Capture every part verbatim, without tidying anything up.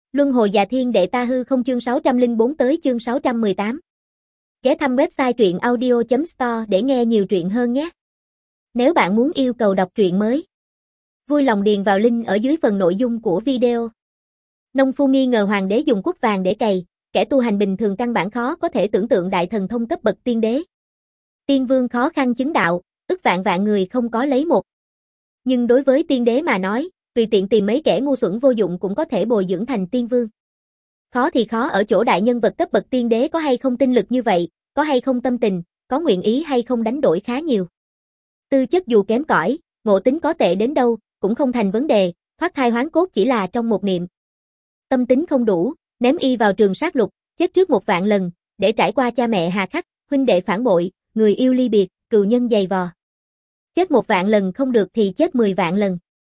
Luân hồi già thiên đệ ta hư không chương sáu trăm lẻ bốn tới chương sáu trăm mười tám. Ghé thăm website truyện audio chấm store để nghe nhiều truyện hơn nhé. Nếu bạn muốn yêu cầu đọc truyện mới, vui lòng điền vào link ở dưới phần nội dung của video. Nông phu nghi ngờ hoàng đế dùng quốc vàng để cày, kẻ tu hành bình thường căn bản khó có thể tưởng tượng đại thần thông cấp bậc tiên đế. Tiên vương khó khăn chứng đạo, ức vạn vạn người không có lấy một. Nhưng đối với tiên đế mà nói, tùy tiện tìm mấy kẻ ngu xuẩn vô dụng cũng có thể bồi dưỡng thành tiên vương. Khó thì khó ở chỗ đại nhân vật cấp bậc tiên đế có hay không tinh lực như vậy, có hay không tâm tình, có nguyện ý hay không đánh đổi khá nhiều. Tư chất dù kém cỏi, ngộ tính có tệ đến đâu, cũng không thành vấn đề, thoát thai hoán cốt chỉ là trong một niệm. Tâm tính không đủ, ném y vào trường sát lục, chết trước một vạn lần, để trải qua cha mẹ hà khắc, huynh đệ phản bội, người yêu ly biệt, cừu nhân giày vò. Chết một vạn lần không được thì chết mười vạn lần.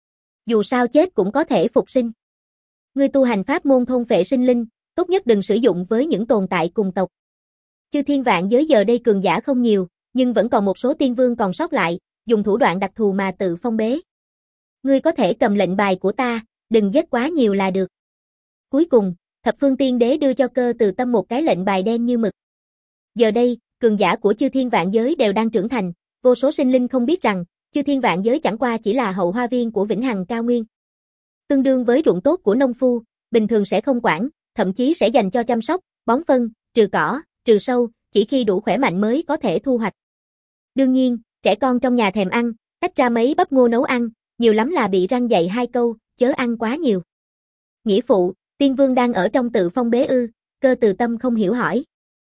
Dù sao chết cũng có thể phục sinh. Ngươi tu hành pháp môn thôn phệ sinh linh, tốt nhất đừng sử dụng với những tồn tại cùng tộc. Chư thiên vạn giới giờ đây cường giả không nhiều, nhưng vẫn còn một số tiên vương còn sót lại, dùng thủ đoạn đặc thù mà tự phong bế. Ngươi có thể cầm lệnh bài của ta, đừng giết quá nhiều là được. Cuối cùng, thập phương tiên đế đưa cho Cơ Từ Tâm một cái lệnh bài đen như mực. Giờ đây, cường giả của chư thiên vạn giới đều đang trưởng thành, vô số sinh linh không biết rằng, chư thiên vạn giới chẳng qua chỉ là hậu hoa viên của vĩnh hằng cao nguyên. Tương đương với ruộng tốt của nông phu, bình thường sẽ không quản, thậm chí sẽ dành cho chăm sóc, bón phân, trừ cỏ, trừ sâu, chỉ khi đủ khỏe mạnh mới có thể thu hoạch. Đương nhiên, trẻ con trong nhà thèm ăn, tách ra mấy bắp ngô nấu ăn, nhiều lắm là bị răng dạy hai câu, chớ ăn quá nhiều. Nghĩa phụ, tiên vương đang ở trong tự phong bế ư? Cơ Từ Tâm không hiểu hỏi.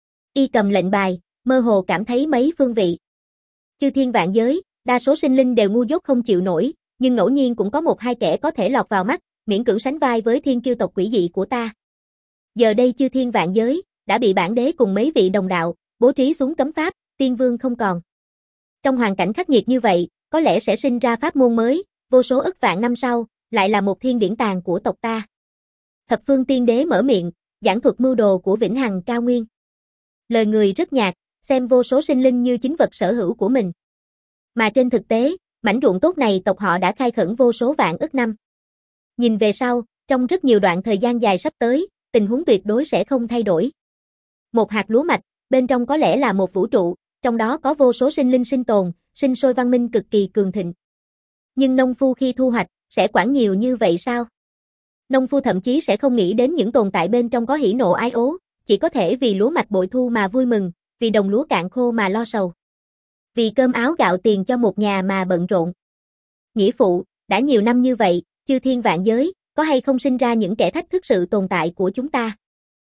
Y cầm lệnh bài, mơ hồ cảm thấy mấy phương vị. Chư thiên vạn giới, đa số sinh linh đều ngu dốt không chịu nổi, nhưng ngẫu nhiên cũng có một hai kẻ có thể lọt vào mắt, miễn cưỡng sánh vai với thiên kiêu tộc quỷ dị của ta. Giờ đây chư thiên vạn giới, đã bị bản đế cùng mấy vị đồng đạo, bố trí xuống cấm pháp, tiên vương không còn. Trong hoàn cảnh khắc nghiệt như vậy, có lẽ sẽ sinh ra pháp môn mới, vô số ức vạn năm sau, lại là một thiên điển tàng của tộc ta. Thập phương tiên đế mở miệng, giảng thuật mưu đồ của vĩnh hằng cao nguyên. Lời người rất nhạt, xem vô số sinh linh như chính vật sở hữu của mình. Mà trên thực tế, mảnh ruộng tốt này tộc họ đã khai khẩn vô số vạn ức năm. Nhìn về sau, trong rất nhiều đoạn thời gian dài sắp tới, tình huống tuyệt đối sẽ không thay đổi. Một hạt lúa mạch, bên trong có lẽ là một vũ trụ, trong đó có vô số sinh linh sinh tồn, sinh sôi văn minh cực kỳ cường thịnh. Nhưng nông phu khi thu hoạch, sẽ quản nhiều như vậy sao? Nông phu thậm chí sẽ không nghĩ đến những tồn tại bên trong có hỉ nộ ái ố, chỉ có thể vì lúa mạch bội thu mà vui mừng, vì đồng lúa cạn khô mà lo sầu. Vì cơm áo gạo tiền cho một nhà mà bận rộn. Nghĩa phụ, đã nhiều năm như vậy, chư thiên vạn giới, có hay không sinh ra những kẻ thách thức sự tồn tại của chúng ta?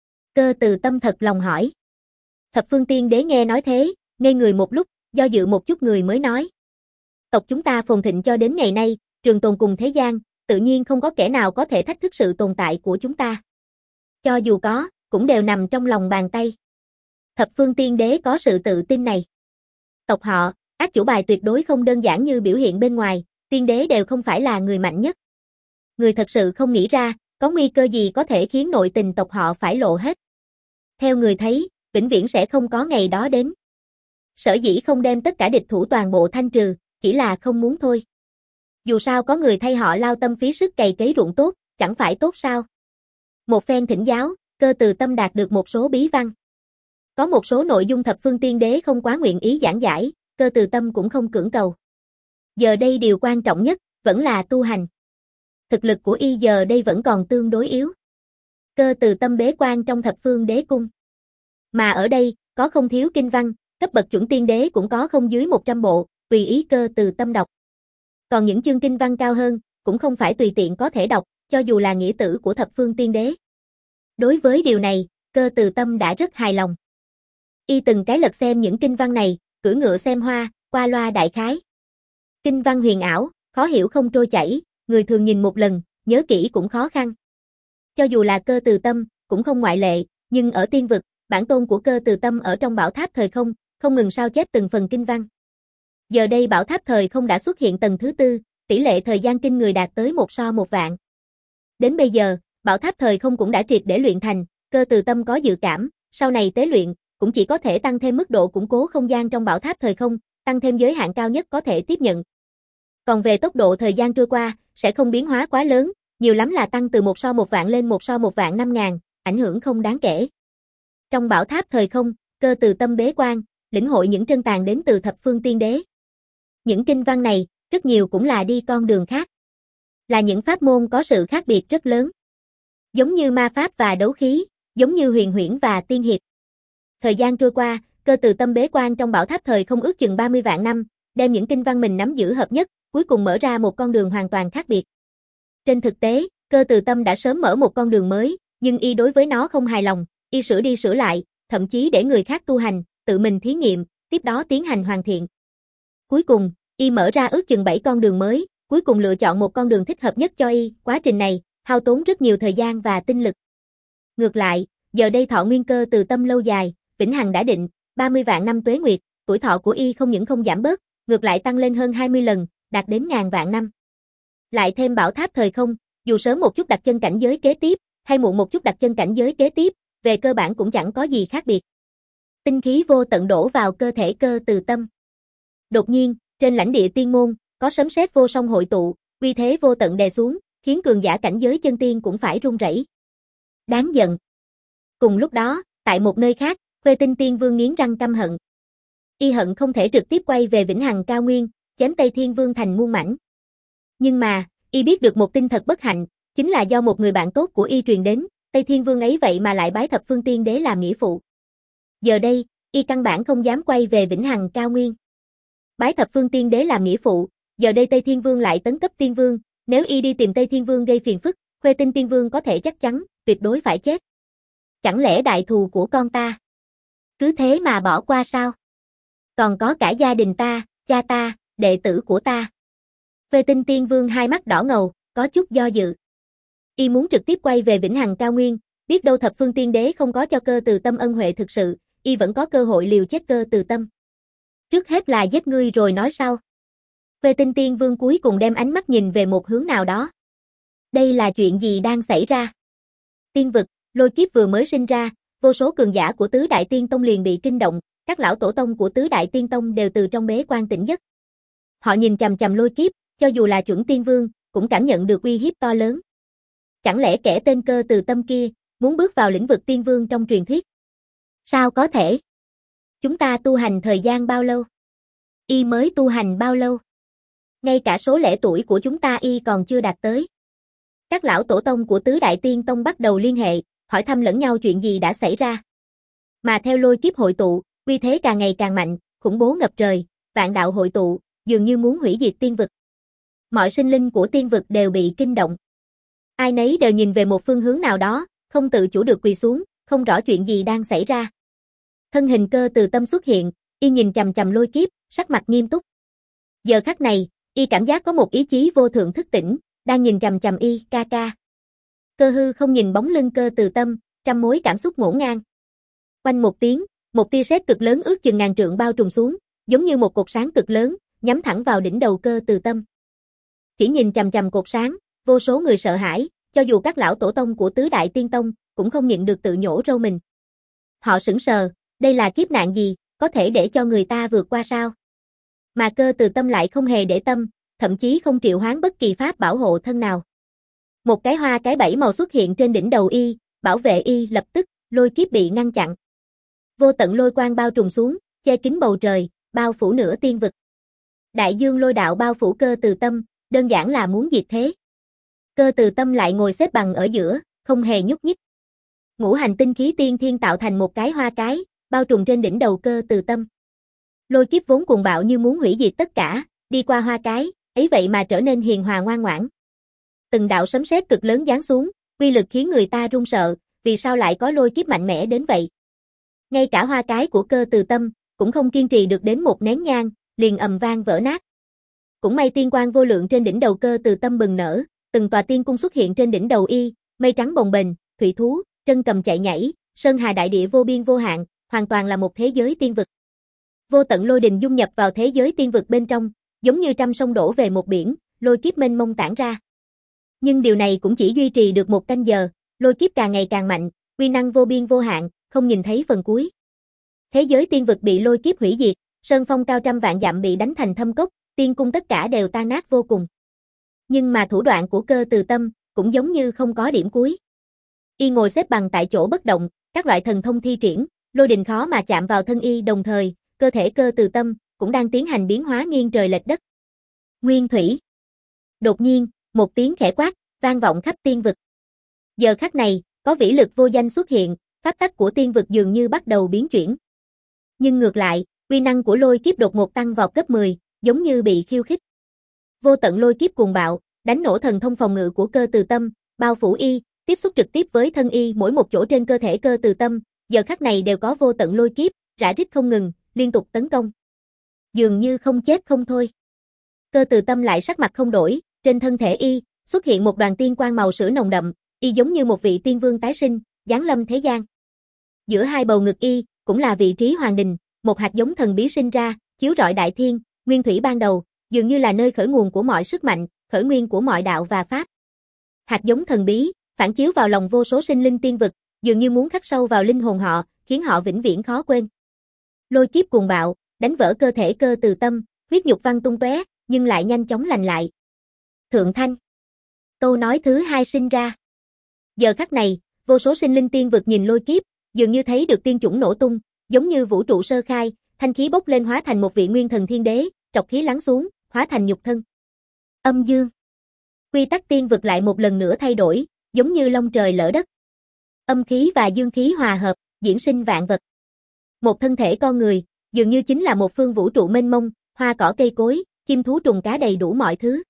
Cơ Từ Tâm thật lòng hỏi. Thập phương tiên đế nghe nói thế, ngây người một lúc, do dự một chút người mới nói. Tộc chúng ta phồn thịnh cho đến ngày nay, trường tồn cùng thế gian, tự nhiên không có kẻ nào có thể thách thức sự tồn tại của chúng ta. Cho dù có, cũng đều nằm trong lòng bàn tay. Thập phương tiên đế có sự tự tin này. Tộc họ, ác chủ bài tuyệt đối không đơn giản như biểu hiện bên ngoài, tiên đế đều không phải là người mạnh nhất. Người thật sự không nghĩ ra, có nguy cơ gì có thể khiến nội tình tộc họ phải lộ hết. Theo người thấy, vĩnh viễn sẽ không có ngày đó đến. Sở dĩ không đem tất cả địch thủ toàn bộ thanh trừ, chỉ là không muốn thôi. Dù sao có người thay họ lao tâm phí sức cày cấy ruộng tốt, chẳng phải tốt sao? Một phen thỉnh giáo, Cơ Từ Tâm đạt được một số bí văn. Có một số nội dung thập phương tiên đế không quá nguyện ý giảng giải, Cơ Từ Tâm cũng không cưỡng cầu. Giờ đây điều quan trọng nhất, vẫn là tu hành. Thực lực của y giờ đây vẫn còn tương đối yếu. Cơ Từ Tâm bế quan trong thập phương đế cung. Mà ở đây, có không thiếu kinh văn, cấp bậc chuẩn tiên đế cũng có không dưới một trăm bộ, tùy ý Cơ Từ Tâm đọc. Còn những chương kinh văn cao hơn, cũng không phải tùy tiện có thể đọc, cho dù là nghĩa tử của thập phương tiên đế. Đối với điều này, Cơ Từ Tâm đã rất hài lòng. Y từng cái lật xem những kinh văn này, cưỡi ngựa xem hoa, qua loa đại khái. Kinh văn huyền ảo, khó hiểu không trôi chảy, người thường nhìn một lần, nhớ kỹ cũng khó khăn. Cho dù là Cơ Từ Tâm, cũng không ngoại lệ, nhưng ở tiên vực, bản tôn của Cơ Từ Tâm ở trong bảo tháp thời không, không ngừng sao chép từng phần kinh văn. Giờ đây bảo tháp thời không đã xuất hiện tầng thứ tư, tỷ lệ thời gian kinh người đạt tới một so một vạn. Đến bây giờ, bảo tháp thời không cũng đã triệt để luyện thành, Cơ Từ Tâm có dự cảm, sau này tế luyện, cũng chỉ có thể tăng thêm mức độ củng cố không gian trong bảo tháp thời không, tăng thêm giới hạn cao nhất có thể tiếp nhận. Còn về tốc độ thời gian trôi qua, sẽ không biến hóa quá lớn, nhiều lắm là tăng từ một so một vạn lên một so một vạn năm ngàn, ảnh hưởng không đáng kể. Trong bảo tháp thời không, Cơ Từ Tâm bế quan, lĩnh hội những trân tàng đến từ thập phương tiên đế. Những kinh văn này, rất nhiều cũng là đi con đường khác. Là những pháp môn có sự khác biệt rất lớn. Giống như ma pháp và đấu khí, giống như huyền huyễn và tiên hiệp. Thời gian trôi qua, Cơ Từ Tâm bế quan trong bảo tháp thời không ước chừng ba mươi vạn năm, đem những kinh văn mình nắm giữ hợp nhất, cuối cùng mở ra một con đường hoàn toàn khác biệt. Trên thực tế, Cơ Từ Tâm đã sớm mở một con đường mới, nhưng y đối với nó không hài lòng, y sửa đi sửa lại, thậm chí để người khác tu hành, tự mình thí nghiệm, tiếp đó tiến hành hoàn thiện. Cuối cùng, y mở ra ước chừng bảy con đường mới, cuối cùng lựa chọn một con đường thích hợp nhất cho y, quá trình này hao tốn rất nhiều thời gian và tinh lực. Ngược lại, giờ đây thọ nguyên Cơ Từ Tâm lâu dài, vĩnh hằng đã định, ba mươi vạn năm tuế nguyệt, tuổi thọ của y không những không giảm bớt, ngược lại tăng lên hơn hai mươi lần, đạt đến ngàn vạn năm. Lại thêm bảo tháp thời không, dù sớm một chút đặt chân cảnh giới kế tiếp, hay muộn một chút đặt chân cảnh giới kế tiếp, về cơ bản cũng chẳng có gì khác biệt. Tinh khí vô tận đổ vào cơ thể Cơ Từ Tâm. Đột nhiên, trên lãnh địa tiên môn, có sấm sét vô song hội tụ, uy thế vô tận đè xuống, khiến cường giả cảnh giới chân tiên cũng phải run rẩy. Đáng giận. Cùng lúc đó, tại một nơi khác, Khuê Tinh Tiên Vương nghiến răng căm hận. Y hận không thể trực tiếp quay về Vĩnh Hằng Cao Nguyên, chém Tây Thiên Vương thành muôn mảnh. Nhưng mà, y biết được một tin thật bất hạnh, chính là do một người bạn tốt của y truyền đến, Tây Thiên Vương ấy vậy mà lại bái thập phương tiên đế làm nghĩa phụ. Giờ đây, y căn bản không dám quay về Vĩnh Hằng Cao Nguyên. Bái thập phương tiên đế làm nghĩa phụ, giờ đây Tây Thiên Vương lại tấn cấp tiên vương, nếu y đi tìm Tây Thiên Vương gây phiền phức, Khuê Tinh Tiên Vương có thể chắc chắn, tuyệt đối phải chết. Chẳng lẽ đại thù của con ta cứ thế mà bỏ qua sao? Còn có cả gia đình ta, cha ta, đệ tử của ta. Khuê Tinh Tiên Vương hai mắt đỏ ngầu, có chút do dự. Y muốn trực tiếp quay về Vĩnh Hằng Cao Nguyên, biết đâu thập phương tiên đế không có cho Cơ Từ Tâm ân huệ thực sự, y vẫn có cơ hội liều chết Cơ Từ Tâm. Trước hết là giết ngươi rồi nói sau. Khuê Tinh Tiên Vương cuối cùng đem ánh mắt nhìn về một hướng nào đó. Đây là chuyện gì đang xảy ra? Tiên vực, lôi kiếp vừa mới sinh ra, vô số cường giả của Tứ Đại Tiên Tông liền bị kinh động, các lão tổ tông của Tứ Đại Tiên Tông đều từ trong bế quan tỉnh giấc. Họ nhìn chằm chằm lôi kiếp, cho dù là chuẩn tiên vương, cũng cảm nhận được uy hiếp to lớn. Chẳng lẽ kẻ tên Cơ Từ Tâm kia, muốn bước vào lĩnh vực tiên vương trong truyền thuyết? Sao có thể? Chúng ta tu hành thời gian bao lâu? Y mới tu hành bao lâu? Ngay cả số lẻ tuổi của chúng ta y còn chưa đạt tới. Các lão tổ tông của Tứ Đại Tiên Tông bắt đầu liên hệ, hỏi thăm lẫn nhau chuyện gì đã xảy ra. Mà theo lôi kiếp hội tụ, uy thế càng ngày càng mạnh, khủng bố ngập trời, vạn đạo hội tụ, dường như muốn hủy diệt tiên vực. Mọi sinh linh của tiên vực đều bị kinh động. Ai nấy đều nhìn về một phương hướng nào đó, không tự chủ được quỳ xuống, không rõ chuyện gì đang xảy ra. Thân hình Cơ Từ Tâm xuất hiện, y nhìn chằm chằm lôi kiếp, sắc mặt nghiêm túc. Giờ khắc này, y cảm giác có một ý chí vô thượng thức tỉnh, đang nhìn chằm chằm y, ca ca. Cơ hư không nhìn bóng lưng Cơ Từ Tâm, trăm mối cảm xúc ngổn ngang. Quanh một tiếng, một tia sét cực lớn ước chừng ngàn trượng bao trùm xuống, giống như một cột sáng cực lớn, nhắm thẳng vào đỉnh đầu Cơ Từ Tâm. Chỉ nhìn chằm chằm cột sáng, vô số người sợ hãi, cho dù các lão tổ tông của Tứ Đại Tiên Tông, cũng không nhịn được tự nhổ râu mình. Họ sững sờ, đây là kiếp nạn gì, có thể để cho người ta vượt qua sao? Mà Cơ Từ Tâm lại không hề để tâm, thậm chí không triệu hoán bất kỳ pháp bảo hộ thân nào. Một cái hoa cái bảy màu xuất hiện trên đỉnh đầu y, bảo vệ y lập tức, lôi kiếp bị ngăn chặn. Vô tận lôi quang bao trùm xuống, che kín bầu trời, bao phủ nửa tiên vực. Đại dương lôi đạo bao phủ Cơ Từ Tâm, đơn giản là muốn diệt thế. Cơ Từ Tâm lại ngồi xếp bằng ở giữa, không hề nhúc nhích. Ngũ hành tinh khí tiên thiên tạo thành một cái hoa cái, bao trùm trên đỉnh đầu Cơ Từ Tâm. Lôi kiếp vốn cuồng bạo như muốn hủy diệt tất cả, đi qua hoa cái, ấy vậy mà trở nên hiền hòa ngoan ngoãn. Từng đạo sấm sét cực lớn giáng xuống, uy lực khiến người ta run sợ, vì sao lại có lôi kiếp mạnh mẽ đến vậy? Ngay cả hoa cái của Cơ Từ Tâm, cũng không kiên trì được đến một nén nhang, liền ầm vang vỡ nát. Cũng may tiên quang vô lượng trên đỉnh đầu Cơ Từ Tâm bừng nở, từng tòa tiên cung xuất hiện trên đỉnh đầu y, mây trắng bồng bềnh, thủy thú, trân cầm chạy nhảy, sơn hà đại địa vô biên vô hạn, hoàn toàn là một thế giới tiên vực. Vô tận lôi đình dung nhập vào thế giới tiên vực bên trong, giống như trăm sông đổ về một biển, lôi kiếp mênh mông tản ra. Nhưng điều này cũng chỉ duy trì được một canh giờ, lôi kiếp càng ngày càng mạnh, uy năng vô biên vô hạn, không nhìn thấy phần cuối. Thế giới tiên vực bị lôi kiếp hủy diệt, sơn phong cao trăm vạn dặm bị đánh thành thâm cốc, tiên cung tất cả đều tan nát vô cùng. Nhưng mà thủ đoạn của Cơ Từ Tâm cũng giống như không có điểm cuối. Y ngồi xếp bằng tại chỗ bất động, các loại thần thông thi triển, lôi đình khó mà chạm vào thân y, đồng thời, cơ thể cơ từ tâm cũng đang tiến hành biến hóa nghiêng trời lệch đất. Nguyên thủy. Đột nhiên, một tiếng khẽ quát vang vọng khắp tiên vực. Giờ khắc này, có vĩ lực vô danh xuất hiện, pháp tắc của tiên vực dường như bắt đầu biến chuyển. Nhưng ngược lại, uy năng của lôi kiếp đột ngột tăng vọt gấp mười, giống như bị khiêu khích. Vô tận lôi kiếp cuồng bạo, đánh nổ thần thông phòng ngự của cơ từ tâm, bao phủ y, tiếp xúc trực tiếp với thân y, mỗi một chỗ trên cơ thể cơ từ tâm, giờ khắc này đều có vô tận lôi kiếp, rã rít không ngừng, liên tục tấn công. Dường như không chết không thôi. Cơ từ tâm lại sắc mặt không đổi, trên thân thể y, xuất hiện một đoàn tiên quang màu sữa nồng đậm, y giống như một vị tiên vương tái sinh, giáng lâm thế gian. Giữa hai bầu ngực y, cũng là vị trí hoàng đình, một hạt giống thần bí sinh ra, chiếu rọi đại thiên, nguyên thủy ban đầu, dường như là nơi khởi nguồn của mọi sức mạnh, khởi nguyên của mọi đạo và pháp. Hạt giống thần bí, phản chiếu vào lòng vô số sinh linh tiên vực, dường như muốn khắc sâu vào linh hồn họ, khiến họ vĩnh viễn khó quên. Lôi kiếp cuồng bạo, đánh vỡ cơ thể cơ từ tâm, huyết nhục văng tung tóe, nhưng lại nhanh chóng lành lại. Thượng thanh. Câu nói thứ hai sinh ra. Giờ khắc này, vô số sinh linh tiên vực nhìn lôi kiếp, dường như thấy được tiên chủng nổ tung, giống như vũ trụ sơ khai, thanh khí bốc lên hóa thành một vị nguyên thần thiên đế, trọc khí lắng xuống, hóa thành nhục thân. Âm dương. Quy tắc tiên vực lại một lần nữa thay đổi, giống như long trời lỡ đất. Âm khí và dương khí hòa hợp, diễn sinh vạn vật. Một thân thể con người, dường như chính là một phương vũ trụ mênh mông, hoa cỏ cây cối, chim thú trùng cá đầy đủ mọi thứ.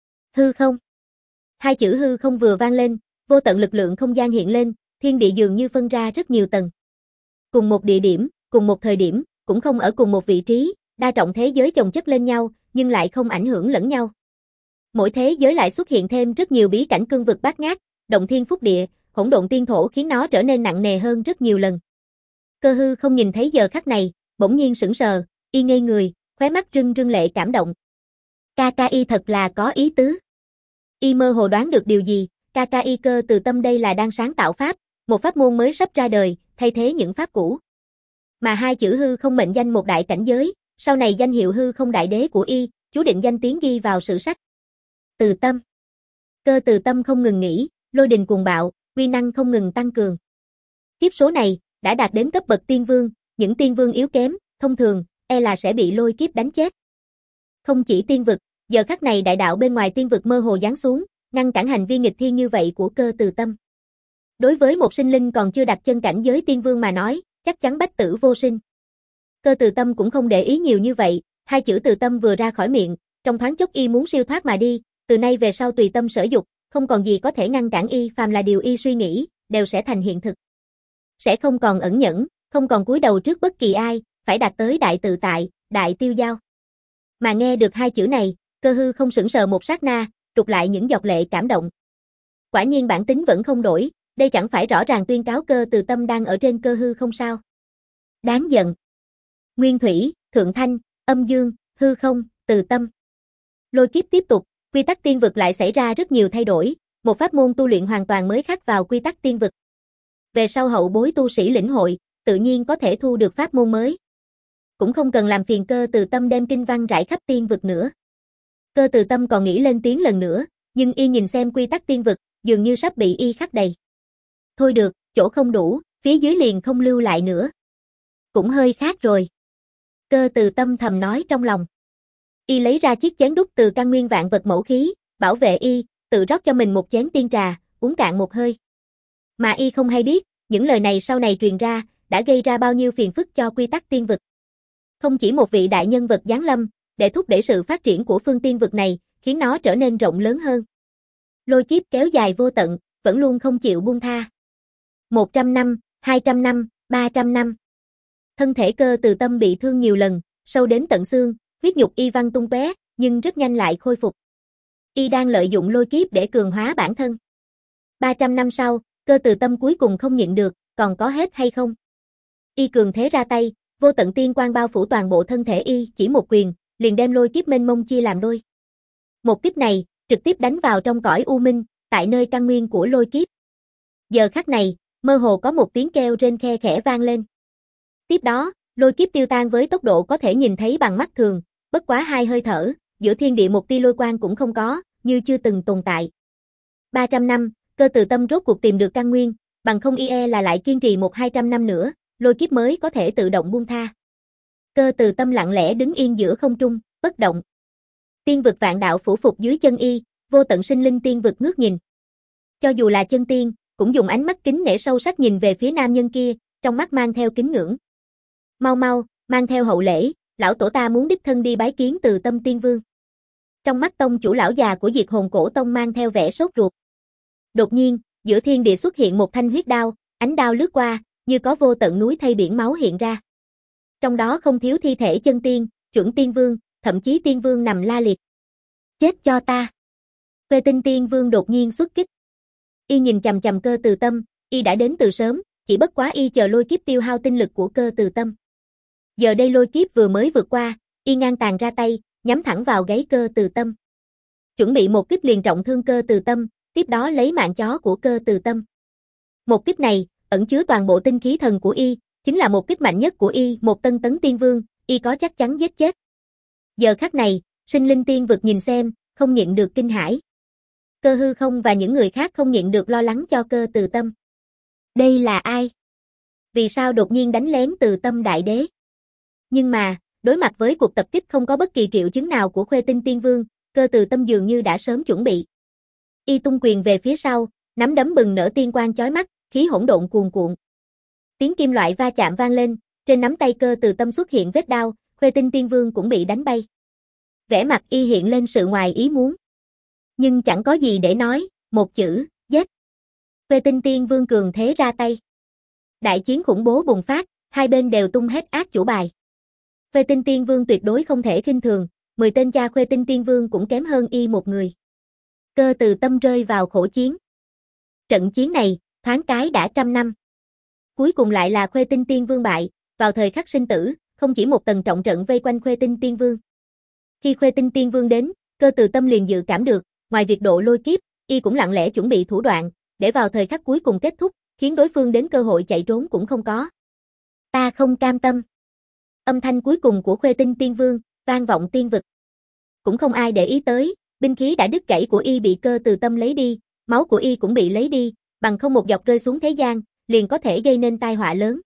Hư không. Hai chữ hư không vừa vang lên, vô tận lực lượng không gian hiện lên, thiên địa dường như phân ra rất nhiều tầng. Cùng một địa điểm, cùng một thời điểm, cũng không ở cùng một vị trí, đa trọng thế giới chồng chất lên nhau, nhưng lại không ảnh hưởng lẫn nhau. Mỗi thế giới lại xuất hiện thêm rất nhiều bí cảnh cương vực bát ngát, động thiên phúc địa, hỗn độn tiên thổ khiến nó trở nên nặng nề hơn rất nhiều lần. Cơ hư không nhìn thấy giờ khắc này, bỗng nhiên sững sờ, y ngây người, khóe mắt rưng rưng lệ cảm động. Ca ca y thật là có ý tứ. Y mơ hồ đoán được điều gì, ca ca y cơ từ tâm đây là đang sáng tạo pháp, một pháp môn mới sắp ra đời, thay thế những pháp cũ. Mà hai chữ hư không mệnh danh một đại cảnh giới, sau này danh hiệu hư không đại đế của y, chú định danh tiếng ghi vào sử sách. Từ tâm. Cơ từ tâm không ngừng nghỉ, lôi đình cuồng bạo, uy năng không ngừng tăng cường. Kiếp số này, đã đạt đến cấp bậc tiên vương, những tiên vương yếu kém, thông thường, e là sẽ bị lôi kiếp đánh chết. Không chỉ tiên vực, giờ khắc này đại đạo bên ngoài tiên vực mơ hồ giáng xuống, ngăn cản hành vi nghịch thiên như vậy của cơ từ tâm. Đối với một sinh linh còn chưa đặt chân cảnh giới tiên vương mà nói, chắc chắn bách tử vô sinh. Cơ từ tâm cũng không để ý nhiều như vậy, hai chữ từ tâm vừa ra khỏi miệng, trong thoáng chốc y muốn siêu thoát mà đi, từ nay về sau tùy tâm sở dục, không còn gì có thể ngăn cản y, phàm là điều y suy nghĩ, đều sẽ thành hiện thực. Sẽ không còn ẩn nhẫn, không còn cúi đầu trước bất kỳ ai, phải đạt tới đại tự tại, đại tiêu giao. Mà nghe được hai chữ này, cơ hư không sững sờ một sát na, trục lại những giọt lệ cảm động. Quả nhiên bản tính vẫn không đổi, đây chẳng phải rõ ràng tuyên cáo cơ từ tâm đang ở trên cơ hư không sao? Đáng giận. Nguyên thủy, thượng thanh, âm dương, hư không, từ tâm. Lôi kiếp tiếp tục, quy tắc tiên vực lại xảy ra rất nhiều thay đổi, một pháp môn tu luyện hoàn toàn mới khắc vào quy tắc tiên vực. Về sau hậu bối tu sĩ lĩnh hội, tự nhiên có thể thu được pháp môn mới. Cũng không cần làm phiền cơ từ tâm đem kinh văn rải khắp tiên vực nữa. Cơ từ tâm còn nghĩ lên tiếng lần nữa, nhưng y nhìn xem quy tắc tiên vực, dường như sắp bị y khắc đầy. Thôi được, chỗ không đủ, phía dưới liền không lưu lại nữa. Cũng hơi khác rồi. Cơ từ tâm thầm nói trong lòng. Y lấy ra chiếc chén đúc từ căn nguyên vạn vật mẫu khí, bảo vệ y, tự rót cho mình một chén tiên trà, uống cạn một hơi. Mà y không hay biết, những lời này sau này truyền ra, đã gây ra bao nhiêu phiền phức cho quy tắc tiên vực. Không chỉ một vị đại nhân vật giáng lâm, để thúc đẩy sự phát triển của phương tiên vực này, khiến nó trở nên rộng lớn hơn. Lôi kiếp kéo dài vô tận, vẫn luôn không chịu buông tha. một trăm năm, hai trăm năm, ba trăm năm. Thân thể cơ từ tâm bị thương nhiều lần, sâu đến tận xương, huyết nhục y văng tung tóe, nhưng rất nhanh lại khôi phục. Y đang lợi dụng lôi kiếp để cường hóa bản thân. ba trăm năm sau, cơ từ tâm cuối cùng không nhịn được, còn có hết hay không? Y cường thế ra tay, vô tận tiên quang bao phủ toàn bộ thân thể y, chỉ một quyền, liền đem lôi kiếp mênh mông chia làm đôi. Một kiếp này, trực tiếp đánh vào trong cõi u minh, tại nơi căn nguyên của lôi kiếp. Giờ khắc này, mơ hồ có một tiếng kêu rên khe khẽ vang lên. Tiếp đó, lôi kiếp tiêu tan với tốc độ có thể nhìn thấy bằng mắt thường, bất quá hai hơi thở, giữa thiên địa một tia lôi quang cũng không có, như chưa từng tồn tại. ba trăm năm, cơ từ tâm rốt cuộc tìm được căn nguyên, bằng không y e là lại kiên trì một hai trăm năm nữa, lôi kiếp mới có thể tự động buông tha. Cơ từ tâm lặng lẽ đứng yên giữa không trung, bất động. Tiên vực vạn đạo phủ phục dưới chân y, vô tận sinh linh tiên vực ngước nhìn. Cho dù là chân tiên, cũng dùng ánh mắt kính nể sâu sắc nhìn về phía nam nhân kia, trong mắt mang theo kính ngưỡng. Mau mau, mang theo hậu lễ, lão tổ ta muốn đích thân đi bái kiến Từ Tâm Tiên Vương. Trong mắt tông chủ lão già của Diệt Hồn Cổ Tông mang theo vẻ sốt ruột. Đột nhiên, giữa thiên địa xuất hiện một thanh huyết đao, ánh đao lướt qua, như có vô tận núi thây biển máu hiện ra. Trong đó không thiếu thi thể chân tiên, chuẩn tiên vương, thậm chí tiên vương nằm la liệt. Chết cho ta! Quê Tinh Tiên Vương đột nhiên xuất kích. Y nhìn chằm chằm Cơ Từ Tâm, y đã đến từ sớm, chỉ bất quá y chờ lôi kiếp tiêu hao tinh lực của Cơ Từ Tâm. Giờ đây lôi kiếp vừa mới vượt qua, y ngang tàn ra tay, nhắm thẳng vào gáy Cơ Từ Tâm. Chuẩn bị một kích liền trọng thương Cơ Từ Tâm, tiếp đó lấy mạng chó của Cơ Từ Tâm. Một kích này, ẩn chứa toàn bộ tinh khí thần của y, chính là một kích mạnh nhất của y, một tân tấn tiên vương, y có chắc chắn giết chết. Giờ khắc này, sinh linh tiên vực nhìn xem, không nhịn được kinh hãi. Cơ Hư Không và những người khác không nhịn được lo lắng cho Cơ Từ Tâm. Đây là ai? Vì sao đột nhiên đánh lén Từ Tâm Đại Đế? Nhưng mà, đối mặt với cuộc tập kích không có bất kỳ triệu chứng nào của Khuê Tinh Tiên Vương, Cơ Từ Tâm dường như đã sớm chuẩn bị. Y tung quyền về phía sau, nắm đấm bừng nở tiên quang chói mắt, khí hỗn độn cuồn cuộn. Tiếng kim loại va chạm vang lên, trên nắm tay Cơ Từ Tâm xuất hiện vết đao, Khuê Tinh Tiên Vương cũng bị đánh bay. Vẻ mặt y hiện lên sự ngoài ý muốn. Nhưng chẳng có gì để nói, một chữ, giết. Khuê Tinh Tiên Vương cường thế ra tay. Đại chiến khủng bố bùng phát, hai bên đều tung hết ác chủ bài. Khuê Tinh Tiên Vương tuyệt đối không thể khinh thường, mười tên cha Khuê Tinh Tiên Vương cũng kém hơn y một người. Cơ Từ Tâm rơi vào khổ chiến. Trận chiến này, thoáng cái đã trăm năm. Cuối cùng lại là Khuê Tinh Tiên Vương bại, vào thời khắc sinh tử, không chỉ một tầng trọng trận vây quanh Khuê Tinh Tiên Vương. Khi Khuê Tinh Tiên Vương đến, Cơ Từ Tâm liền dự cảm được, ngoài việc độ lôi kiếp, y cũng lặng lẽ chuẩn bị thủ đoạn, để vào thời khắc cuối cùng kết thúc, khiến đối phương đến cơ hội chạy trốn cũng không có. Ta không cam tâm. Âm thanh cuối cùng của Khuê Tinh Tiên Vương, vang vọng tiên vực. Cũng không ai để ý tới, binh khí đã đứt gãy của y bị Cơ Từ Tâm lấy đi, máu của y cũng bị lấy đi, bằng không một giọt rơi xuống thế gian, liền có thể gây nên tai họa lớn.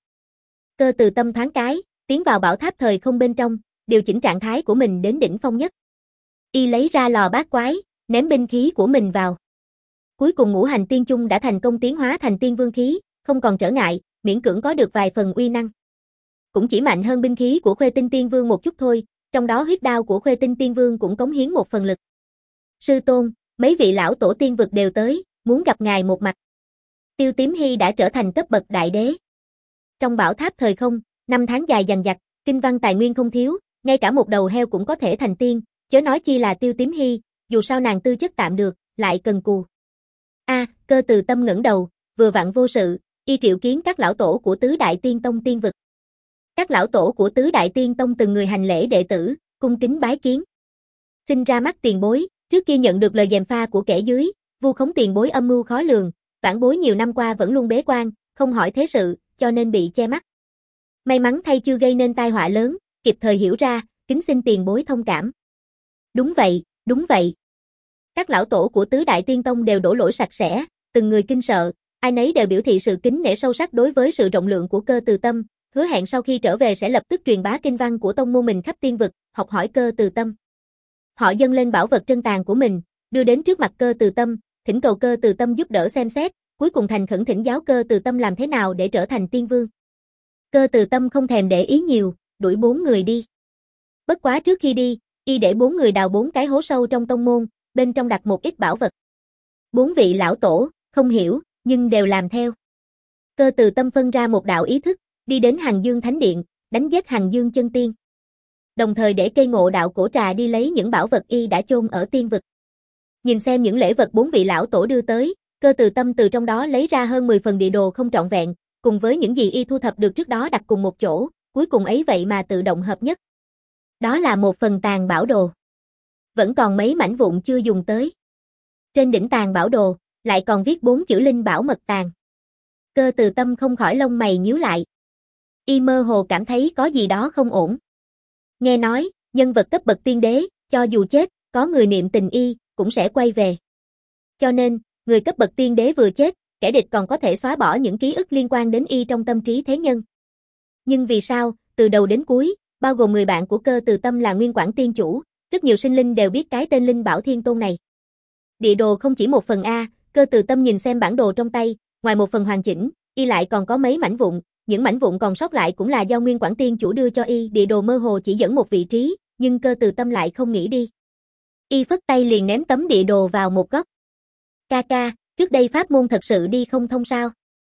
Cơ Từ Tâm thoáng cái, tiến vào bảo tháp thời không bên trong, điều chỉnh trạng thái của mình đến đỉnh phong nhất. Y lấy ra lò bát quái, ném binh khí của mình vào. Cuối cùng ngũ hành tiên chung đã thành công tiến hóa thành tiên vương khí, không còn trở ngại, miễn cưỡng có được vài phần uy năng. Cũng chỉ mạnh hơn binh khí của Khuê Tinh Tiên Vương một chút thôi, trong đó huyết đao của Khuê Tinh Tiên Vương cũng cống hiến một phần lực. Sư tôn, mấy vị lão tổ tiên vực đều tới, muốn gặp ngài một mặt. Tiêu Tím Hy đã trở thành cấp bậc đại đế. Trong bảo tháp thời không, năm tháng dài dằng dặc, kinh văn tài nguyên không thiếu, ngay cả một đầu heo cũng có thể thành tiên, chớ nói chi là Tiêu Tím Hy, dù sao nàng tư chất tạm được, lại cần cù. A, à, Cơ Từ Tâm ngẩng đầu, vừa vặn vô sự, y triệu kiến các lão tổ của tứ đại tiên tông tiên vực. Các lão tổ của tứ đại tiên tông từng người hành lễ đệ tử, cung kính bái kiến. Xin ra mắt tiền bối, trước kia nhận được lời gièm pha của kẻ dưới, vu khống tiền bối âm mưu khó lường, vãn bối nhiều năm qua vẫn luôn bế quan, không hỏi thế sự, cho nên bị che mắt. May mắn thay chưa gây nên tai họa lớn, kịp thời hiểu ra, kính xin tiền bối thông cảm. Đúng vậy, đúng vậy. Các lão tổ của tứ đại tiên tông đều đổ lỗi sạch sẽ, từng người kinh sợ, ai nấy đều biểu thị sự kính nể sâu sắc đối với sự rộng lượng của Cơ Từ Tâm, hứa hẹn sau khi trở về sẽ lập tức truyền bá kinh văn của tông môn mình khắp tiên vực, học hỏi Cơ Từ Tâm. Họ dâng lên bảo vật trân tàng của mình, đưa đến trước mặt Cơ Từ Tâm, thỉnh cầu Cơ Từ Tâm giúp đỡ xem xét, cuối cùng thành khẩn thỉnh giáo Cơ Từ Tâm làm thế nào để trở thành tiên vương. Cơ Từ Tâm không thèm để ý nhiều, đuổi bốn người đi. Bất quá trước khi đi, y để bốn người đào bốn cái hố sâu trong tông môn, bên trong đặt một ít bảo vật. Bốn vị lão tổ, không hiểu, nhưng đều làm theo. Cơ Từ Tâm phân ra một đạo ý thức, đi đến Hằng Dương Thánh Điện, đánh giết Hằng Dương chân tiên. Đồng thời để cây ngộ đạo cổ trà đi lấy những bảo vật y đã chôn ở tiên vực. Nhìn xem những lễ vật bốn vị lão tổ đưa tới, Cơ Từ Tâm từ trong đó lấy ra hơn mười phần địa đồ không trọn vẹn, cùng với những gì y thu thập được trước đó đặt cùng một chỗ, cuối cùng ấy vậy mà tự động hợp nhất. Đó là một phần tàn bảo đồ. Vẫn còn mấy mảnh vụn chưa dùng tới. Trên đỉnh tàn bảo đồ, lại còn viết bốn chữ linh bảo mật tàng. Cơ Từ Tâm không khỏi lông mày nhíu lại. Y mơ hồ cảm thấy có gì đó không ổn. Nghe nói, nhân vật cấp bậc tiên đế, cho dù chết, có người niệm tình y, cũng sẽ quay về. Cho nên, Người cấp bậc tiên đế vừa chết, kẻ địch còn có thể xóa bỏ những ký ức liên quan đến y trong tâm trí thế nhân. Nhưng vì sao, từ đầu đến cuối, bao gồm người bạn của Cơ Từ Tâm là Nguyên Quảng Tiên Chủ, rất nhiều sinh linh đều biết cái tên Linh Bảo Thiên Tôn này. Địa đồ không chỉ một phần A, Cơ Từ Tâm nhìn xem bản đồ trong tay, ngoài một phần hoàn chỉnh, y lại còn có mấy mảnh vụn, những mảnh vụn còn sót lại cũng là do Nguyên Quảng Tiên Chủ đưa cho y, địa đồ mơ hồ chỉ dẫn một vị trí, nhưng Cơ Từ Tâm lại không nghĩ đi. Y phất tay liền ném tấm địa đồ vào một góc. Ca ca, trước đây pháp môn thật sự đi không thông sao?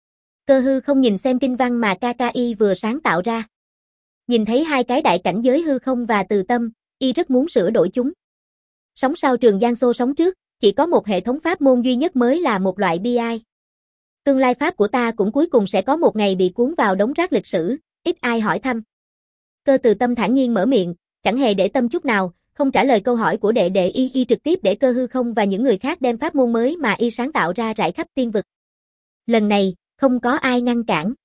Cơ Hư không nhìn xem kinh văn mà ca ca y vừa sáng tạo ra. Nhìn thấy hai cái đại cảnh giới hư không và từ tâm, y rất muốn sửa đổi chúng. Sống sau Trường Giang Xô sống trước, chỉ có một hệ thống pháp môn duy nhất mới là một loại bi ai. Tương lai pháp của ta cũng cuối cùng sẽ có một ngày bị cuốn vào đống rác lịch sử, ít ai hỏi thăm. Cơ Từ Tâm thản nhiên mở miệng, chẳng hề để tâm chút nào, không trả lời câu hỏi của đệ đệ y, y trực tiếp để Cơ Hư không và những người khác đem pháp môn mới mà y sáng tạo ra rải khắp tiên vực. Lần này, không có ai ngăn cản.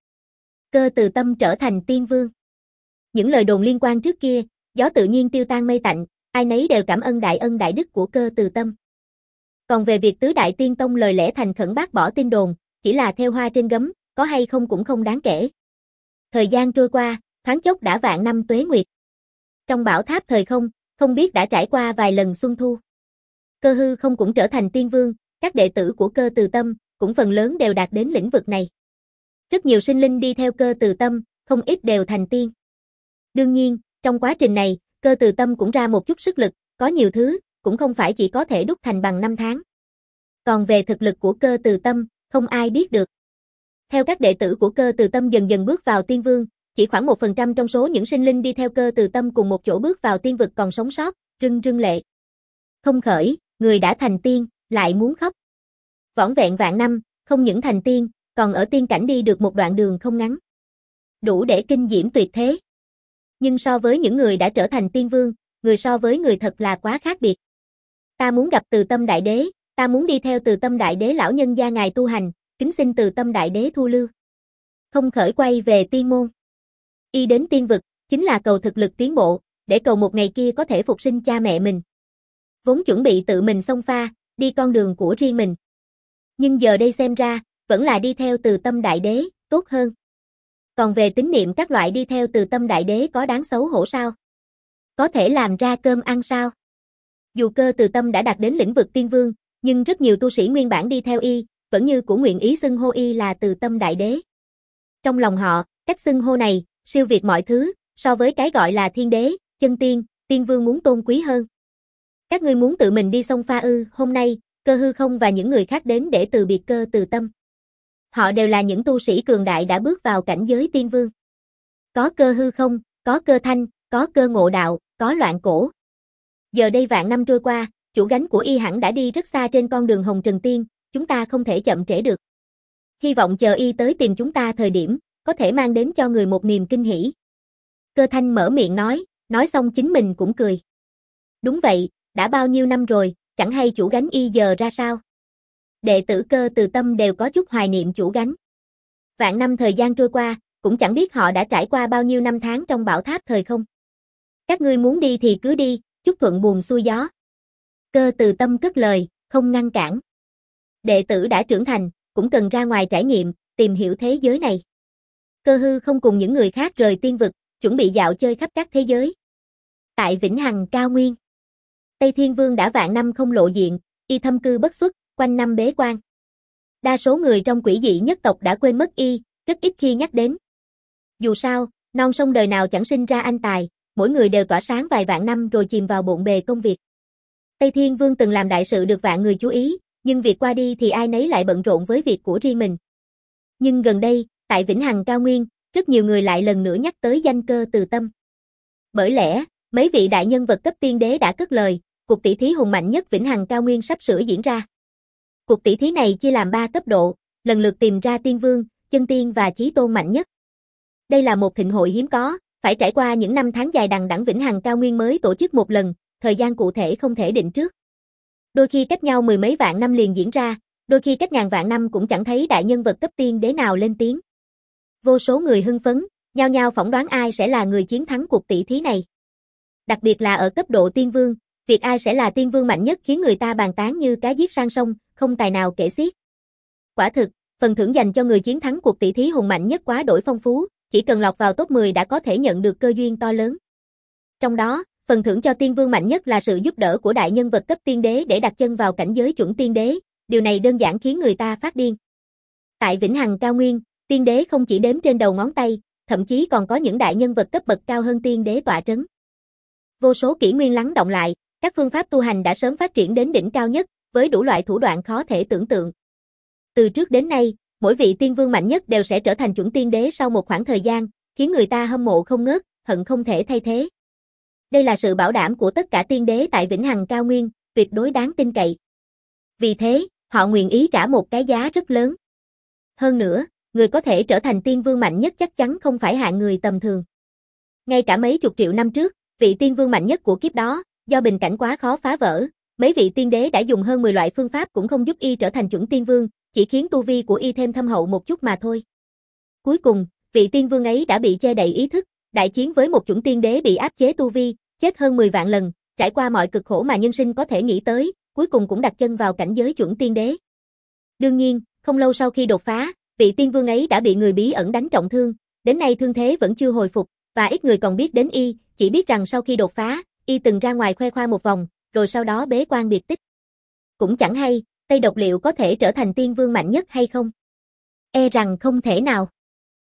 Cơ Từ Tâm trở thành tiên vương. Những lời đồn liên quan trước kia, gió tự nhiên tiêu tan mây tạnh, ai nấy đều cảm ơn đại ân đại đức của Cơ Từ Tâm. Còn về việc tứ đại tiên tông lời lẽ thành khẩn bác bỏ tin đồn, chỉ là theo hoa trên gấm, có hay không cũng không đáng kể. Thời gian trôi qua, thoáng chốc đã vạn năm tuế nguyệt. Trong bảo tháp thời không, không biết đã trải qua vài lần xuân thu. Cơ Hư không cũng trở thành tiên vương, các đệ tử của Cơ Từ Tâm cũng phần lớn đều đạt đến lĩnh vực này. Rất nhiều sinh linh đi theo Cơ Từ Tâm, không ít đều thành tiên. Đương nhiên, trong quá trình này, Cơ Từ Tâm cũng ra một chút sức lực, có nhiều thứ, cũng không phải chỉ có thể đúc thành bằng năm tháng. Còn về thực lực của Cơ Từ Tâm, không ai biết được. Theo các đệ tử của Cơ Từ Tâm dần dần bước vào tiên vương, chỉ khoảng một phần trăm trong số những sinh linh đi theo Cơ Từ Tâm cùng một chỗ bước vào tiên vực còn sống sót, rưng rưng lệ. Không khởi, người đã thành tiên, lại muốn khóc. Vỏn vẹn vạn năm, không những thành tiên, còn ở tiên cảnh đi được một đoạn đường không ngắn. Đủ để kinh diễm tuyệt thế. Nhưng so với những người đã trở thành tiên vương, người so với người thật là quá khác biệt. Ta muốn gặp Từ Tâm Đại Đế, ta muốn đi theo Từ Tâm Đại Đế lão nhân gia ngài tu hành, kính xin Từ Tâm Đại Đế thu lưu. Không khởi quay về tiên môn. Y đến tiên vực, chính là cầu thực lực tiến bộ, để cầu một ngày kia có thể phục sinh cha mẹ mình. Vốn chuẩn bị tự mình xông pha, đi con đường của riêng mình. Nhưng giờ đây xem ra, vẫn là đi theo Từ Tâm Đại Đế, tốt hơn. Còn về tín niệm các loại đi theo Từ Tâm Đại Đế có đáng xấu hổ sao? Có thể làm ra cơm ăn sao? Dù Cơ Từ Tâm đã đạt đến lĩnh vực tiên vương, nhưng rất nhiều tu sĩ nguyên bản đi theo y, vẫn như của nguyện ý xưng hô y là Từ Tâm Đại Đế. Trong lòng họ, cách xưng hô này, siêu việt mọi thứ, so với cái gọi là thiên đế, chân tiên, tiên vương muốn tôn quý hơn. Các ngươi muốn tự mình đi xông pha ư? Hôm nay, Cơ Hư không và những người khác đến để từ biệt Cơ Từ Tâm. Họ đều là những tu sĩ cường đại đã bước vào cảnh giới tiên vương. Có Cơ Hư không, có Cơ Thanh, có Cơ Ngộ Đạo, có Loạn Cổ. Giờ đây vạn năm trôi qua, chủ gánh của y hẳn đã đi rất xa trên con đường Hồng Trần Tiên, chúng ta không thể chậm trễ được. Hy vọng chờ y tới tìm chúng ta thời điểm, có thể mang đến cho người một niềm kinh hỉ. Cơ Thanh mở miệng nói, nói xong chính mình cũng cười. Đúng vậy, đã bao nhiêu năm rồi, chẳng hay chủ gánh y giờ ra sao. Đệ tử Cơ Từ Tâm đều có chút hoài niệm chủ gánh. Vạn năm thời gian trôi qua, cũng chẳng biết họ đã trải qua bao nhiêu năm tháng trong bảo tháp thời không. Các ngươi muốn đi thì cứ đi, chúc thuận buồm xuôi gió. Cơ Từ Tâm cất lời, không ngăn cản. Đệ tử đã trưởng thành, cũng cần ra ngoài trải nghiệm, tìm hiểu thế giới này. Cơ Hư không cùng những người khác rời tiên vực, chuẩn bị dạo chơi khắp các thế giới. Tại Vĩnh Hằng Cao Nguyên, Tây Thiên Vương đã vạn năm không lộ diện, y thâm cư bất xuất, quanh năm bế quan. Đa số người trong quỷ dị nhất tộc đã quên mất y, rất ít khi nhắc đến. Dù sao, non sông đời nào chẳng sinh ra anh tài, mỗi người đều tỏa sáng vài vạn năm rồi chìm vào bộn bề công việc. Tây Thiên Vương từng làm đại sự được vạn người chú ý, nhưng việc qua đi thì ai nấy lại bận rộn với việc của riêng mình. Nhưng gần đây, tại Vĩnh Hằng Cao Nguyên, rất nhiều người lại lần nữa nhắc tới danh Cơ Từ Tâm. Bởi lẽ, mấy vị đại nhân vật cấp tiên đế đã cất lời, cuộc tỷ thí hùng mạnh nhất Vĩnh Hằng Cao Nguyên sắp sửa diễn ra. Cuộc tỷ thí này chia làm ba cấp độ, lần lượt tìm ra tiên vương, chân tiên và chí tôn mạnh nhất. Đây là một thịnh hội hiếm có, phải trải qua những năm tháng dài đằng đẵng Vĩnh Hằng Cao Nguyên mới tổ chức một lần, thời gian cụ thể không thể định trước. Đôi khi cách nhau mười mấy vạn năm liền diễn ra, đôi khi cách ngàn vạn năm cũng chẳng thấy đại nhân vật cấp tiên đế nào lên tiếng. Vô số người hưng phấn, nhao nhao phỏng đoán ai sẽ là người chiến thắng cuộc tỷ thí này. Đặc biệt là ở cấp độ tiên vương, việc ai sẽ là tiên vương mạnh nhất khiến người ta bàn tán như cá giết sang sông, không tài nào kể xiết. Quả thực, phần thưởng dành cho người chiến thắng cuộc tỷ thí hùng mạnh nhất quá đổi phong phú, chỉ cần lọt vào top mười đã có thể nhận được cơ duyên to lớn. Trong đó, phần thưởng cho tiên vương mạnh nhất là sự giúp đỡ của đại nhân vật cấp tiên đế để đặt chân vào cảnh giới chuẩn tiên đế, điều này đơn giản khiến người ta phát điên. Tại Vĩnh Hằng Cao Nguyên, tiên đế không chỉ đếm trên đầu ngón tay, thậm chí còn có những đại nhân vật cấp bậc cao hơn tiên đế tọa trấn. Vô số kỷ nguyên lắng đọng lại, các phương pháp tu hành đã sớm phát triển đến đỉnh cao nhất, với đủ loại thủ đoạn khó thể tưởng tượng. Từ trước đến nay, mỗi vị tiên vương mạnh nhất đều sẽ trở thành chuẩn tiên đế sau một khoảng thời gian, khiến người ta hâm mộ không ngớt, hận không thể thay thế. Đây là sự bảo đảm của tất cả tiên đế tại Vĩnh Hằng Cao Nguyên, tuyệt đối đáng tin cậy. Vì thế, họ nguyện ý trả một cái giá rất lớn. Hơn nữa, người có thể trở thành tiên vương mạnh nhất chắc chắn không phải hạng người tầm thường. Ngay cả mấy chục triệu năm trước, vị tiên vương mạnh nhất của kiếp đó, do bình cảnh quá khó phá vỡ, mấy vị tiên đế đã dùng hơn mười loại phương pháp cũng không giúp y trở thành chuẩn tiên vương, chỉ khiến tu vi của y thêm thâm hậu một chút mà thôi. Cuối cùng, vị tiên vương ấy đã bị che đậy ý thức, đại chiến với một chuẩn tiên đế bị áp chế tu vi, chết hơn mười vạn lần, trải qua mọi cực khổ mà nhân sinh có thể nghĩ tới, cuối cùng cũng đặt chân vào cảnh giới chuẩn tiên đế. Đương nhiên, không lâu sau khi đột phá, vị tiên vương ấy đã bị người bí ẩn đánh trọng thương, đến nay thương thế vẫn chưa hồi phục, và ít người còn biết đến y, chỉ biết rằng sau khi đột phá, y từng ra ngoài khoe khoa một vòng, rồi sau đó bế quan biệt tích. Cũng chẳng hay, Tây Độc liệu có thể trở thành tiên vương mạnh nhất hay không? E rằng không thể nào.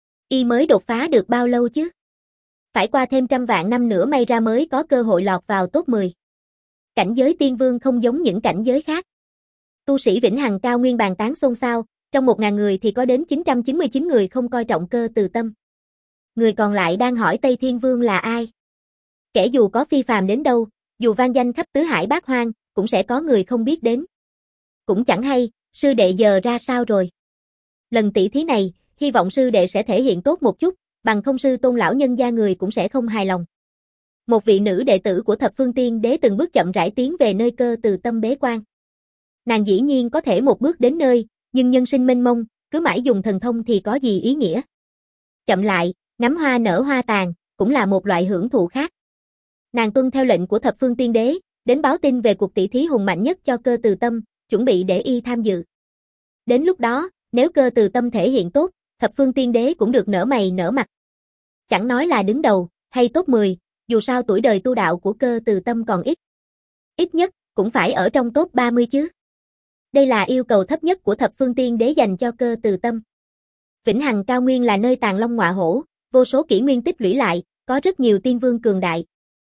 Y mới đột phá được bao lâu chứ? Phải qua thêm trăm vạn năm nữa may ra mới có cơ hội lọt vào top mười. Cảnh giới tiên vương không giống những cảnh giới khác. Tu sĩ Vĩnh Hằng Cao Nguyên bàn tán xôn xao, trong một ngàn người thì có đến chín trăm chín mươi chín người không coi trọng Cơ Từ Tâm. Người còn lại đang hỏi Tây Thiên Vương là ai? Kẻ dù có phi phàm đến đâu, dù vang danh khắp tứ hải bát hoang, cũng sẽ có người không biết đến. Cũng chẳng hay, sư đệ giờ ra sao rồi? Lần tỷ thí này, hy vọng sư đệ sẽ thể hiện tốt một chút, bằng không sư tôn lão nhân gia người cũng sẽ không hài lòng. Một vị nữ đệ tử của Thập Phương Tiên Đế từng bước chậm rãi tiến về nơi Cơ Từ Tâm bế quan. Nàng dĩ nhiên có thể một bước đến nơi, nhưng nhân sinh mênh mông, cứ mãi dùng thần thông thì có gì ý nghĩa. Chậm lại, ngắm hoa nở hoa tàn, cũng là một loại hưởng thụ khác. Nàng tuân theo lệnh của Thập Phương Tiên Đế, đến báo tin về cuộc tỷ thí hùng mạnh nhất cho Cơ Từ Tâm, chuẩn bị để y tham dự. Đến lúc đó, nếu Cơ Từ Tâm thể hiện tốt, Thập Phương Tiên Đế cũng được nở mày nở mặt. Chẳng nói là đứng đầu, hay top mười, dù sao tuổi đời tu đạo của Cơ Từ Tâm còn ít. Ít nhất, cũng phải ở trong top ba mươi chứ. Đây là yêu cầu thấp nhất của Thập Phương Tiên Đế dành cho Cơ Từ Tâm. Vĩnh Hằng Cao Nguyên là nơi tàng long ngọa hổ, vô số kỷ nguyên tích lũy lại, có rất nhiều tiên vương cường đại.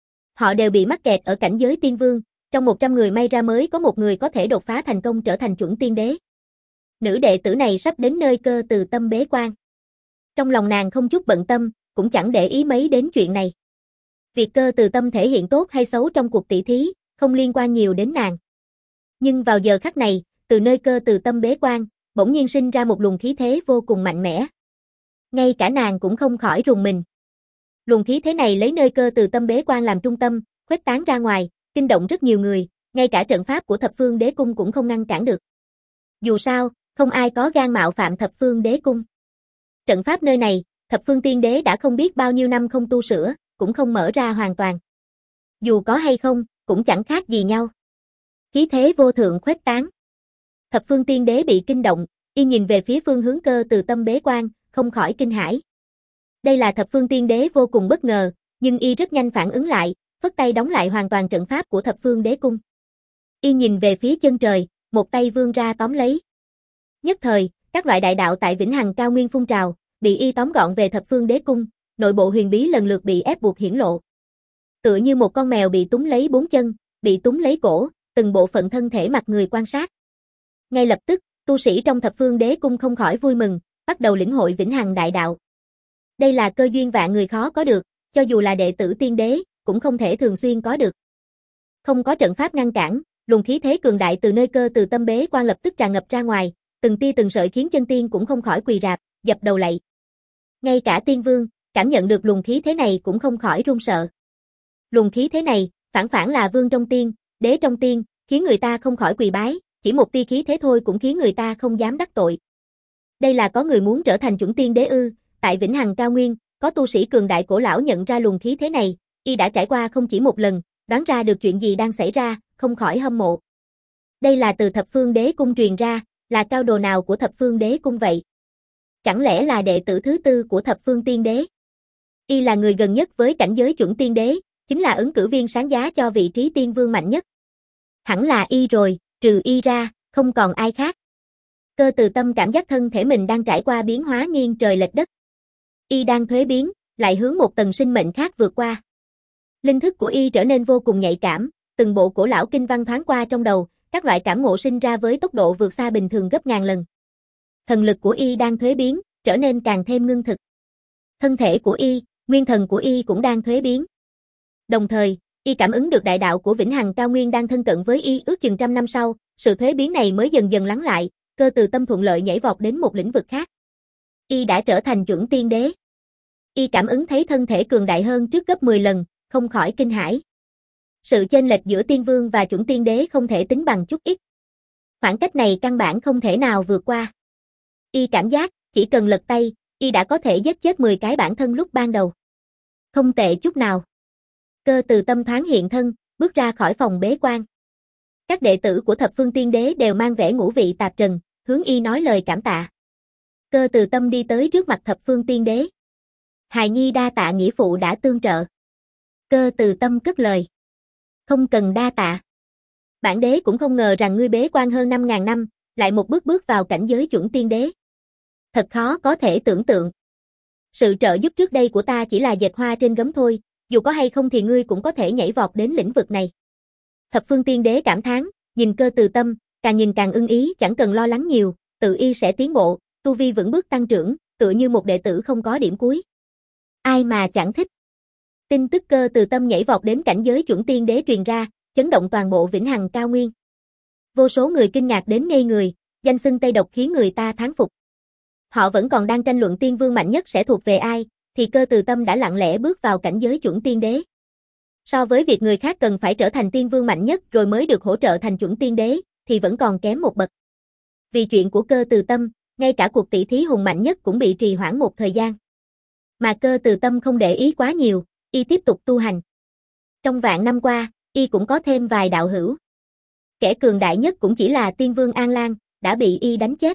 Họ đều bị mắc kẹt ở cảnh giới tiên vương, trong một trăm người may ra mới có một người có thể đột phá thành công trở thành chuẩn tiên đế. Nữ đệ tử này sắp đến nơi Cơ Từ Tâm bế quan. Trong lòng nàng không chút bận tâm, cũng chẳng để ý mấy đến chuyện này. Việc Cơ Từ Tâm thể hiện tốt hay xấu trong cuộc tỷ thí, không liên quan nhiều đến nàng. Nhưng vào giờ khắc này, từ nơi Cơ Từ Tâm bế quan, bỗng nhiên sinh ra một luồng khí thế vô cùng mạnh mẽ. Ngay cả nàng cũng không khỏi rùng mình. Luồng khí thế này lấy nơi Cơ Từ Tâm bế quan làm trung tâm, khuếch tán ra ngoài, kinh động rất nhiều người, ngay cả trận pháp của Thập Phương Đế Cung cũng không ngăn cản được. Dù sao, không ai có gan mạo phạm Thập Phương Đế Cung. Trận pháp nơi này, Thập Phương Tiên Đế đã không biết bao nhiêu năm không tu sửa, cũng không mở ra hoàn toàn. Dù có hay không, cũng chẳng khác gì nhau. Khí thế vô thượng khuếch tán. Thập Phương Tiên Đế bị kinh động, y nhìn về phía phương hướng Cơ Từ Tâm bế quan, không khỏi kinh hãi. Đây là Thập Phương Tiên Đế vô cùng bất ngờ, nhưng y rất nhanh phản ứng lại, phất tay đóng lại hoàn toàn trận pháp của Thập Phương Đế Cung. Y nhìn về phía chân trời, một tay vươn ra tóm lấy. Nhất thời, các loại đại đạo tại Vĩnh Hằng Cao Nguyên phun trào, bị y tóm gọn về Thập Phương Đế Cung, nội bộ huyền bí lần lượt bị ép buộc hiển lộ. Tựa như một con mèo bị túm lấy bốn chân, bị túm lấy cổ, từng bộ phận thân thể mặt người quan sát. Ngay lập tức, tu sĩ trong Thập Phương Đế Cung không khỏi vui mừng, bắt đầu lĩnh hội Vĩnh Hằng đại đạo. Đây là cơ duyên vạn người khó có được, cho dù là đệ tử tiên đế, cũng không thể thường xuyên có được. Không có trận pháp ngăn cản, luồng khí thế cường đại từ nơi Cơ Từ Tâm bế quan lập tức tràn ngập ra ngoài, từng tia từng sợi khiến chân tiên cũng không khỏi quỳ rạp, dập đầu lạy. Ngay cả tiên vương, cảm nhận được luồng khí thế này cũng không khỏi run sợ. Luồng khí thế này, phản phản là vương trong tiên, đế trong tiên, khiến người ta không khỏi quỳ bái, chỉ một tia khí thế thôi cũng khiến người ta không dám đắc tội. Đây là có người muốn trở thành chuẩn tiên đế ư? Tại Vĩnh Hằng Cao Nguyên, có tu sĩ cường đại cổ lão nhận ra luồng khí thế này, y đã trải qua không chỉ một lần, đoán ra được chuyện gì đang xảy ra, không khỏi hâm mộ. Đây là từ Thập Phương Đế Cung truyền ra, là cao đồ nào của Thập Phương Đế Cung vậy? Chẳng lẽ là đệ tử thứ tư của Thập Phương Tiên Đế? Y là người gần nhất với cảnh giới chuẩn tiên đế, chính là ứng cử viên sáng giá cho vị trí tiên vương mạnh nhất. Hẳn là Y rồi, trừ Y ra, không còn ai khác. Cơ Từ Tâm cảm giác thân thể mình đang trải qua biến hóa nghiêng trời lệch đất. Y đang thuế biến, lại hướng một tầng sinh mệnh khác vượt qua. Linh thức của Y trở nên vô cùng nhạy cảm, từng bộ cổ lão kinh văn thoáng qua trong đầu, các loại cảm ngộ sinh ra với tốc độ vượt xa bình thường gấp ngàn lần. Thần lực của Y đang thuế biến, trở nên càng thêm ngưng thực. Thân thể của Y, nguyên thần của Y cũng đang thuế biến. Đồng thời, Y cảm ứng được đại đạo của Vĩnh Hằng Cao Nguyên đang thân cận với Y, ước chừng trăm năm sau, sự thuế biến này mới dần dần lắng lại, Cơ Từ Tâm thuận lợi nhảy vọt đến một lĩnh vực khác. Y đã trở thành chuẩn tiên đế. Y cảm ứng thấy thân thể cường đại hơn trước gấp mười lần, không khỏi kinh hãi. Sự chênh lệch giữa tiên vương và chuẩn tiên đế không thể tính bằng chút ít. Khoảng cách này căn bản không thể nào vượt qua. Y cảm giác, chỉ cần lật tay, Y đã có thể giết chết mười cái bản thân lúc ban đầu. Không tệ chút nào. Cơ Từ Tâm thoáng hiện thân, bước ra khỏi phòng bế quan. Các đệ tử của Thập Phương Tiên Đế đều mang vẻ ngũ vị tạp trần, hướng Y nói lời cảm tạ. Cơ Từ Tâm đi tới trước mặt Thập Phương Tiên Đế. Hài nhi đa tạ nghĩa phụ đã tương trợ. Cơ Từ Tâm cất lời. Không cần đa tạ. Bản đế cũng không ngờ rằng ngươi bế quan hơn năm ngàn năm, lại một bước bước vào cảnh giới chuẩn tiên đế. Thật khó có thể tưởng tượng. Sự trợ giúp trước đây của ta chỉ là dệt hoa trên gấm thôi, dù có hay không thì ngươi cũng có thể nhảy vọt đến lĩnh vực này. Thập Phương Tiên Đế cảm thán, nhìn Cơ Từ Tâm, càng nhìn càng ưng ý, chẳng cần lo lắng nhiều, tự Y sẽ tiến bộ, tu vi vững bước tăng trưởng, tựa như một đệ tử không có điểm cuối. Ai mà chẳng thích. Tin tức Cơ Từ Tâm nhảy vọt đến cảnh giới chuẩn tiên đế truyền ra, chấn động toàn bộ Vĩnh Hằng Cao Nguyên. Vô số người kinh ngạc đến ngây người, danh xưng Tây Độc khiến người ta thán phục. Họ vẫn còn đang tranh luận tiên vương mạnh nhất sẽ thuộc về ai, thì Cơ Từ Tâm đã lặng lẽ bước vào cảnh giới chuẩn tiên đế. So với việc người khác cần phải trở thành tiên vương mạnh nhất rồi mới được hỗ trợ thành chuẩn tiên đế, thì vẫn còn kém một bậc. Vì chuyện của Cơ Từ Tâm, ngay cả cuộc tỷ thí hùng mạnh nhất cũng bị trì hoãn một thời gian. Mà Cơ Từ Tâm không để ý quá nhiều, Y tiếp tục tu hành. Trong vạn năm qua, Y cũng có thêm vài đạo hữu. Kẻ cường đại nhất cũng chỉ là tiên vương An Lan, đã bị Y đánh chết.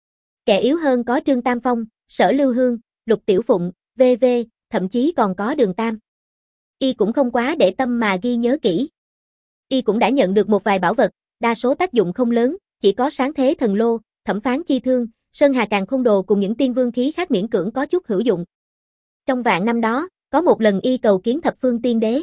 Kẻ yếu hơn có Trương Tam Phong, Sở Lưu Hương, Lục Tiểu Phụng, vân vân, thậm chí còn có Đường Tam. Y cũng không quá để tâm mà ghi nhớ kỹ. Y cũng đã nhận được một vài bảo vật, đa số tác dụng không lớn, chỉ có Sáng Thế Thần Lô, Thẩm Phán Chi Thương, Sơn Hà Càn Khôn Đồ cùng những tiên vương khí khác miễn cưỡng có chút hữu dụng. Trong vạn năm đó, có một lần Y cầu kiến Thập Phương Tiên Đế.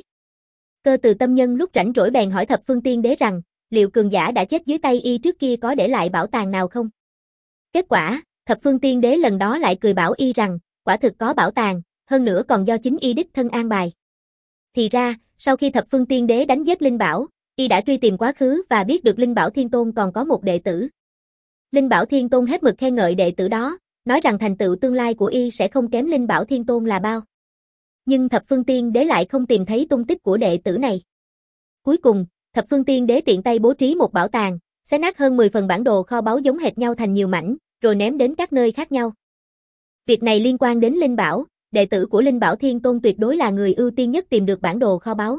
Cơ Từ Tâm nhân lúc rảnh rỗi bèn hỏi Thập Phương Tiên Đế rằng, liệu cường giả đã chết dưới tay Y trước kia có để lại bảo tàng nào không? Kết quả, Thập Phương Tiên Đế lần đó lại cười bảo Y rằng, quả thực có bảo tàng, hơn nữa còn do chính Y đích thân an bài. Thì ra, sau khi Thập Phương Tiên Đế đánh giết Linh Bảo, Y đã truy tìm quá khứ và biết được Linh Bảo Thiên Tôn còn có một đệ tử. Linh Bảo Thiên Tôn hết mực khen ngợi đệ tử đó, nói rằng thành tựu tương lai của Y sẽ không kém Linh Bảo Thiên Tôn là bao. Nhưng Thập Phương Tiên Đế lại không tìm thấy tung tích của đệ tử này. Cuối cùng, Thập Phương Tiên Đế tiện tay bố trí một bảo tàng, xé nát hơn mười phần bản đồ kho báu giống hệt nhau thành nhiều mảnh, rồi ném đến các nơi khác nhau. Việc này liên quan đến Linh Bảo, đệ tử của Linh Bảo Thiên Tôn tuyệt đối là người ưu tiên nhất tìm được bản đồ kho báu.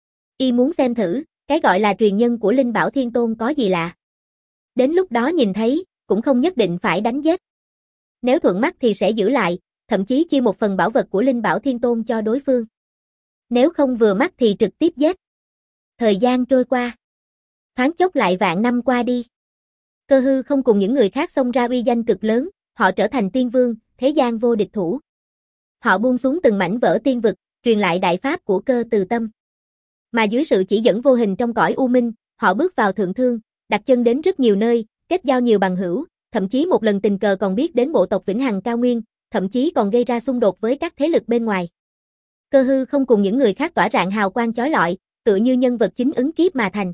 Y muốn xem thử, cái gọi là truyền nhân của Linh Bảo Thiên Tôn có gì lạ. Đến lúc đó nhìn thấy, cũng không nhất định phải đánh giết. Nếu thuận mắt thì sẽ giữ lại, thậm chí chia một phần bảo vật của Linh Bảo Thiên Tôn cho đối phương. Nếu không vừa mắt thì trực tiếp giết. Thời gian trôi qua. Thoáng chốc lại vạn năm qua đi. Cơ Hư không cùng những người khác xông ra uy danh cực lớn, họ trở thành tiên vương, thế gian vô địch thủ. Họ buông xuống từng mảnh vỡ tiên vực, truyền lại đại pháp của Cơ Từ Tâm. Mà dưới sự chỉ dẫn vô hình trong cõi u minh, họ bước vào thượng thương, đặt chân đến rất nhiều nơi, kết giao nhiều bằng hữu, thậm chí một lần tình cờ còn biết đến bộ tộc Vĩnh Hằng Cao Nguyên, thậm chí còn gây ra xung đột với các thế lực bên ngoài. Cơ Hư không cùng những người khác tỏa rạng hào quang chói lọi, tựa như nhân vật chính ứng kiếp mà thành.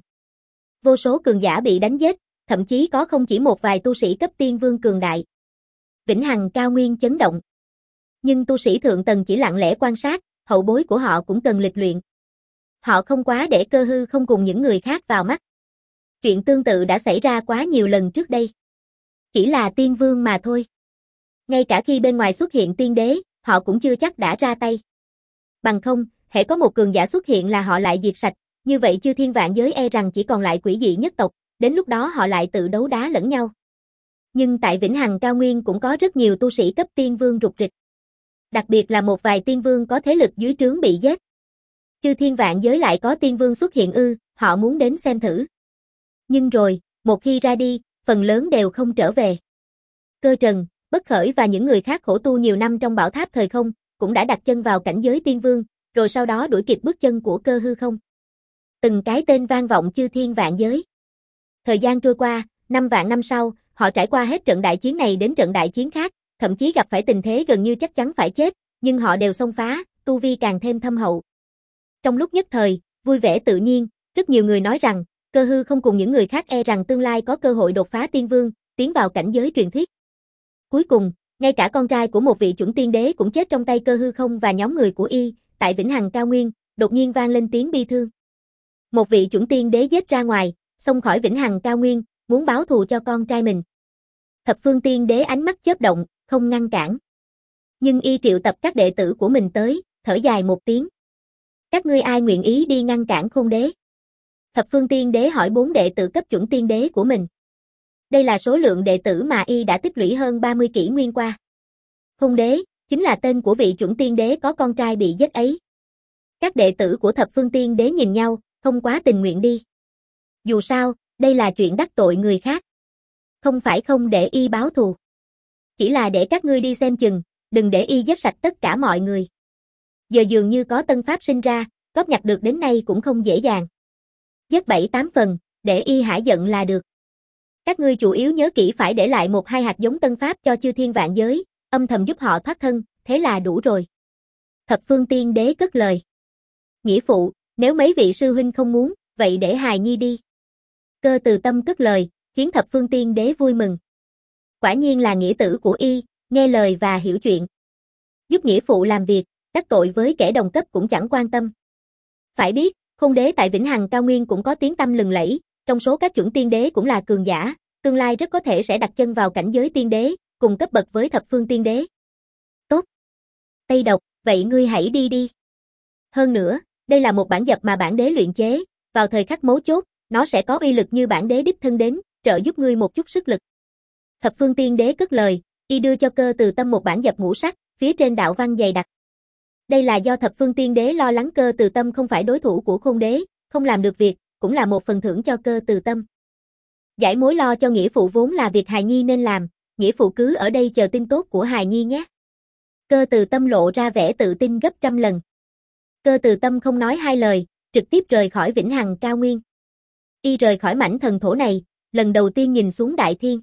Vô số cường giả bị đánh giết, thậm chí có không chỉ một vài tu sĩ cấp tiên vương cường đại. Vĩnh Hằng Cao Nguyên chấn động. Nhưng tu sĩ thượng tầng chỉ lặng lẽ quan sát, hậu bối của họ cũng cần lịch luyện. Họ không quá để Cơ Hư không cùng những người khác vào mắt. Chuyện tương tự đã xảy ra quá nhiều lần trước đây. Chỉ là tiên vương mà thôi. Ngay cả khi bên ngoài xuất hiện tiên đế, họ cũng chưa chắc đã ra tay. Bằng không, hễ có một cường giả xuất hiện là họ lại diệt sạch, như vậy chư thiên vạn giới e rằng chỉ còn lại quỷ dị nhất tộc, đến lúc đó họ lại tự đấu đá lẫn nhau. Nhưng tại Vĩnh Hằng Cao Nguyên cũng có rất nhiều tu sĩ cấp tiên vương rục rịch. Đặc biệt là một vài tiên vương có thế lực dưới trướng bị giết. Chư thiên vạn giới lại có tiên vương xuất hiện ư, họ muốn đến xem thử. Nhưng rồi, một khi ra đi, phần lớn đều không trở về. Cơ Trần, Bất Khởi và những người khác khổ tu nhiều năm trong bảo tháp thời không, cũng đã đặt chân vào cảnh giới tiên vương, rồi sau đó đuổi kịp bước chân của Cơ Hư Không. Từng cái tên vang vọng chư thiên vạn giới. Thời gian trôi qua, năm vạn năm sau, họ trải qua hết trận đại chiến này đến trận đại chiến khác, thậm chí gặp phải tình thế gần như chắc chắn phải chết, nhưng họ đều xông phá, tu vi càng thêm thâm hậu. Trong lúc nhất thời, vui vẻ tự nhiên, rất nhiều người nói rằng, Cơ Hư Không cùng những người khác e rằng tương lai có cơ hội đột phá tiên vương, tiến vào cảnh giới truyền thuyết. Cuối cùng, ngay cả con trai của một vị chuẩn tiên đế cũng chết trong tay Cơ Hư Không và nhóm người của y, tại Vĩnh Hằng Cao Nguyên, đột nhiên vang lên tiếng bi thương. Một vị chuẩn tiên đế giết ra ngoài, xông khỏi Vĩnh Hằng Cao Nguyên, muốn báo thù cho con trai mình. Thập Phương Tiên Đế ánh mắt chớp động, không ngăn cản. Nhưng y triệu tập các đệ tử của mình tới, thở dài một tiếng. Các ngươi ai nguyện ý đi ngăn cản Khôn Đế? Thập Phương Tiên Đế hỏi bốn đệ tử cấp chuẩn tiên đế của mình. Đây là số lượng đệ tử mà y đã tích lũy hơn ba mươi kỷ nguyên qua. Khôn Đế, chính là tên của vị chuẩn tiên đế có con trai bị giết ấy. Các đệ tử của Thập Phương Tiên Đế nhìn nhau, không quá tình nguyện đi. Dù sao, đây là chuyện đắc tội người khác. Không phải không để y báo thù. Chỉ là để các ngươi đi xem chừng, đừng để y giết sạch tất cả mọi người. Giờ dường như có tân pháp sinh ra, góp nhặt được đến nay cũng không dễ dàng. Giết bảy tám phần, để y hả giận là được. Các ngươi chủ yếu nhớ kỹ phải để lại một hai hạt giống tân pháp cho chư thiên vạn giới, âm thầm giúp họ thoát thân, thế là đủ rồi. Thập Phương Tiên Đế cất lời. Nghĩa phụ, nếu mấy vị sư huynh không muốn, vậy để hài nhi đi. Cơ Từ Tâm cất lời, khiến Thập Phương Tiên Đế vui mừng. Quả nhiên là nghĩa tử của y, nghe lời và hiểu chuyện. Giúp nghĩa phụ làm việc, đắc tội với kẻ đồng cấp cũng chẳng quan tâm. Phải biết, Khôn Đế tại Vĩnh Hằng Cao Nguyên cũng có tiếng tăm lừng lẫy, trong số các chuẩn tiên đế cũng là cường giả, tương lai rất có thể sẽ đặt chân vào cảnh giới tiên đế, cùng cấp bậc với Thập Phương Tiên Đế. Tốt. Tây Độc, vậy ngươi hãy đi đi. Hơn nữa, đây là một bản dập mà bản đế luyện chế, vào thời khắc mấu chốt, nó sẽ có uy lực như bản đế đích thân đến, trợ giúp ngươi một chút sức lực. Thập Phương Tiên Đế cất lời, y đưa cho Cơ Từ Tâm một bản dập ngũ sắc, phía trên đạo văn dày đặc. Đây là do Thập Phương Tiên Đế lo lắng Cơ Từ Tâm không phải đối thủ của Khôn Đế, không làm được việc, cũng là một phần thưởng cho Cơ Từ Tâm. Giải mối lo cho nghĩa phụ vốn là việc hài nhi nên làm, nghĩa phụ cứ ở đây chờ tin tốt của hài nhi nhé. Cơ Từ Tâm lộ ra vẻ tự tin gấp trăm lần. Cơ Từ Tâm không nói hai lời, trực tiếp rời khỏi Vĩnh Hằng Cao Nguyên. Y rời khỏi mảnh thần thổ này, lần đầu tiên nhìn xuống đại thiên.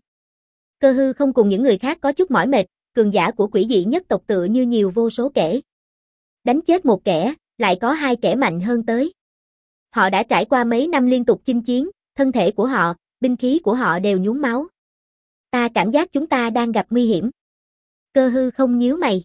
Cơ Hư Không cùng những người khác có chút mỏi mệt, cường giả của quỷ dị nhất tộc tựa như nhiều vô số kể. Đánh chết một kẻ, lại có hai kẻ mạnh hơn tới. Họ đã trải qua mấy năm liên tục chinh chiến, thân thể của họ, binh khí của họ đều nhuốm máu. Ta cảm giác chúng ta đang gặp nguy hiểm. Cơ Hư Không nhíu mày.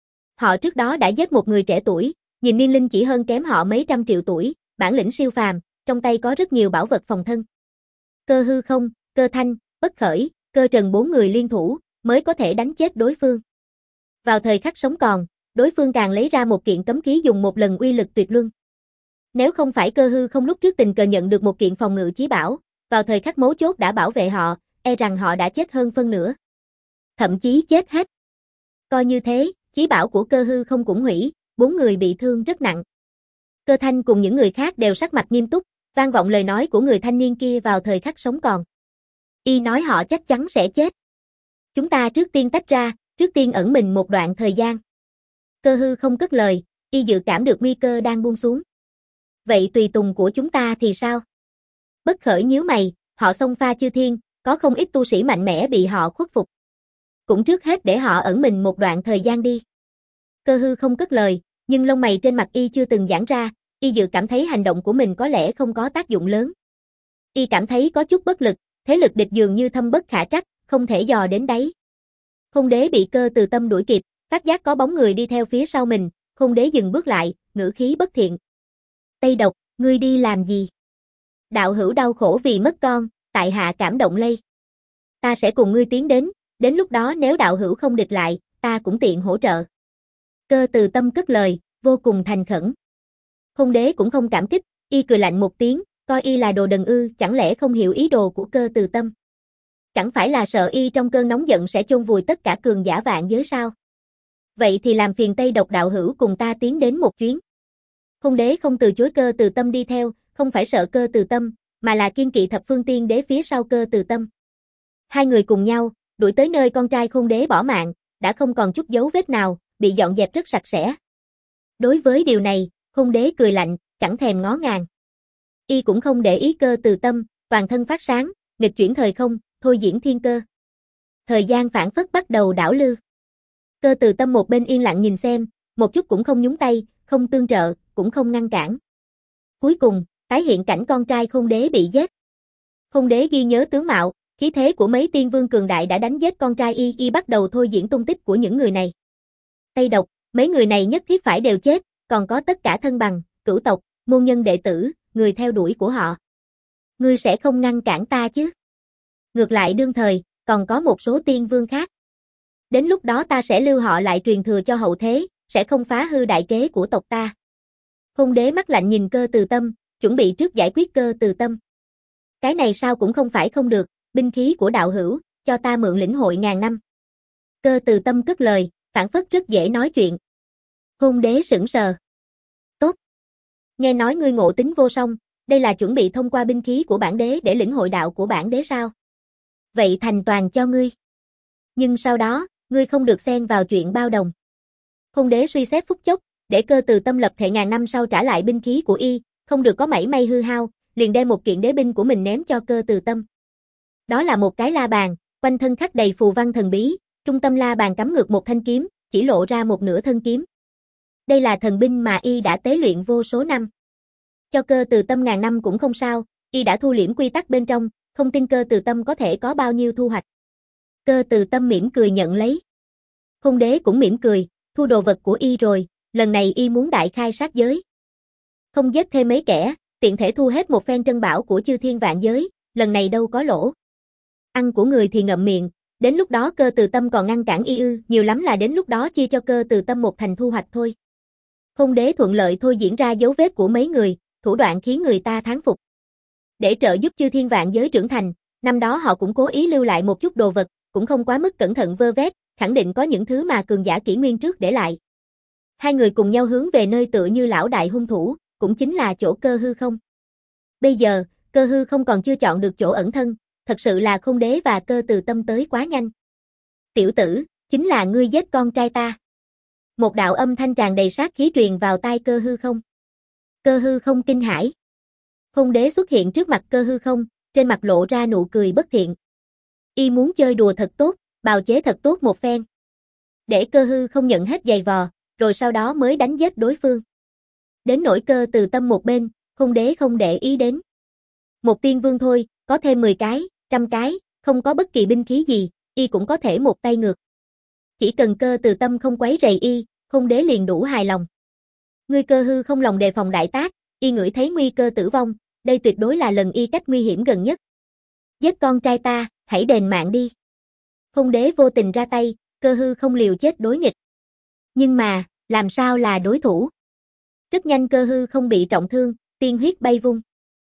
Họ trước đó đã giết một người trẻ tuổi, nhìn niên linh chỉ hơn kém họ mấy trăm triệu tuổi, bản lĩnh siêu phàm, trong tay có rất nhiều bảo vật phòng thân. Cơ Hư Không, Cơ Thanh, Bất Khởi, Cơ Trần bốn người liên thủ, mới có thể đánh chết đối phương. Vào thời khắc sống còn, đối phương càng lấy ra một kiện cấm khí dùng một lần uy lực tuyệt luân. Nếu không phải Cơ Hư Không lúc trước tình cờ nhận được một kiện phòng ngự chí bảo, vào thời khắc mấu chốt đã bảo vệ họ, e rằng họ đã chết hơn phân nửa. Thậm chí chết hết. Coi như thế, chí bảo của Cơ Hư Không cũng hủy, bốn người bị thương rất nặng. Cơ Thanh cùng những người khác đều sắc mặt nghiêm túc, vang vọng lời nói của người thanh niên kia vào thời khắc sống còn. Y nói họ chắc chắn sẽ chết. Chúng ta trước tiên tách ra, trước tiên ẩn mình một đoạn thời gian. Cơ Hư Không cất lời, y dự cảm được nguy cơ đang buông xuống. Vậy tùy tùng của chúng ta thì sao? Bất Khởi nhíu mày, họ xông pha chư thiên, có không ít tu sĩ mạnh mẽ bị họ khuất phục. Cũng trước hết để họ ẩn mình một đoạn thời gian đi. Cơ Hư Không cất lời, nhưng lông mày trên mặt y chưa từng giãn ra, y dự cảm thấy hành động của mình có lẽ không có tác dụng lớn. Y cảm thấy có chút bất lực, thế lực địch dường như thâm bất khả trắc, không thể dò đến đáy. Khôn Đế bị Cơ Từ Tâm đuổi kịp, phát giác có bóng người đi theo phía sau mình, Khôn Đế dừng bước lại, ngữ khí bất thiện. Tây Độc, ngươi đi làm gì? Đạo hữu đau khổ vì mất con, tại hạ cảm động lây. Ta sẽ cùng ngươi tiến đến, đến lúc đó nếu đạo hữu không địch lại, ta cũng tiện hỗ trợ. Cơ Từ Tâm cất lời, vô cùng thành khẩn. Khôn Đế cũng không cảm kích, y cười lạnh một tiếng, coi y là đồ đần ư, chẳng lẽ không hiểu ý đồ của Cơ Từ Tâm? Chẳng phải là sợ y trong cơn nóng giận sẽ chôn vùi tất cả cường giả vạn giới sao? Vậy thì làm phiền Tây Độc đạo hữu cùng ta tiến đến một chuyến. Hôn đế không từ chối Cơ Từ Tâm đi theo, không phải sợ Cơ Từ Tâm, mà là kiên kỵ thập phương tiên đế phía sau Cơ Từ Tâm. Hai người cùng nhau, đuổi tới nơi con trai Khôn đế bỏ mạng, đã không còn chút dấu vết nào, bị dọn dẹp rất sạch sẽ. Đối với điều này, Khôn đế cười lạnh, chẳng thèm ngó ngàng. Y cũng không để ý Cơ Từ Tâm, toàn thân phát sáng, nghịch chuyển thời không, thôi diễn thiên cơ. Thời gian phản phất bắt đầu đảo lư. Cơ Từ Tâm một bên yên lặng nhìn xem, một chút cũng không nhúng tay, không tương trợ, cũng không ngăn cản. Cuối cùng, tái hiện cảnh con trai Khôn đế bị giết. Khôn đế ghi nhớ tướng mạo, khí thế của mấy tiên vương cường đại đã đánh giết con trai y, y bắt đầu thôi diễn tung tích của những người này. Tây Độc, mấy người này nhất thiết phải đều chết, còn có tất cả thân bằng, cửu tộc, môn nhân đệ tử, người theo đuổi của họ. Ngươi sẽ không ngăn cản ta chứ? Ngược lại đương thời, còn có một số tiên vương khác. Đến lúc đó ta sẽ lưu họ lại truyền thừa cho hậu thế, sẽ không phá hư đại kế của tộc ta. Khôn đế mắt lạnh nhìn Cơ Từ Tâm, chuẩn bị trước giải quyết Cơ Từ Tâm. Cái này sao cũng không phải không được, binh khí của đạo hữu, cho ta mượn lĩnh hội ngàn năm. Cơ Từ Tâm cất lời, phản phất rất dễ nói chuyện. Khôn đế sững sờ. Tốt. Nghe nói ngươi ngộ tính vô song, đây là chuẩn bị thông qua binh khí của bản đế để lĩnh hội đạo của bản đế sao? Vậy thành toàn cho ngươi. Nhưng sau đó, ngươi không được xen vào chuyện bao đồng. Khôn đế suy xét phút chốc, để Cơ Từ Tâm lập thệ ngàn năm sau trả lại binh khí của y, không được có mảy may hư hao, liền đem một kiện đế binh của mình ném cho Cơ Từ Tâm. Đó là một cái la bàn, quanh thân khắc đầy phù văn thần bí, trung tâm la bàn cắm ngược một thanh kiếm, chỉ lộ ra một nửa thân kiếm. Đây là thần binh mà y đã tế luyện vô số năm. Cho Cơ Từ Tâm ngàn năm cũng không sao, y đã thu liễm quy tắc bên trong, không tin Cơ Từ Tâm có thể có bao nhiêu thu hoạch. Cơ Từ Tâm mỉm cười nhận lấy. Khôn đế cũng mỉm cười, thu đồ vật của y rồi, lần này y muốn đại khai sát giới. Không giết thêm mấy kẻ, tiện thể thu hết một phen trân bảo của chư thiên vạn giới, lần này đâu có lỗ. Ăn của người thì ngậm miệng, đến lúc đó Cơ Từ Tâm còn ngăn cản y ư, nhiều lắm là đến lúc đó chia cho Cơ Từ Tâm một thành thu hoạch thôi. Khôn đế thuận lợi thôi diễn ra dấu vết của mấy người, thủ đoạn khiến người ta thán phục. Để trợ giúp chư thiên vạn giới trưởng thành, năm đó họ cũng cố ý lưu lại một chút đồ vật, cũng không quá mức cẩn thận vơ vét, khẳng định có những thứ mà cường giả kỷ nguyên trước để lại. Hai người cùng nhau hướng về nơi tựa như lão đại hung thủ, cũng chính là chỗ Cơ Hư Không. Bây giờ, Cơ Hư Không còn chưa chọn được chỗ ẩn thân, thật sự là Khôn đế và Cơ Từ Tâm tới quá nhanh. Tiểu tử, chính là ngươi giết con trai ta. Một đạo âm thanh tràn đầy sát khí truyền vào tai Cơ Hư Không. Cơ Hư Không kinh hãi. Khôn đế xuất hiện trước mặt Cơ Hư Không, trên mặt lộ ra nụ cười bất thiện. Y muốn chơi đùa thật tốt, bào chế thật tốt một phen. Để Cơ Hư Không nhận hết giày vò, rồi sau đó mới đánh giết đối phương. Đến nỗi Cơ Từ Tâm một bên, Khôn đế không để ý đến. Một tiên vương thôi, có thêm mười cái, trăm cái, không có bất kỳ binh khí gì, y cũng có thể một tay ngược. Chỉ cần Cơ Từ Tâm không quấy rầy y, Khôn đế liền đủ hài lòng. Ngươi Cơ Hư Không lòng đề phòng đại tác, y ngửi thấy nguy cơ tử vong, đây tuyệt đối là lần y cách nguy hiểm gần nhất. Giết con trai ta, hãy đền mạng đi. Khôn đế vô tình ra tay, Cơ Hư Không liều chết đối nghịch. Nhưng mà, làm sao là đối thủ? Rất nhanh Cơ Hư Không bị trọng thương, tiên huyết bay vung.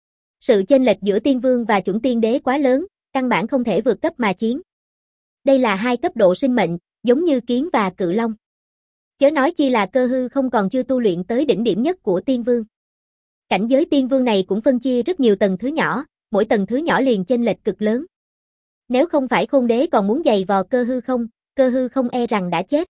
Sự chênh lệch giữa tiên vương và chuẩn tiên đế quá lớn, căn bản không thể vượt cấp mà chiến. Đây là hai cấp độ sinh mệnh, giống như kiến và cự long. Chớ nói chi là Cơ Hư Không còn chưa tu luyện tới đỉnh điểm nhất của tiên vương. Cảnh giới tiên vương này cũng phân chia rất nhiều tầng thứ nhỏ, mỗi tầng thứ nhỏ liền chênh lệch cực lớn. Nếu không phải Khôn đế còn muốn giày vò Cơ Hư Không, Cơ Hư Không e rằng đã chết.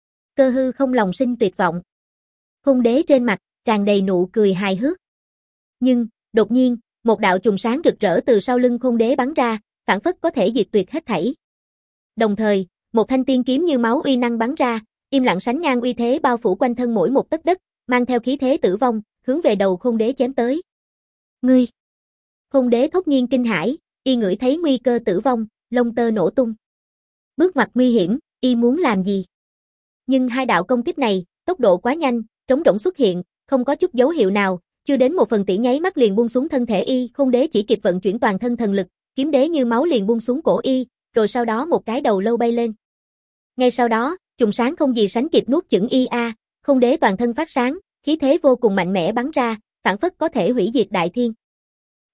Cơ Hư Không lòng sinh tuyệt vọng. Khôn đế trên mặt tràn đầy nụ cười hài hước. Nhưng, đột nhiên, một đạo chùm sáng rực rỡ từ sau lưng Khôn đế bắn ra, phảng phất có thể diệt tuyệt hết thảy. Đồng thời, một thanh tiên kiếm như máu uy năng bắn ra, im lặng sánh ngang uy thế bao phủ quanh thân mỗi một tấc đất, mang theo khí thế tử vong, hướng về đầu Khôn đế chém tới. Ngươi! Khôn đế thốt nhiên kinh hãi, y ngửi thấy nguy cơ tử vong, lông tơ nổ tung. Bước ngoặt nguy hiểm, y muốn làm gì? Nhưng hai đạo công kích này, tốc độ quá nhanh, trống rỗng xuất hiện, không có chút dấu hiệu nào, chưa đến một phần tỷ nháy mắt liền buông xuống thân thể y, Khôn đế chỉ kịp vận chuyển toàn thân thần lực, kiếm đế như máu liền buông xuống cổ y, rồi sau đó một cái đầu lâu bay lên. Ngay sau đó, chùm sáng không gì sánh kịp nuốt chửng y a, Khôn đế toàn thân phát sáng, khí thế vô cùng mạnh mẽ bắn ra, phảng phất có thể hủy diệt đại thiên.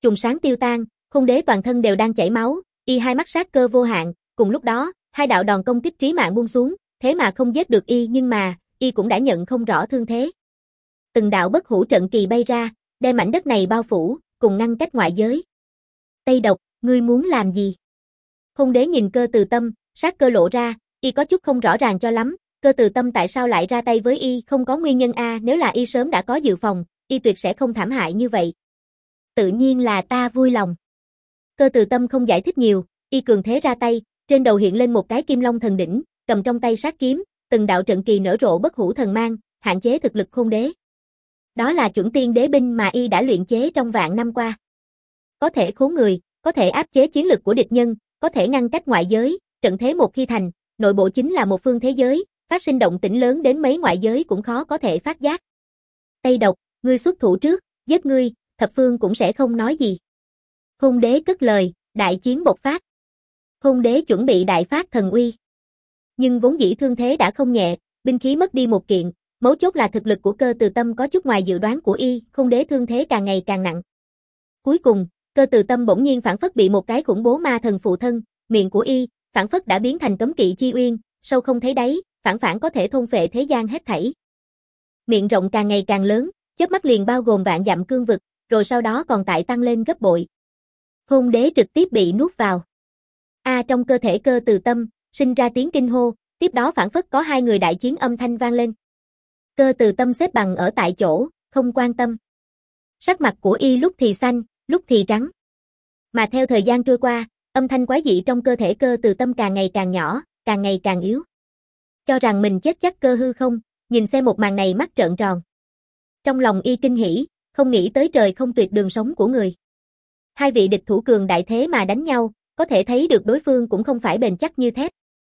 Chùm sáng tiêu tan, Khôn Đế toàn thân đều đang chảy máu, y hai mắt sát cơ vô hạn, cùng lúc đó, hai đạo đòn công kích trí mạng buông xuống, thế mà không giết được y nhưng mà, y cũng đã nhận không rõ thương thế. Từng đạo bất hủ trận kỳ bay ra, đem mảnh đất này bao phủ, cùng ngăn cách ngoại giới. Tây Độc, ngươi muốn làm gì? Khôn Đế nhìn Cơ Từ Tâm, sát cơ lộ ra, y có chút không rõ ràng cho lắm, Cơ Từ Tâm tại sao lại ra tay với y, không có nguyên nhân a, nếu là y sớm đã có dự phòng, y tuyệt sẽ không thảm hại như vậy. Tự nhiên là ta vui lòng. Cơ Từ Tâm không giải thích nhiều, y cường thế ra tay, trên đầu hiện lên một cái Kim Long thần đỉnh, cầm trong tay sát kiếm, từng đạo trận kỳ nở rộ bất hủ thần mang, hạn chế thực lực Khôn Đế. Đó là chuẩn tiên đế binh mà y đã luyện chế trong vạn năm qua. Có thể khốn người, có thể áp chế chiến lực của địch nhân, có thể ngăn cách ngoại giới, trận thế một khi thành, nội bộ chính là một phương thế giới, phát sinh động tĩnh lớn đến mấy ngoại giới cũng khó có thể phát giác. Tây Độc, ngươi xuất thủ trước, giết ngươi, thập phương cũng sẽ không nói gì. Khôn Đế cất lời, đại chiến bộc phát. Khôn Đế chuẩn bị đại phát thần uy. Nhưng vốn dĩ thương thế đã không nhẹ, binh khí mất đi một kiện, mấu chốt là thực lực của Cơ Từ Tâm có chút ngoài dự đoán của y, Khôn Đế thương thế càng ngày càng nặng. Cuối cùng, Cơ Từ Tâm bỗng nhiên phản phất bị một cái khủng bố ma thần phụ thân, miệng của y, phản phất đã biến thành cấm kỵ chi uyên, sâu không thấy đáy, phản phản có thể thôn phệ thế gian hết thảy. Miệng rộng càng ngày càng lớn, chớp mắt liền bao gồm vạn dặm cương vực, rồi sau đó còn tại tăng lên gấp bội. Khôn Đế trực tiếp bị nuốt vào. A trong cơ thể Cơ Từ Tâm, sinh ra tiếng kinh hô, tiếp đó phản phất có hai người đại chiến âm thanh vang lên. Cơ Từ Tâm xếp bằng ở tại chỗ, không quan tâm. Sắc mặt của y lúc thì xanh, lúc thì trắng. Mà theo thời gian trôi qua, âm thanh quái dị trong cơ thể Cơ Từ Tâm càng ngày càng nhỏ, càng ngày càng yếu. Cho rằng mình chết chắc cơ hư không, nhìn xem một màn này mắt trợn tròn. Trong lòng y kinh hỉ, không nghĩ tới trời không tuyệt đường sống của người. Hai vị địch thủ cường đại thế mà đánh nhau, có thể thấy được đối phương cũng không phải bền chắc như thép.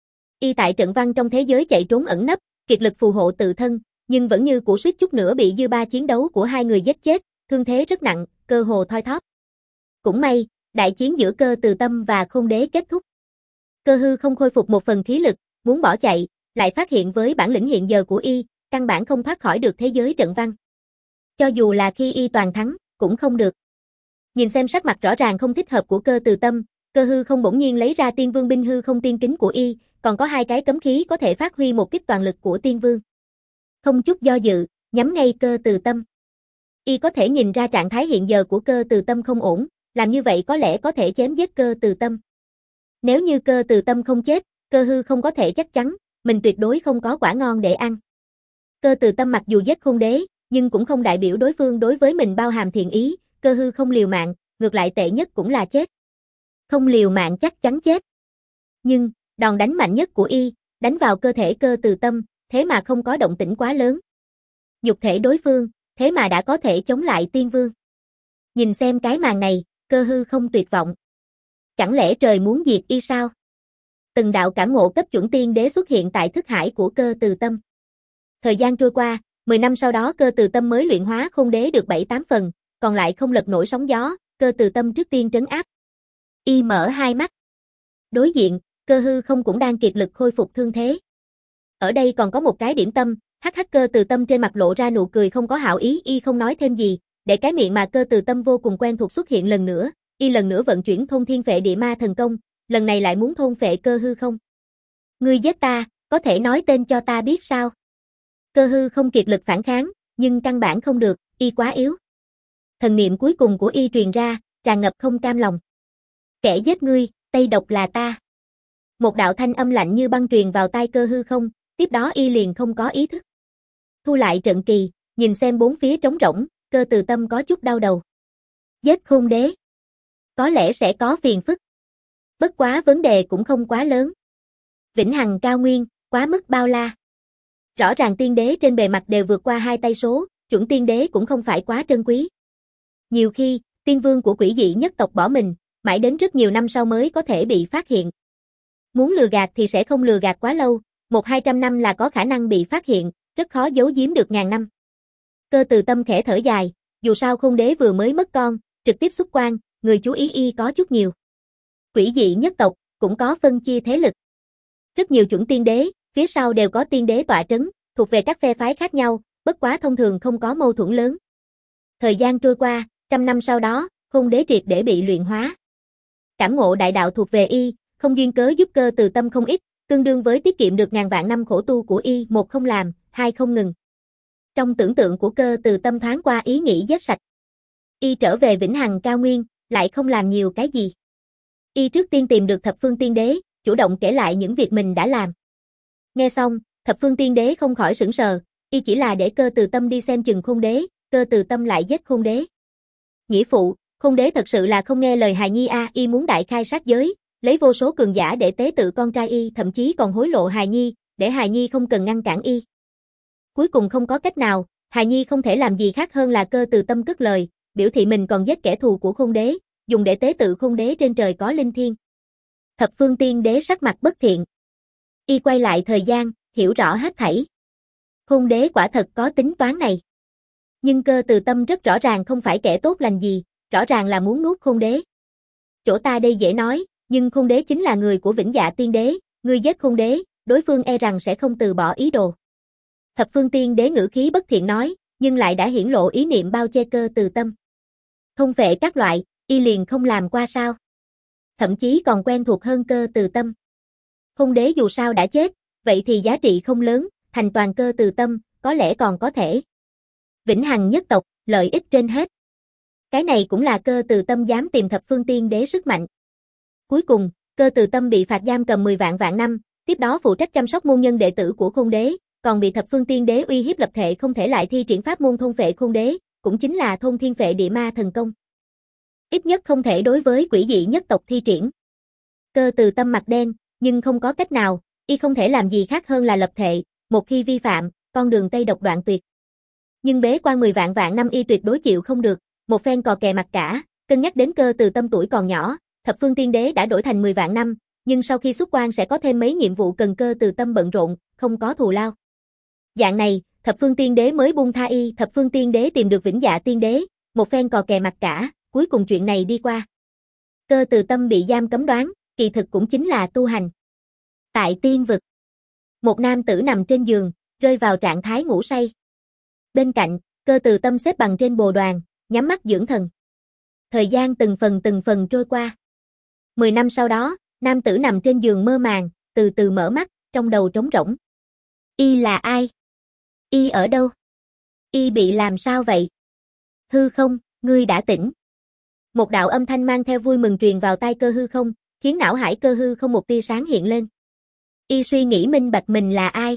Y tại trận văn trong thế giới chạy trốn ẩn nấp, kiệt lực phù hộ tự thân, nhưng vẫn như củ suýt chút nữa bị dư ba chiến đấu của hai người giết chết, thương thế rất nặng, cơ hồ thoi thóp. Cũng may, đại chiến giữa Cơ Từ Tâm và Khôn Đế kết thúc. Cơ hư không khôi phục một phần khí lực, muốn bỏ chạy, lại phát hiện với bản lĩnh hiện giờ của y, căn bản không thoát khỏi được thế giới trận văn. Cho dù là khi y toàn thắng, cũng không được. Nhìn xem sắc mặt rõ ràng không thích hợp của Cơ Từ Tâm, Cơ hư không bỗng nhiên lấy ra Tiên Vương binh hư không tiên kính của y, còn có hai cái cấm khí có thể phát huy một kích toàn lực của Tiên Vương. Không chút do dự, nhắm ngay Cơ Từ Tâm. Y có thể nhìn ra trạng thái hiện giờ của Cơ Từ Tâm không ổn, làm như vậy có lẽ có thể chém giết Cơ Từ Tâm. Nếu như Cơ Từ Tâm không chết, Cơ hư không có thể chắc chắn, mình tuyệt đối không có quả ngon để ăn. Cơ Từ Tâm mặc dù giết Khôn Đế, nhưng cũng không đại biểu đối phương đối với mình bao hàm thiện ý, Cơ hư không liều mạng, ngược lại tệ nhất cũng là chết. Không liều mạng chắc chắn chết. Nhưng, đòn đánh mạnh nhất của y, đánh vào cơ thể Cơ Từ Tâm, thế mà không có động tĩnh quá lớn. Nhục thể đối phương, thế mà đã có thể chống lại Tiên Vương. Nhìn xem cái màn này, Cơ hư không tuyệt vọng. Chẳng lẽ trời muốn diệt y sao? Từng đạo cảm ngộ cấp chuẩn tiên đế xuất hiện tại thức hải của Cơ Từ Tâm. Thời gian trôi qua, mười năm sau đó Cơ Từ Tâm mới luyện hóa Khôn Đế được bảy tám phần, còn lại không lật nổi sóng gió, Cơ Từ Tâm trước tiên trấn áp. Y mở hai mắt. Đối diện, Cơ hư không cũng đang kiệt lực khôi phục thương thế. Ở đây còn có một cái điểm tâm, hắc hắc Cơ Từ Tâm trên mặt lộ ra nụ cười không có hảo ý, y không nói thêm gì, để cái miệng mà Cơ Từ Tâm vô cùng quen thuộc xuất hiện lần nữa, y lần nữa vận chuyển thôn thiên phệ địa ma thần công, lần này lại muốn thôn phệ Cơ hư không. Ngươi giết ta, có thể nói tên cho ta biết sao? Cơ hư không kiệt lực phản kháng, nhưng căn bản không được, y quá yếu. Thần niệm cuối cùng của y truyền ra, tràn ngập không cam lòng. Kẻ giết ngươi, Tây Độc là ta. Một đạo thanh âm lạnh như băng truyền vào tai Cơ hư không, tiếp đó y liền không có ý thức. Thu lại trận kỳ, nhìn xem bốn phía trống rỗng, Cơ Từ Tâm có chút đau đầu. Giết Khôn Đế. Có lẽ sẽ có phiền phức. Bất quá vấn đề cũng không quá lớn. Vĩnh hằng cao nguyên, quá mức bao la. Rõ ràng tiên đế trên bề mặt đều vượt qua hai tay số, chuẩn tiên đế cũng không phải quá trân quý. Nhiều khi, tiên vương của quỷ dị nhất tộc bỏ mình, mãi đến rất nhiều năm sau mới có thể bị phát hiện. Muốn lừa gạt thì sẽ không lừa gạt quá lâu, một hai trăm năm là có khả năng bị phát hiện, rất khó giấu giếm được ngàn năm. Cơ Từ Tâm khẽ thở dài, dù sao Khôn Đế vừa mới mất con, trực tiếp xuất quan, người chú ý y có chút nhiều. Quỷ dị nhất tộc, cũng có phân chia thế lực. Rất nhiều chuẩn tiên đế, phía sau đều có tiên đế tọa trấn, thuộc về các phe phái khác nhau, bất quá thông thường không có mâu thuẫn lớn. Thời gian trôi qua, trăm năm sau đó, Khôn đế triệt để bị luyện hóa. Cảm ngộ đại đạo thuộc về y, không duyên cớ giúp Cơ Từ Tâm không ít, tương đương với tiết kiệm được ngàn vạn năm khổ tu của y, một không làm, hai không ngừng. Trong tưởng tượng của Cơ Từ Tâm thoáng qua ý nghĩ giết sạch. Y trở về Vĩnh Hằng Cao Nguyên, lại không làm nhiều cái gì. Y trước tiên tìm được Thập Phương Tiên Đế, chủ động kể lại những việc mình đã làm. Nghe xong, Thập Phương Tiên Đế không khỏi sửng sờ, y chỉ là để Cơ Từ Tâm đi xem chừng Khôn đế, Cơ Từ Tâm lại giết Khôn đế. Nghĩa phụ, Khôn đế thật sự là không nghe lời hài nhi a, à, y muốn đại khai sát giới, lấy vô số cường giả để tế tự con trai y, thậm chí còn hối lộ hài nhi, để hài nhi không cần ngăn cản y. Cuối cùng không có cách nào, hài nhi không thể làm gì khác hơn là Cơ Từ Tâm cất lời, biểu thị mình còn giết kẻ thù của Khôn đế, dùng để tế tự Khôn đế trên trời có linh thiêng. Thập Phương Tiên Đế sắc mặt bất thiện. Y quay lại thời gian, hiểu rõ hết thảy. Khôn đế quả thật có tính toán này. Nhưng Cơ Từ Tâm rất rõ ràng không phải kẻ tốt lành gì, rõ ràng là muốn nuốt Khôn đế. Chỗ ta đây dễ nói, nhưng Khôn đế chính là người của Vĩnh Dạ Tiên Đế, ngươi giết Khôn đế, đối phương e rằng sẽ không từ bỏ ý đồ. Thập Phương Tiên Đế ngữ khí bất thiện nói, nhưng lại đã hiển lộ ý niệm bao che Cơ Từ Tâm. Không phệ các loại, y liền không làm qua sao. Thậm chí còn quen thuộc hơn Cơ Từ Tâm. Khôn đế dù sao đã chết, vậy thì giá trị không lớn, thành toàn Cơ Từ Tâm, có lẽ còn có thể. Vĩnh Hằng nhất tộc, lợi ích trên hết. Cái này cũng là Cơ Từ Tâm dám tìm Thập Phương Tiên Đế sức mạnh. Cuối cùng, Cơ Từ Tâm bị phạt giam cầm mười vạn vạn năm, tiếp đó phụ trách chăm sóc môn nhân đệ tử của Khôn đế, còn bị Thập Phương Tiên Đế uy hiếp lập thệ không thể lại thi triển pháp môn thôn phệ Khôn đế, cũng chính là thôn thiên phệ địa ma thần công. Ít nhất không thể đối với quỷ dị nhất tộc thi triển. Cơ Từ Tâm mặt đen, nhưng không có cách nào, y không thể làm gì khác hơn là lập thệ, một khi vi phạm, con đường tây độc đoạn tuyệt. Nhưng bế quan mười vạn vạn năm y tuyệt đối chịu không được, một phen cò kè mặt cả, cân nhắc đến Cơ Từ Tâm tuổi còn nhỏ, Thập Phương Tiên Đế đã đổi thành mười vạn năm, nhưng sau khi xuất quan sẽ có thêm mấy nhiệm vụ cần Cơ Từ Tâm bận rộn, không có thù lao. Dạng này, Thập Phương Tiên Đế mới buông tha y, Thập Phương Tiên Đế tìm được Vĩnh Dạ Tiên Đế, một phen cò kè mặt cả, cuối cùng chuyện này đi qua. Cơ Từ Tâm bị giam cấm đoán, kỳ thực cũng chính là tu hành. Tại tiên vực, một nam tử nằm trên giường, rơi vào trạng thái ngủ say. Bên cạnh, Cơ Từ Tâm xếp bằng trên bồ đoàn, nhắm mắt dưỡng thần. Thời gian từng phần từng phần trôi qua. Mười năm sau đó, nam tử nằm trên giường mơ màng, từ từ mở mắt, trong đầu trống rỗng. Y là ai? Y ở đâu? Y bị làm sao vậy? Hư không, ngươi đã tỉnh. Một đạo âm thanh mang theo vui mừng truyền vào tai Cơ Hư Không, khiến não hải Cơ Hư Không một tia sáng hiện lên. Y suy nghĩ minh bạch mình là ai?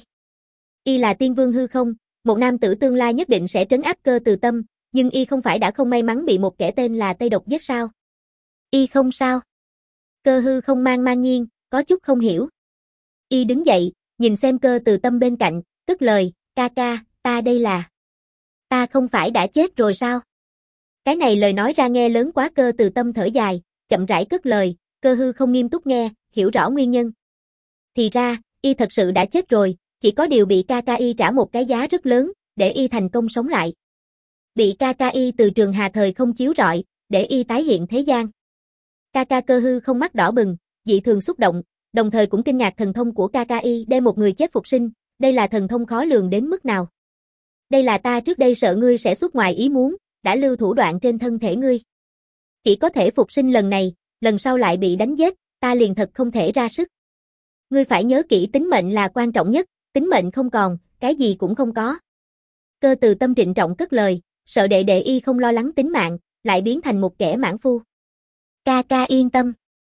Y là Tiên Vương Hư Không, một nam tử tương lai nhất định sẽ trấn áp Cơ Từ Tâm, nhưng y không phải đã không may mắn bị một kẻ tên là Tây Độc giết sao? Y không sao? Cơ Hư Không mang mang nhiên, có chút không hiểu. Y đứng dậy, nhìn xem Cơ Từ Tâm bên cạnh, cất lời, ca ca, ta đây là... Ta không phải đã chết rồi sao? Cái này lời nói ra nghe lớn quá. Cơ Từ Tâm thở dài, chậm rãi cất lời, Cơ Hư Không nghiêm túc nghe, hiểu rõ nguyên nhân. Thì ra, y thật sự đã chết rồi, chỉ có điều bị ca ca y trả một cái giá rất lớn, để y thành công sống lại. Bị ca ca y từ trường hà thời không chiếu rọi, để y tái hiện thế gian. Ca ca Cơ Hư Không mắt đỏ bừng, dị thường xúc động, đồng thời cũng kinh ngạc thần thông của ca ca y đem một người chết phục sinh, đây là thần thông khó lường đến mức nào. Đây là ta trước đây sợ ngươi sẽ xuất ngoài ý muốn, đã lưu thủ đoạn trên thân thể ngươi. Chỉ có thể phục sinh lần này, lần sau lại bị đánh giết, ta liền thật không thể ra sức. Ngươi phải nhớ kỹ tính mệnh là quan trọng nhất, tính mệnh không còn, cái gì cũng không có. Cơ Từ Tâm trịnh trọng cất lời, sợ đệ đệ y không lo lắng tính mạng, lại biến thành một kẻ mãn phu. Ca ca yên tâm.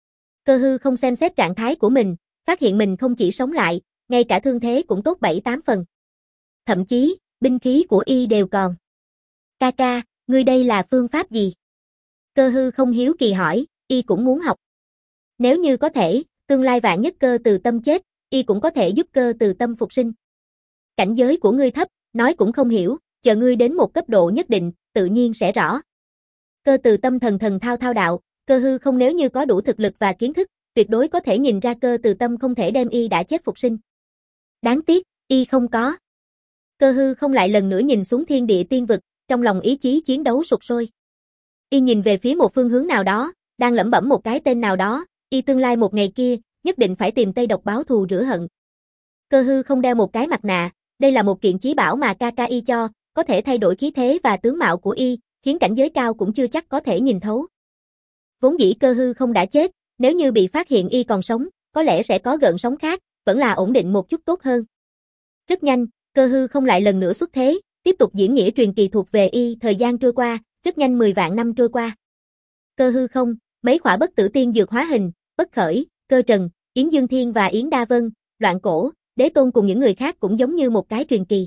Cơ Hư Không xem xét trạng thái của mình, phát hiện mình không chỉ sống lại, ngay cả thương thế cũng tốt bảy tám phần. Thậm chí, binh khí của y đều còn. Ca ca, ngươi đây là phương pháp gì? Cơ Hư Không hiếu kỳ hỏi, y cũng muốn học. Nếu như có thể, tương lai vạn nhất Cơ Từ Tâm chết, y cũng có thể giúp Cơ Từ Tâm phục sinh. Cảnh giới của ngươi thấp, nói cũng không hiểu, chờ ngươi đến một cấp độ nhất định, tự nhiên sẽ rõ. Cơ Từ Tâm thần thần thao thao đạo, Cơ Hư Không nếu như có đủ thực lực và kiến thức, tuyệt đối có thể nhìn ra Cơ Từ Tâm không thể đem y đã chết phục sinh. Đáng tiếc, y không có. Cơ Hư Không lại lần nữa nhìn xuống thiên địa tiên vực, trong lòng ý chí chiến đấu sục sôi. Y nhìn về phía một phương hướng nào đó, đang lẩm bẩm một cái tên nào đó, y tương lai một ngày kia, nhất định phải tìm Tây Độc báo thù rửa hận. Cơ Hư Không đeo một cái mặt nạ, đây là một kiện chí bảo mà ca ca y cho, có thể thay đổi khí thế và tướng mạo của y, khiến cảnh giới cao cũng chưa chắc có thể nhìn thấu. Vốn dĩ Cơ Hư không đã chết, nếu như bị phát hiện y còn sống, có lẽ sẽ có gợn sóng khác, vẫn là ổn định một chút tốt hơn. Rất nhanh, Cơ Hư không lại lần nữa xuất thế, tiếp tục diễn nghĩa truyền kỳ thuộc về y, thời gian trôi qua, rất nhanh mười vạn năm trôi qua. Cơ Hư không, mấy khỏa bất tử tiên dược hóa hình, Bất Khởi, Cơ Trần, Yến Dương Thiên và Yến Đa Vân, Loạn Cổ, Đế Tôn cùng những người khác cũng giống như một cái truyền kỳ.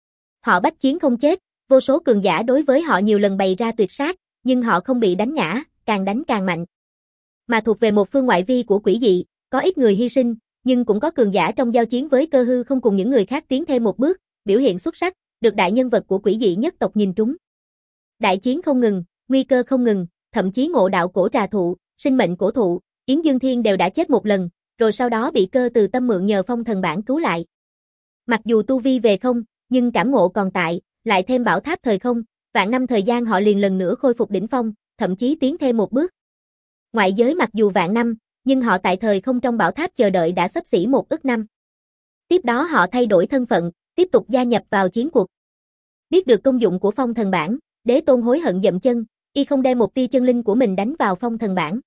Họ bách chiến không chết, vô số cường giả đối với họ nhiều lần bày ra tuyệt sát, nhưng họ không bị đánh ngã, càng đánh càng mạnh. Mà thuộc về một phương ngoại vi của quỷ dị, có ít người hy sinh, nhưng cũng có cường giả trong giao chiến với Cơ Hư không cùng những người khác tiến thêm một bước, biểu hiện xuất sắc, được đại nhân vật của quỷ dị nhất tộc nhìn trúng. Đại chiến không ngừng, nguy cơ không ngừng, thậm chí ngộ đạo cổ trà thụ, sinh mệnh cổ thụ, Yến Dương Thiên đều đã chết một lần, rồi sau đó bị Cơ Từ Tâm mượn nhờ phong thần bản cứu lại. Mặc dù tu vi về không, nhưng cảm ngộ còn tại, lại thêm bảo tháp thời không, vạn năm thời gian họ liền lần nữa khôi phục đỉnh phong, thậm chí tiến thêm một bước. Ngoại giới mặc dù vạn năm, nhưng họ tại thời không trong bảo tháp chờ đợi đã xấp xỉ một ức năm. Tiếp đó họ thay đổi thân phận, tiếp tục gia nhập vào chiến cuộc. Biết được công dụng của phong thần bản, Đế Tôn hối hận dậm chân, y không đem một tia chân linh của mình đánh vào phong thần bản.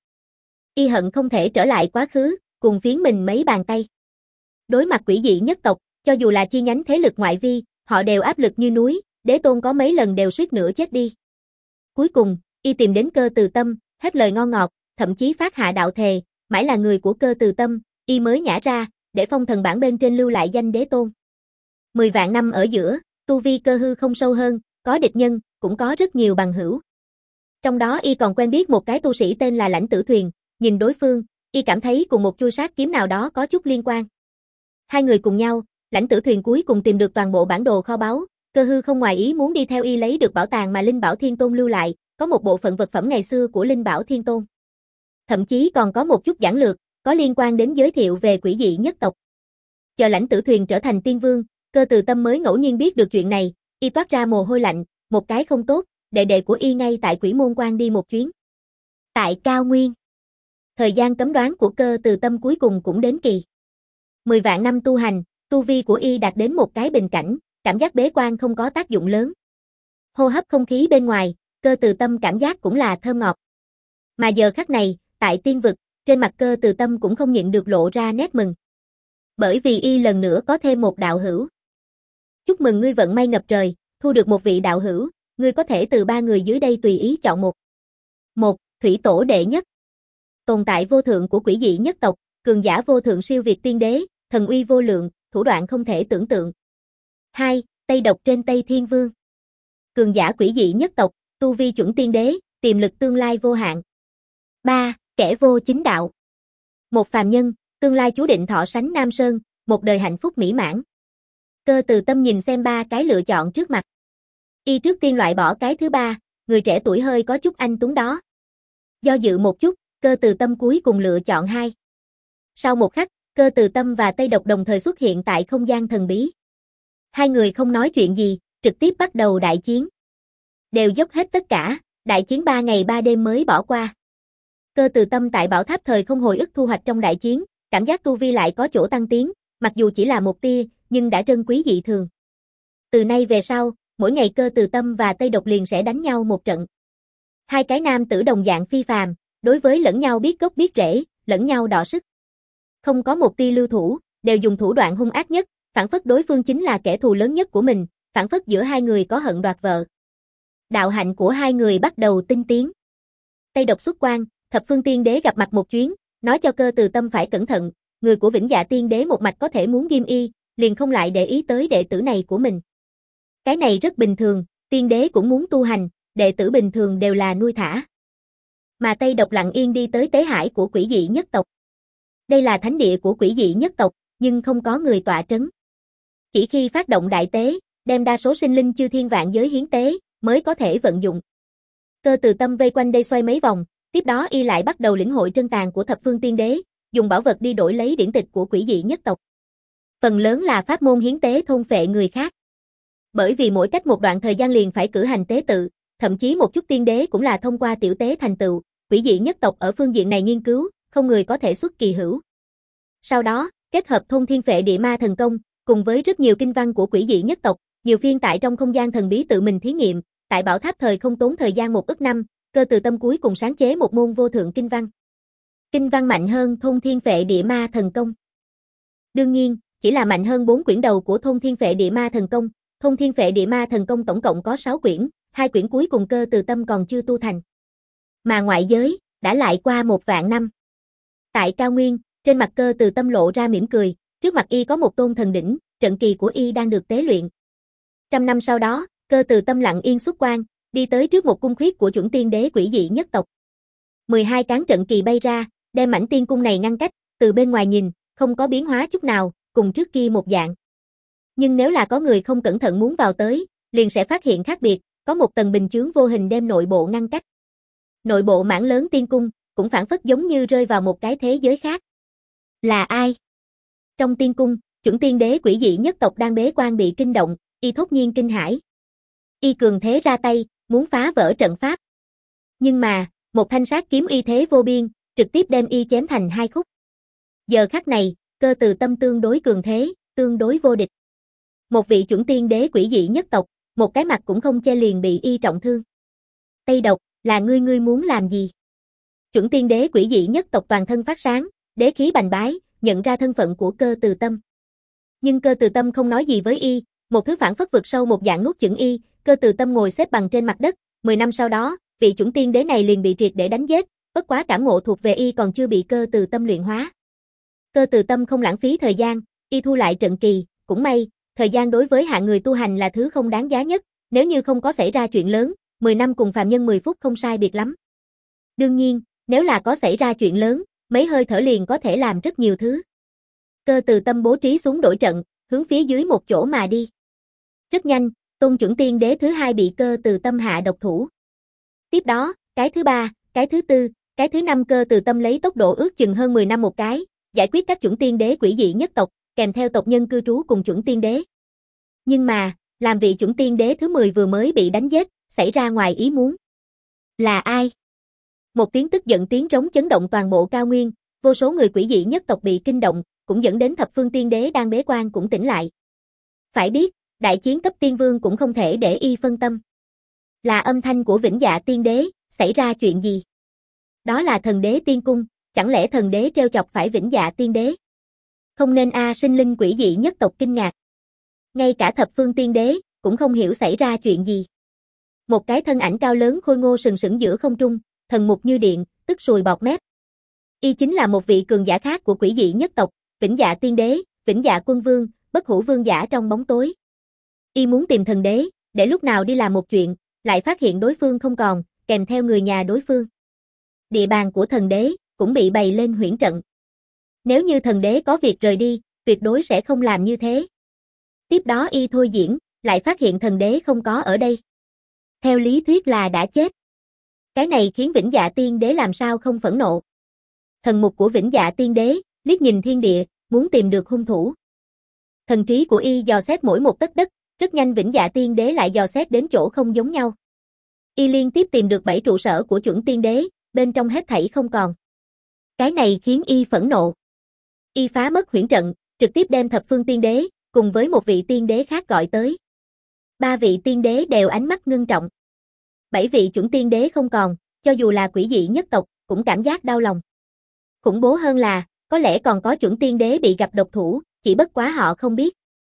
Y hận không thể trở lại quá khứ, cùng phiến mình mấy bàn tay. Đối mặt quỷ dị nhất tộc, cho dù là chi nhánh thế lực ngoại vi, họ đều áp lực như núi, Đế Tôn có mấy lần đều suýt nữa chết đi. Cuối cùng, y tìm đến Cơ Từ Tâm, hết lời ngon ngọt, thậm chí phát hạ đạo thề, mãi là người của Cơ Từ Tâm, y mới nhả ra, để phong thần bản bên trên lưu lại danh Đế Tôn. Mười vạn năm ở giữa, tu vi Cơ Hư không sâu hơn, có địch nhân, cũng có rất nhiều bằng hữu. Trong đó y còn quen biết một cái tu sĩ tên là Lãnh Tử Thuyền, nhìn đối phương, y cảm thấy cùng một chui sát kiếm nào đó có chút liên quan. Hai người cùng nhau, Lãnh Tử Thuyền cuối cùng tìm được toàn bộ bản đồ kho báu, Cơ Hư không ngoài ý muốn đi theo y lấy được bảo tàng mà Linh Bảo Thiên Tôn lưu lại, có một bộ phận vật phẩm ngày xưa của Linh Bảo Thiên Tôn. Thậm chí còn có một chút giản lược, có liên quan đến giới thiệu về quỷ dị nhất tộc. Chờ Lãnh Tử Thuyền trở thành tiên vương, Cơ Từ Tâm mới ngẫu nhiên biết được chuyện này, y toát ra mồ hôi lạnh, một cái không tốt, đệ đệ của y ngay tại Quỷ Môn Quan đi một chuyến. Tại Cao Nguyên, thời gian cấm đoán của Cơ Từ Tâm cuối cùng cũng đến kỳ. Mười vạn năm tu hành, tu vi của y đạt đến một cái bình cảnh, cảm giác bế quan không có tác dụng lớn. Hô hấp không khí bên ngoài, Cơ Từ Tâm cảm giác cũng là thơm ngọt. Mà giờ khắc này, tại tiên vực, trên mặt Cơ Từ Tâm cũng không nhịn được lộ ra nét mừng. Bởi vì y lần nữa có thêm một đạo hữu. Chúc mừng ngươi vận may ngập trời, thu được một vị đạo hữu, ngươi có thể từ ba người dưới đây tùy ý chọn một. Một, Thủy Tổ đệ nhất. Tồn tại vô thượng của quỷ dị nhất tộc, cường giả vô thượng siêu việt tiên đế, thần uy vô lượng, thủ đoạn không thể tưởng tượng. Hai, Tây độc trên Tây Thiên Vương. Cường giả quỷ dị nhất tộc, tu vi chuẩn tiên đế, tiềm lực tương lai vô hạn. Ba, Kẻ vô chính đạo. Một phàm nhân, tương lai chú định thọ sánh Nam Sơn, một đời hạnh phúc mỹ mãn. Cơ Từ Tâm nhìn xem ba cái lựa chọn trước mặt. Y trước tiên loại bỏ cái thứ ba, người trẻ tuổi hơi có chút anh tuấn đó. Do dự một chút, Cơ Từ Tâm cuối cùng lựa chọn hai. Sau một khắc, Cơ Từ Tâm và Tây Độc đồng thời xuất hiện tại không gian thần bí. Hai người không nói chuyện gì, trực tiếp bắt đầu đại chiến. Đều dốc hết tất cả, đại chiến ba ngày ba đêm mới bỏ qua. Cơ Từ Tâm tại bảo tháp thời không hồi ức thu hoạch trong đại chiến, cảm giác tu vi lại có chỗ tăng tiến, mặc dù chỉ là một tia, nhưng đã trân quý dị thường. Từ nay về sau, mỗi ngày Cơ Từ Tâm và Tây Độc liền sẽ đánh nhau một trận. Hai cái nam tử đồng dạng phi phàm, đối với lẫn nhau biết gốc biết rễ, lẫn nhau đọ sức. Không có một tia lưu thủ, đều dùng thủ đoạn hung ác nhất, phản phất đối phương chính là kẻ thù lớn nhất của mình, phản phất giữa hai người có hận đoạt vợ. Đạo hạnh của hai người bắt đầu tinh tiến. Tây Độc xuất quan, Thập Phương Tiên Đế gặp mặt một chuyến, nói cho Cơ Từ Tâm phải cẩn thận, người của Vĩnh Dạ Tiên Đế một mạch có thể muốn ghim y, liền không lại để ý tới đệ tử này của mình. Cái này rất bình thường, Tiên Đế cũng muốn tu hành, đệ tử bình thường đều là nuôi thả. Mà Tây Độc lặng yên đi tới tế hải của quỷ dị nhất tộc. Đây là thánh địa của quỷ dị nhất tộc, nhưng không có người tọa trấn. Chỉ khi phát động đại tế, đem đa số sinh linh chư thiên vạn giới hiến tế, mới có thể vận dụng. Cơ Từ Tâm vây quanh đây xoay mấy vòng, tiếp đó y lại bắt đầu lĩnh hội trân tàng của Thập Phương Tiên Đế, dùng bảo vật đi đổi lấy điển tịch của quỷ dị nhất tộc. Phần lớn là pháp môn hiến tế thôn phệ người khác. Bởi vì mỗi cách một đoạn thời gian liền phải cử hành tế tự, thậm chí một chút tiên đế cũng là thông qua tiểu tế thành tựu, quỷ dị nhất tộc ở phương diện này nghiên cứu, không người có thể xuất kỳ hữu. Sau đó, kết hợp thôn thiên phệ địa ma thần công, cùng với rất nhiều kinh văn của quỷ dị nhất tộc, nhiều phiên tại trong không gian thần bí tự mình thí nghiệm, tại bảo tháp thời không tốn thời gian một ức năm, Cơ Từ Tâm cuối cùng sáng chế một môn vô thượng kinh văn. Kinh văn mạnh hơn Thôn Thiên Phệ Địa Ma Thần Công. Đương nhiên, chỉ là mạnh hơn bốn quyển đầu của Thôn Thiên Phệ Địa Ma Thần Công. Thôn Thiên Phệ Địa Ma Thần Công tổng cộng có sáu quyển, hai quyển cuối cùng Cơ Từ Tâm còn chưa tu thành. Mà ngoại giới, đã lại qua một vạn năm. Tại cao nguyên, trên mặt Cơ Từ Tâm lộ ra mỉm cười, trước mặt y có một tôn thần đỉnh, trận kỳ của y đang được tế luyện. Trăm năm sau đó, Cơ Từ Tâm lặng yên xuất quan, đi tới trước một cung khuyết của chuẩn tiên đế quỷ dị nhất tộc. mười hai cán trận kỳ bay ra, đem mảnh tiên cung này ngăn cách, từ bên ngoài nhìn, không có biến hóa chút nào, cùng trước kia một dạng. Nhưng nếu là có người không cẩn thận muốn vào tới, liền sẽ phát hiện khác biệt, có một tầng bình chướng vô hình đem nội bộ ngăn cách. Nội bộ mảng lớn tiên cung, cũng phản phất giống như rơi vào một cái thế giới khác. Là ai? Trong tiên cung, chuẩn tiên đế quỷ dị nhất tộc đang bế quan bị kinh động, y thốt nhiên kinh hãi. Y cường thế ra tay, muốn phá vỡ trận pháp. Nhưng mà, một thanh sát kiếm y thế vô biên, trực tiếp đem y chém thành hai khúc. Giờ khắc này, Cơ Từ Tâm tương đối cường thế, tương đối vô địch. Một vị chuẩn tiên đế quỷ dị nhất tộc, một cái mặt cũng không che liền bị y trọng thương. Tây Độc, là ngươi ngươi muốn làm gì? Chuẩn tiên đế quỷ dị nhất tộc toàn thân phát sáng, đế khí bành bái, nhận ra thân phận của Cơ Từ Tâm. Nhưng Cơ Từ Tâm không nói gì với y, một thứ phản phất vực sâu một dạng nuốt chửng y, Cơ Từ Tâm ngồi xếp bằng trên mặt đất, mười năm sau đó, vị chuẩn tiên đế này liền bị triệt để đánh giết, bất quá cảm ngộ thuộc về y còn chưa bị Cơ Từ Tâm luyện hóa. Cơ Từ Tâm không lãng phí thời gian, y thu lại trận kỳ, cũng may, thời gian đối với hạng người tu hành là thứ không đáng giá nhất, nếu như không có xảy ra chuyện lớn, mười năm cùng phàm nhân mười phút không sai biệt lắm. Đương nhiên, nếu là có xảy ra chuyện lớn, mấy hơi thở liền có thể làm rất nhiều thứ. Cơ Từ Tâm bố trí xuống đổi trận, hướng phía dưới một chỗ mà đi. Rất nhanh, tôn chuẩn tiên đế thứ hai bị Cơ Từ Tâm hạ độc thủ. Tiếp đó, cái thứ ba, cái thứ tư, cái thứ năm Cơ Từ Tâm lấy tốc độ ước chừng hơn mười năm một cái, giải quyết các chuẩn tiên đế quỷ dị nhất tộc, kèm theo tộc nhân cư trú cùng chuẩn tiên đế. Nhưng mà, làm vị chuẩn tiên đế thứ mười vừa mới bị đánh giết, xảy ra ngoài ý muốn. Là ai? Một tiếng tức giận tiếng rống chấn động toàn bộ cao nguyên, vô số người quỷ dị nhất tộc bị kinh động, cũng dẫn đến thập phương tiên đế đang bế quan cũng tỉnh lại. Phải biết, đại chiến cấp tiên vương cũng không thể để y phân tâm. Là âm thanh của Vĩnh Dạ tiên đế, xảy ra chuyện gì? Đó là thần đế tiên cung, chẳng lẽ thần đế trêu chọc phải Vĩnh Dạ tiên đế? Không nên a, sinh linh quỷ dị nhất tộc kinh ngạc. Ngay cả thập phương tiên đế, cũng không hiểu xảy ra chuyện gì. Một cái thân ảnh cao lớn khôi ngô sừng sững giữa không trung, thần mục như điện, tức sùi bọt mép. Y chính là một vị cường giả khác của quỷ dị nhất tộc, Vĩnh Dạ tiên đế, Vĩnh Dạ quân vương, bất hủ vương giả trong bóng tối. Y muốn tìm thần đế, để lúc nào đi làm một chuyện, lại phát hiện đối phương không còn, kèm theo người nhà đối phương. Địa bàn của thần đế, cũng bị bày lên huyễn trận. Nếu như thần đế có việc rời đi, tuyệt đối sẽ không làm như thế. Tiếp đó y thôi diễn, lại phát hiện thần đế không có ở đây. Theo lý thuyết là đã chết. Cái này khiến Vĩnh Dạ tiên đế làm sao không phẫn nộ. Thần mục của Vĩnh Dạ tiên đế, liếc nhìn thiên địa, muốn tìm được hung thủ. Thần trí của y dò xét mỗi một tấc đất, rất nhanh Vĩnh Dạ tiên đế lại dò xét đến chỗ không giống nhau. Y liên tiếp tìm được bảy trụ sở của chuẩn tiên đế, bên trong hết thảy không còn. Cái này khiến y phẫn nộ. Y phá mất huyễn trận, trực tiếp đem thập phương tiên đế, cùng với một vị tiên đế khác gọi tới. Ba vị tiên đế đều ánh mắt ngưng trọng. Bảy vị chuẩn tiên đế không còn, cho dù là quỷ dị nhất tộc, cũng cảm giác đau lòng. Khủng bố hơn là, có lẽ còn có chuẩn tiên đế bị gặp độc thủ, chỉ bất quá họ không biết.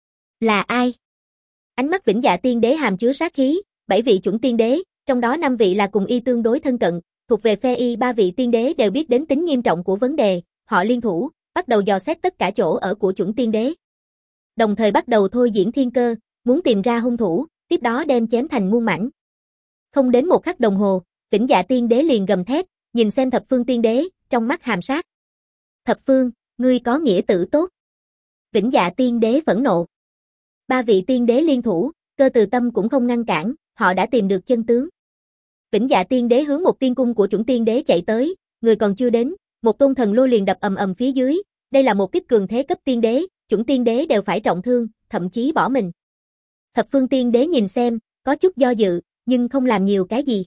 Là ai? Ánh mắt Vĩnh Dạ tiên đế hàm chứa sát khí, bảy vị chuẩn tiên đế, trong đó năm vị là cùng y tương đối thân cận, thuộc về phe y, ba vị tiên đế đều biết đến tính nghiêm trọng của vấn đề, họ liên thủ, bắt đầu dò xét tất cả chỗ ở của chuẩn tiên đế. Đồng thời bắt đầu thôi diễn thiên cơ, muốn tìm ra hung thủ, tiếp đó đem chém thành muôn mảnh. Không đến một khắc đồng hồ, Vĩnh Dạ tiên đế liền gầm thét, nhìn xem thập phương tiên đế, trong mắt hàm sát. Thập phương, ngươi có nghĩa tử tốt. Vĩnh Dạ tiên đế phẫn nộ. Ba vị tiên đế liên thủ, Cơ Từ Tâm cũng không ngăn cản, họ đã tìm được chân tướng. Vĩnh Dạ tiên đế hướng một tiên cung của chuẩn tiên đế chạy tới, người còn chưa đến, một tôn thần lôi liền đập ầm ầm phía dưới, đây là một kích cường thế cấp tiên đế, chuẩn tiên đế đều phải trọng thương, thậm chí bỏ mình. Thập phương tiên đế nhìn xem, có chút do dự, nhưng không làm nhiều cái gì.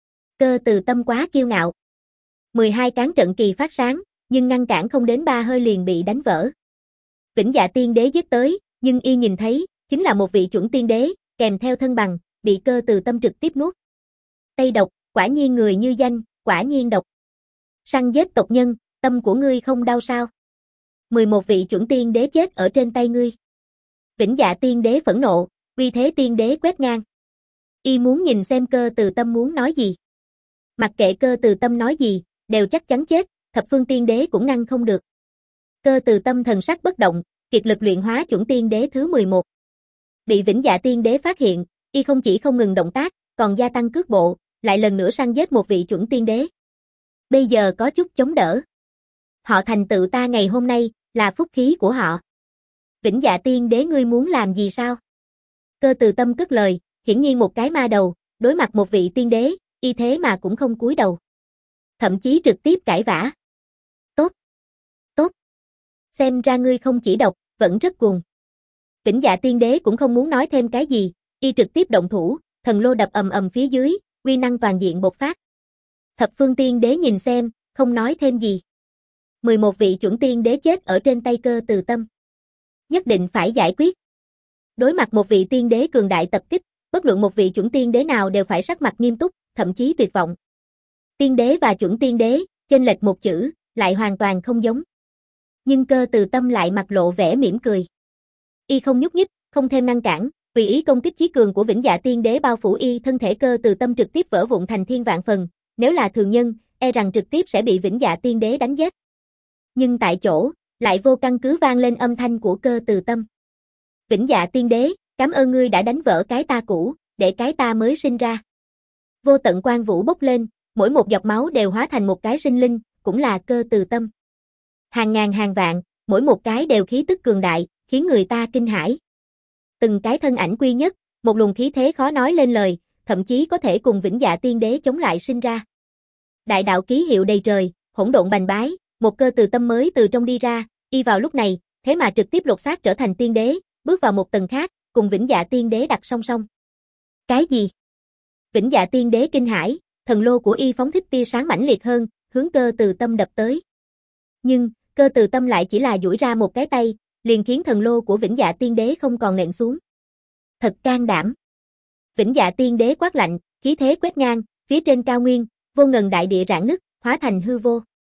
Cơ Từ Tâm quá kiêu ngạo. mười hai cán trận kỳ phát sáng, nhưng ngăn cản không đến ba hơi liền bị đánh vỡ. Vĩnh Dạ tiên đế giết tới, nhưng y nhìn thấy, chính là một vị chuẩn tiên đế, kèm theo thân bằng, bị Cơ Từ Tâm trực tiếp nuốt. Tây Độc, Quả nhiên người như danh, quả nhiên độc. Săn giết tộc nhân, tâm của ngươi không đau sao? mười một vị chuẩn tiên đế chết ở trên tay ngươi. Vĩnh Dạ tiên đế phẫn nộ, uy thế tiên đế quét ngang. Y muốn nhìn xem Cơ Từ Tâm muốn nói gì. Mặc kệ Cơ Từ Tâm nói gì, đều chắc chắn chết, thập phương tiên đế cũng ngăn không được. Cơ Từ Tâm thần sắc bất động, kiệt lực luyện hóa chuẩn tiên đế thứ mười một. Bị Vĩnh Dạ tiên đế phát hiện, y không chỉ không ngừng động tác, còn gia tăng cước bộ, lại lần nữa săn giết một vị chuẩn tiên đế. Bây giờ có chút chống đỡ. Họ thành tựu ta ngày hôm nay, là phúc khí của họ. Vĩnh Dạ tiên đế ngươi muốn làm gì sao? Cơ Từ Tâm cất lời, hiển nhiên một cái ma đầu, đối mặt một vị tiên đế, y thế mà cũng không cúi đầu. Thậm chí trực tiếp cãi vã. Tốt. Tốt. Xem ra ngươi không chỉ độc, vẫn rất cuồng. Vĩnh Dạ tiên đế cũng không muốn nói thêm cái gì, y trực tiếp động thủ, thần lô đập ầm ầm phía dưới, uy năng toàn diện bộc phát. Thập phương tiên đế nhìn xem, không nói thêm gì. mười một vị chuẩn tiên đế chết ở trên tay Cơ Từ Tâm. Nhất định phải giải quyết. Đối mặt một vị tiên đế cường đại tập kích, bất luận một vị chuẩn tiên đế nào đều phải sắc mặt nghiêm túc, thậm chí tuyệt vọng. Tiên đế và chuẩn tiên đế, chênh lệch một chữ, lại hoàn toàn không giống. Nhưng Cơ Từ Tâm lại mặt lộ vẻ mỉm cười. Y không nhúc nhích, không thêm ngăn cản, tùy ý công kích chí cường của Vĩnh Dạ tiên đế bao phủ y, thân thể Cơ Từ Tâm trực tiếp vỡ vụn thành thiên vạn phần, nếu là thường nhân, e rằng trực tiếp sẽ bị Vĩnh Dạ tiên đế đánh giết. Nhưng tại chỗ, lại vô căn cứ vang lên âm thanh của Cơ Từ Tâm. Vĩnh Dạ tiên đế, cảm ơn ngươi đã đánh vỡ cái ta cũ, để cái ta mới sinh ra. Vô tận quang vũ bốc lên, mỗi một giọt máu đều hóa thành một cái sinh linh, cũng là Cơ Từ Tâm. Hàng ngàn hàng vạn, mỗi một cái đều khí tức cường đại, khiến người ta kinh hãi. Từng cái thân ảnh quy nhất, một luồng khí thế khó nói lên lời, thậm chí có thể cùng Vĩnh Dạ tiên đế chống lại sinh ra. Đại đạo ký hiệu đầy trời, hỗn độn bành bái, một Cơ Từ Tâm mới từ trong đi ra, y vào lúc này, thế mà trực tiếp lột xác trở thành tiên đế, bước vào một tầng khác, cùng Vĩnh Dạ tiên đế đặt song song. Cái gì? Vĩnh Dạ tiên đế kinh hãi, thần lô của y phóng thích tia sáng mãnh liệt hơn, hướng Cơ Từ Tâm đập tới. Nhưng, Cơ Từ Tâm lại chỉ là duỗi ra một cái tay, liền khiến thần lô của Vĩnh Dạ tiên đế không còn nện xuống. Thật can đảm. Vĩnh Dạ tiên đế quát lạnh, khí thế quét ngang, phía trên cao nguyên, vô ngần đại địa rạn nứt, hóa thành hư vô.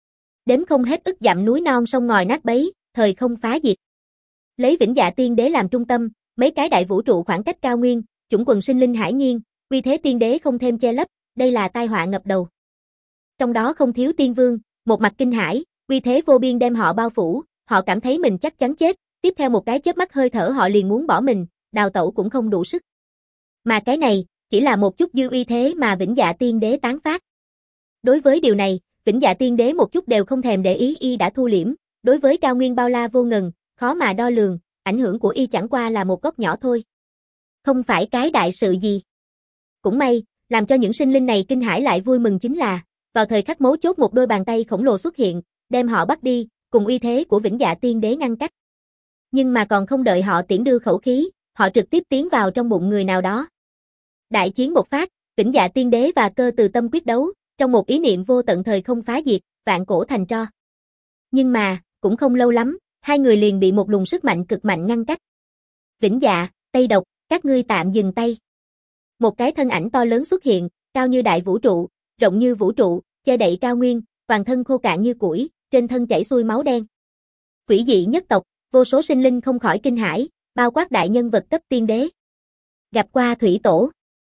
Đếm không hết ức dặm núi non sông ngòi nát bấy, thời không phá diệt. Lấy Vĩnh Dạ tiên đế làm trung tâm, mấy cái đại vũ trụ khoảng cách cao nguyên, chủng quần sinh linh hải nhiên, uy thế tiên đế không thêm che lấp, đây là tai họa ngập đầu. Trong đó không thiếu tiên vương, một mặt kinh hãi, uy thế vô biên đem họ bao phủ, họ cảm thấy mình chắc chắn chết, tiếp theo một cái chớp mắt hơi thở họ liền muốn bỏ mình, đào tẩu cũng không đủ sức. Mà cái này, chỉ là một chút dư uy thế mà Vĩnh Dạ tiên đế tán phát. Đối với điều này, Vĩnh Dạ tiên đế một chút đều không thèm để ý, y đã thu liễm, đối với cao nguyên bao la vô ngần, khó mà đo lường, ảnh hưởng của y chẳng qua là một góc nhỏ thôi. Không phải cái đại sự gì. Cũng may, làm cho những sinh linh này kinh hãi lại vui mừng chính là, vào thời khắc mấu chốt một đôi bàn tay khổng lồ xuất hiện, đem họ bắt đi, cùng uy thế của Vĩnh Dạ tiên đế ngăn cách. Nhưng mà còn không đợi họ tiễn đưa khẩu khí, họ trực tiếp tiến vào trong bụng người nào đó. Đại chiến bộc phát, Vĩnh Dạ tiên đế và Cơ Từ Tâm quyết đấu, trong một ý niệm vô tận thời không phá diệt, vạn cổ thành tro. Nhưng mà, cũng không lâu lắm, hai người liền bị một luồng sức mạnh cực mạnh ngăn cách. Vĩnh Dạ, Tây Độc, các ngươi tạm dừng tay. Một cái thân ảnh to lớn xuất hiện, cao như đại vũ trụ, rộng như vũ trụ, che đậy cao nguyên, toàn thân khô cạn như củi, trên thân chảy xuôi máu đen. Quỷ dị nhất tộc, vô số sinh linh không khỏi kinh hãi, bao quát đại nhân vật cấp tiên đế. Gặp qua thủy tổ.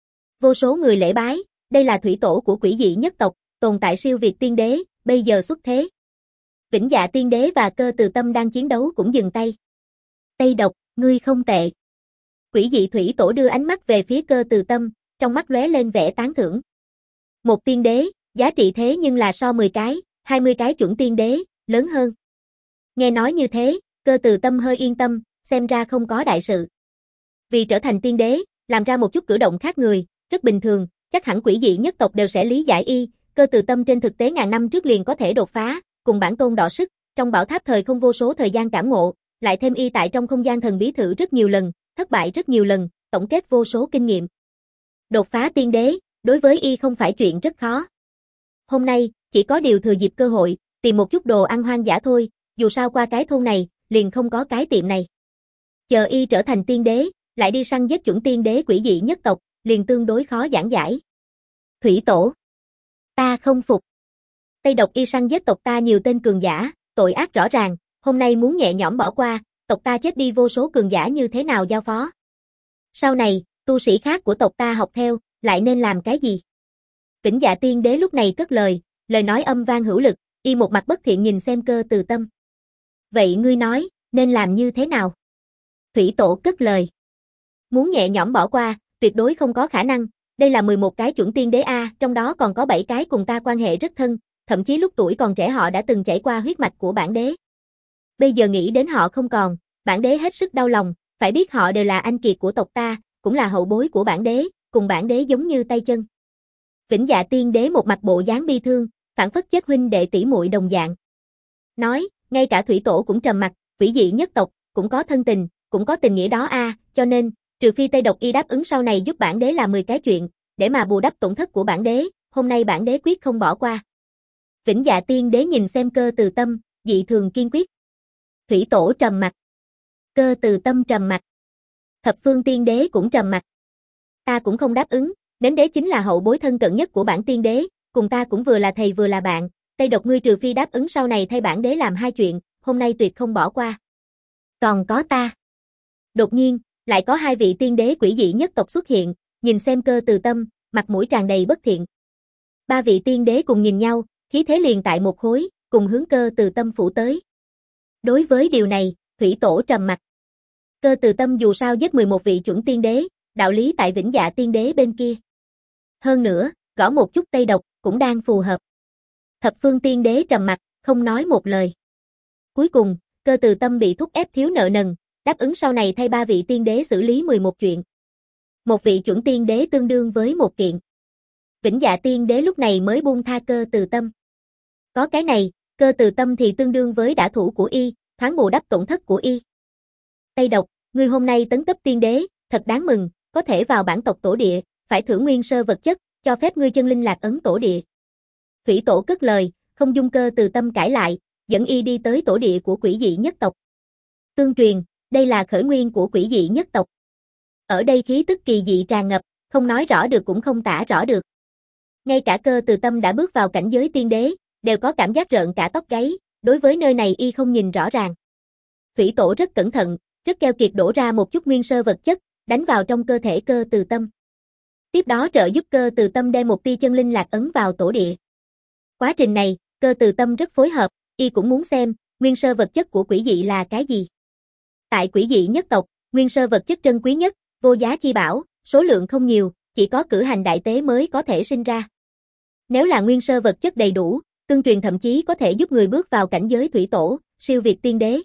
Vô số người lễ bái, đây là thủy tổ của quỷ dị nhất tộc, tồn tại siêu việt tiên đế, bây giờ xuất thế. Vĩnh Dạ tiên đế và Cơ Từ Tâm đang chiến đấu cũng dừng tay. Tây Độc, ngươi không tệ. Quỷ dị thủy tổ đưa ánh mắt về phía Cơ Từ Tâm, trong mắt lóe lên vẻ tán thưởng. Một tiên đế, giá trị thế nhưng là so mười cái, hai mươi cái chuẩn tiên đế, lớn hơn. Nghe nói như thế, Cơ Từ Tâm hơi yên tâm, xem ra không có đại sự. Vì trở thành tiên đế, làm ra một chút cử động khác người, rất bình thường, chắc hẳn quỷ dị nhất tộc đều sẽ lý giải y, Cơ Từ Tâm trên thực tế ngàn năm trước liền có thể đột phá, cùng bản tôn đọ sức, trong bảo tháp thời không vô số thời gian cảm ngộ, lại thêm y tại trong không gian thần bí thử rất nhiều lần, thất bại rất nhiều lần, tổng kết vô số kinh nghiệm. Đột phá tiên đế, đối với y không phải chuyện rất khó. Hôm nay, chỉ có điều thừa dịp cơ hội, tìm một chút đồ ăn hoang dã thôi, dù sao qua cái thôn này, liền không có cái tiệm này. Chờ y trở thành tiên đế, lại đi săn giết chuẩn tiên đế quỷ dị nhất tộc, liền tương đối khó giảng giải. Thủy tổ. Ta không phục. Tây độc y săn giết tộc ta nhiều tên cường giả, tội ác rõ ràng, hôm nay muốn nhẹ nhõm bỏ qua, tộc ta chết đi vô số cường giả như thế nào giao phó. Sau này, tu sĩ khác của tộc ta học theo, lại nên làm cái gì? Vĩnh Dạ Tiên Đế lúc này cất lời, lời nói âm vang hữu lực, y một mặt bất thiện nhìn xem Cơ Từ Tâm. Vậy ngươi nói, nên làm như thế nào? Thủy Tổ cất lời. Muốn nhẹ nhõm bỏ qua, tuyệt đối không có khả năng, đây là mười một cái chuẩn tiên đế A, trong đó còn có bảy cái cùng ta quan hệ rất thân, thậm chí lúc tuổi còn trẻ họ đã từng chảy qua huyết mạch của bản đế. Bây giờ nghĩ đến họ không còn, bản đế hết sức đau lòng, phải biết họ đều là anh kiệt của tộc ta, cũng là hậu bối của bản đế, cùng bản đế giống như tay chân. Vĩnh Dạ Tiên Đế một mặt bộ dáng bi thương, phản phất chết huynh đệ tỷ muội đồng dạng. Nói, ngay cả Thủy Tổ cũng trầm mặt, vĩ dị nhất tộc, cũng có thân tình, cũng có tình nghĩa đó a, cho nên, trừ phi Tây độc y đáp ứng sau này giúp bản đế làm mười cái chuyện, để mà bù đắp tổn thất của bản đế, hôm nay bản đế quyết không bỏ qua. Vĩnh Dạ Tiên Đế nhìn xem Cơ Từ Tâm, dị thường kiên quyết. Thủy Tổ trầm mặt. Cơ Từ Tâm trầm mặt. Thập Phương Tiên Đế cũng trầm mặt. Ta cũng không đáp ứng, đến đế chính là hậu bối thân cận nhất của bản tiên đế, cùng ta cũng vừa là thầy vừa là bạn, Tây độc ngươi trừ phi đáp ứng sau này thay bản đế làm hai chuyện, hôm nay tuyệt không bỏ qua. Còn có ta. Đột nhiên, lại có hai vị tiên đế quỷ dị nhất tộc xuất hiện, nhìn xem Cơ Từ Tâm, mặt mũi tràn đầy bất thiện. Ba vị tiên đế cùng nhìn nhau, khí thế liền tại một khối, cùng hướng Cơ Từ Tâm phủ tới. Đối với điều này, Thủy Tổ trầm mặt. Cơ Từ Tâm dù sao giết mười một vị chuẩn tiên đế, đạo lý tại Vĩnh Dạ Tiên Đế bên kia. Hơn nữa, gõ một chút Tây độc, cũng đang phù hợp. Thập Phương Tiên Đế trầm mặt, không nói một lời. Cuối cùng, Cơ Từ Tâm bị thúc ép thiếu nợ nần, đáp ứng sau này thay ba vị tiên đế xử lý mười một chuyện. Một vị chuẩn tiên đế tương đương với một kiện. Vĩnh Dạ Tiên Đế lúc này mới buông tha Cơ Từ Tâm. Có cái này, Cơ Từ Tâm thì tương đương với đả thủ của y, thoáng bù đắp tổn thất của y. Tây độc, ngươi hôm nay tấn cấp tiên đế, thật đáng mừng, có thể vào bản tộc tổ địa, phải thưởng nguyên sơ vật chất, cho phép ngươi chân linh lạc ấn tổ địa. Thủy Tổ cất lời, không dung Cơ Từ Tâm cãi lại, dẫn y đi tới tổ địa của quỷ dị nhất tộc. Tương truyền, đây là khởi nguyên của quỷ dị nhất tộc. Ở đây khí tức kỳ dị tràn ngập, không nói rõ được cũng không tả rõ được. Ngay cả Cơ Từ Tâm đã bước vào cảnh giới tiên đế, đều có cảm giác rợn cả tóc gáy, đối với nơi này y không nhìn rõ ràng. Thủy Tổ rất cẩn thận, rất keo kiệt đổ ra một chút nguyên sơ vật chất, đánh vào trong cơ thể Cơ Từ Tâm. Tiếp đó trợ giúp Cơ Từ Tâm đem một tia chân linh lạc ấn vào tổ địa. Quá trình này, Cơ Từ Tâm rất phối hợp, y cũng muốn xem, nguyên sơ vật chất của quỷ dị là cái gì. Tại quỷ dị nhất tộc, nguyên sơ vật chất trân quý nhất, vô giá chi bảo, số lượng không nhiều, chỉ có cử hành đại tế mới có thể sinh ra. Nếu là nguyên sơ vật chất đầy đủ, tương truyền thậm chí có thể giúp người bước vào cảnh giới Thủy Tổ, siêu việt tiên đế.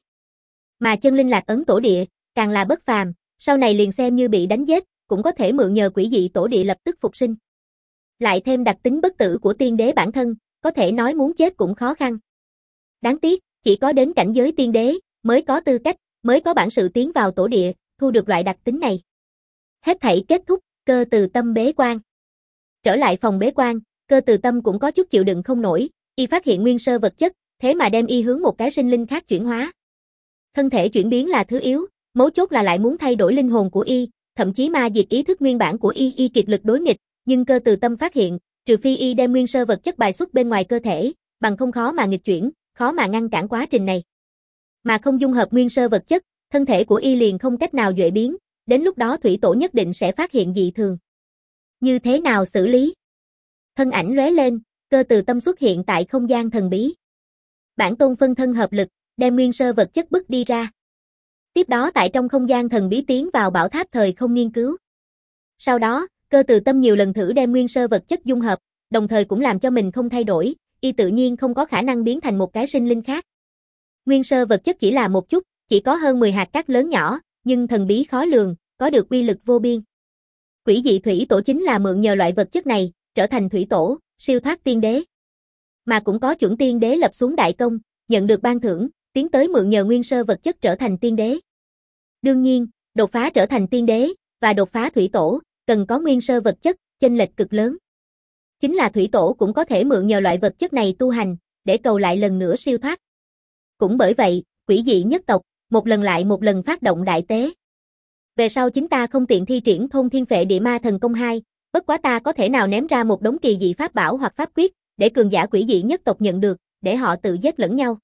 Mà chân linh lạc ấn tổ địa, càng là bất phàm, sau này liền xem như bị đánh giết, cũng có thể mượn nhờ quỷ dị tổ địa lập tức phục sinh. Lại thêm đặc tính bất tử của tiên đế bản thân, có thể nói muốn chết cũng khó khăn. Đáng tiếc, chỉ có đến cảnh giới tiên đế, mới có tư cách, mới có bản sự tiến vào tổ địa, thu được loại đặc tính này. Hết thảy kết thúc, Cơ Từ Tâm bế quan. Trở lại phòng bế quan, Cơ Từ Tâm cũng có chút chịu đựng không nổi, y phát hiện nguyên sơ vật chất, thế mà đem y hướng một cái sinh linh khác chuyển hóa. Thân thể chuyển biến là thứ yếu, mấu chốt là lại muốn thay đổi linh hồn của y, thậm chí ma diệt ý thức nguyên bản của y, y kiệt lực đối nghịch, nhưng Cơ Từ Tâm phát hiện, trừ phi y đem nguyên sơ vật chất bài xuất bên ngoài cơ thể, bằng không khó mà nghịch chuyển, khó mà ngăn cản quá trình này. Mà không dung hợp nguyên sơ vật chất, thân thể của y liền không cách nào duệ biến, đến lúc đó Thủy Tổ nhất định sẽ phát hiện dị thường. Như thế nào xử lý? Thân ảnh lóe lên, Cơ Từ Tâm xuất hiện tại không gian thần bí. Bản tôn phân thân hợp lực, đem nguyên sơ vật chất bức đi ra. Tiếp đó tại trong không gian thần bí tiến vào bảo tháp thời không nghiên cứu. Sau đó, Cơ Từ Tâm nhiều lần thử đem nguyên sơ vật chất dung hợp, đồng thời cũng làm cho mình không thay đổi, y tự nhiên không có khả năng biến thành một cái sinh linh khác. Nguyên sơ vật chất chỉ là một chút, chỉ có hơn mười hạt cát lớn nhỏ, nhưng thần bí khó lường, có được uy lực vô biên. Quỷ dị Thủy Tổ chính là mượn nhờ loại vật chất này, trở thành Thủy Tổ, siêu thoát tiên đế. Mà cũng có chuẩn tiên đế lập xuống đại công, nhận được ban thưởng, tiến tới mượn nhờ nguyên sơ vật chất trở thành tiên đế. Đương nhiên, đột phá trở thành tiên đế, và đột phá Thủy Tổ, cần có nguyên sơ vật chất, chênh lệch cực lớn. Chính là Thủy Tổ cũng có thể mượn nhờ loại vật chất này tu hành, để cầu lại lần nữa siêu thoát. Cũng bởi vậy, quỷ dị nhất tộc, một lần lại một lần phát động đại tế. Về sau chính ta không tiện thi triển thôn thiên phệ địa ma thần công hai, bất quá ta có thể nào ném ra một đống kỳ dị pháp bảo hoặc pháp quyết, để cường giả quỷ dị nhất tộc nhận được, để họ tự giết lẫn nhau.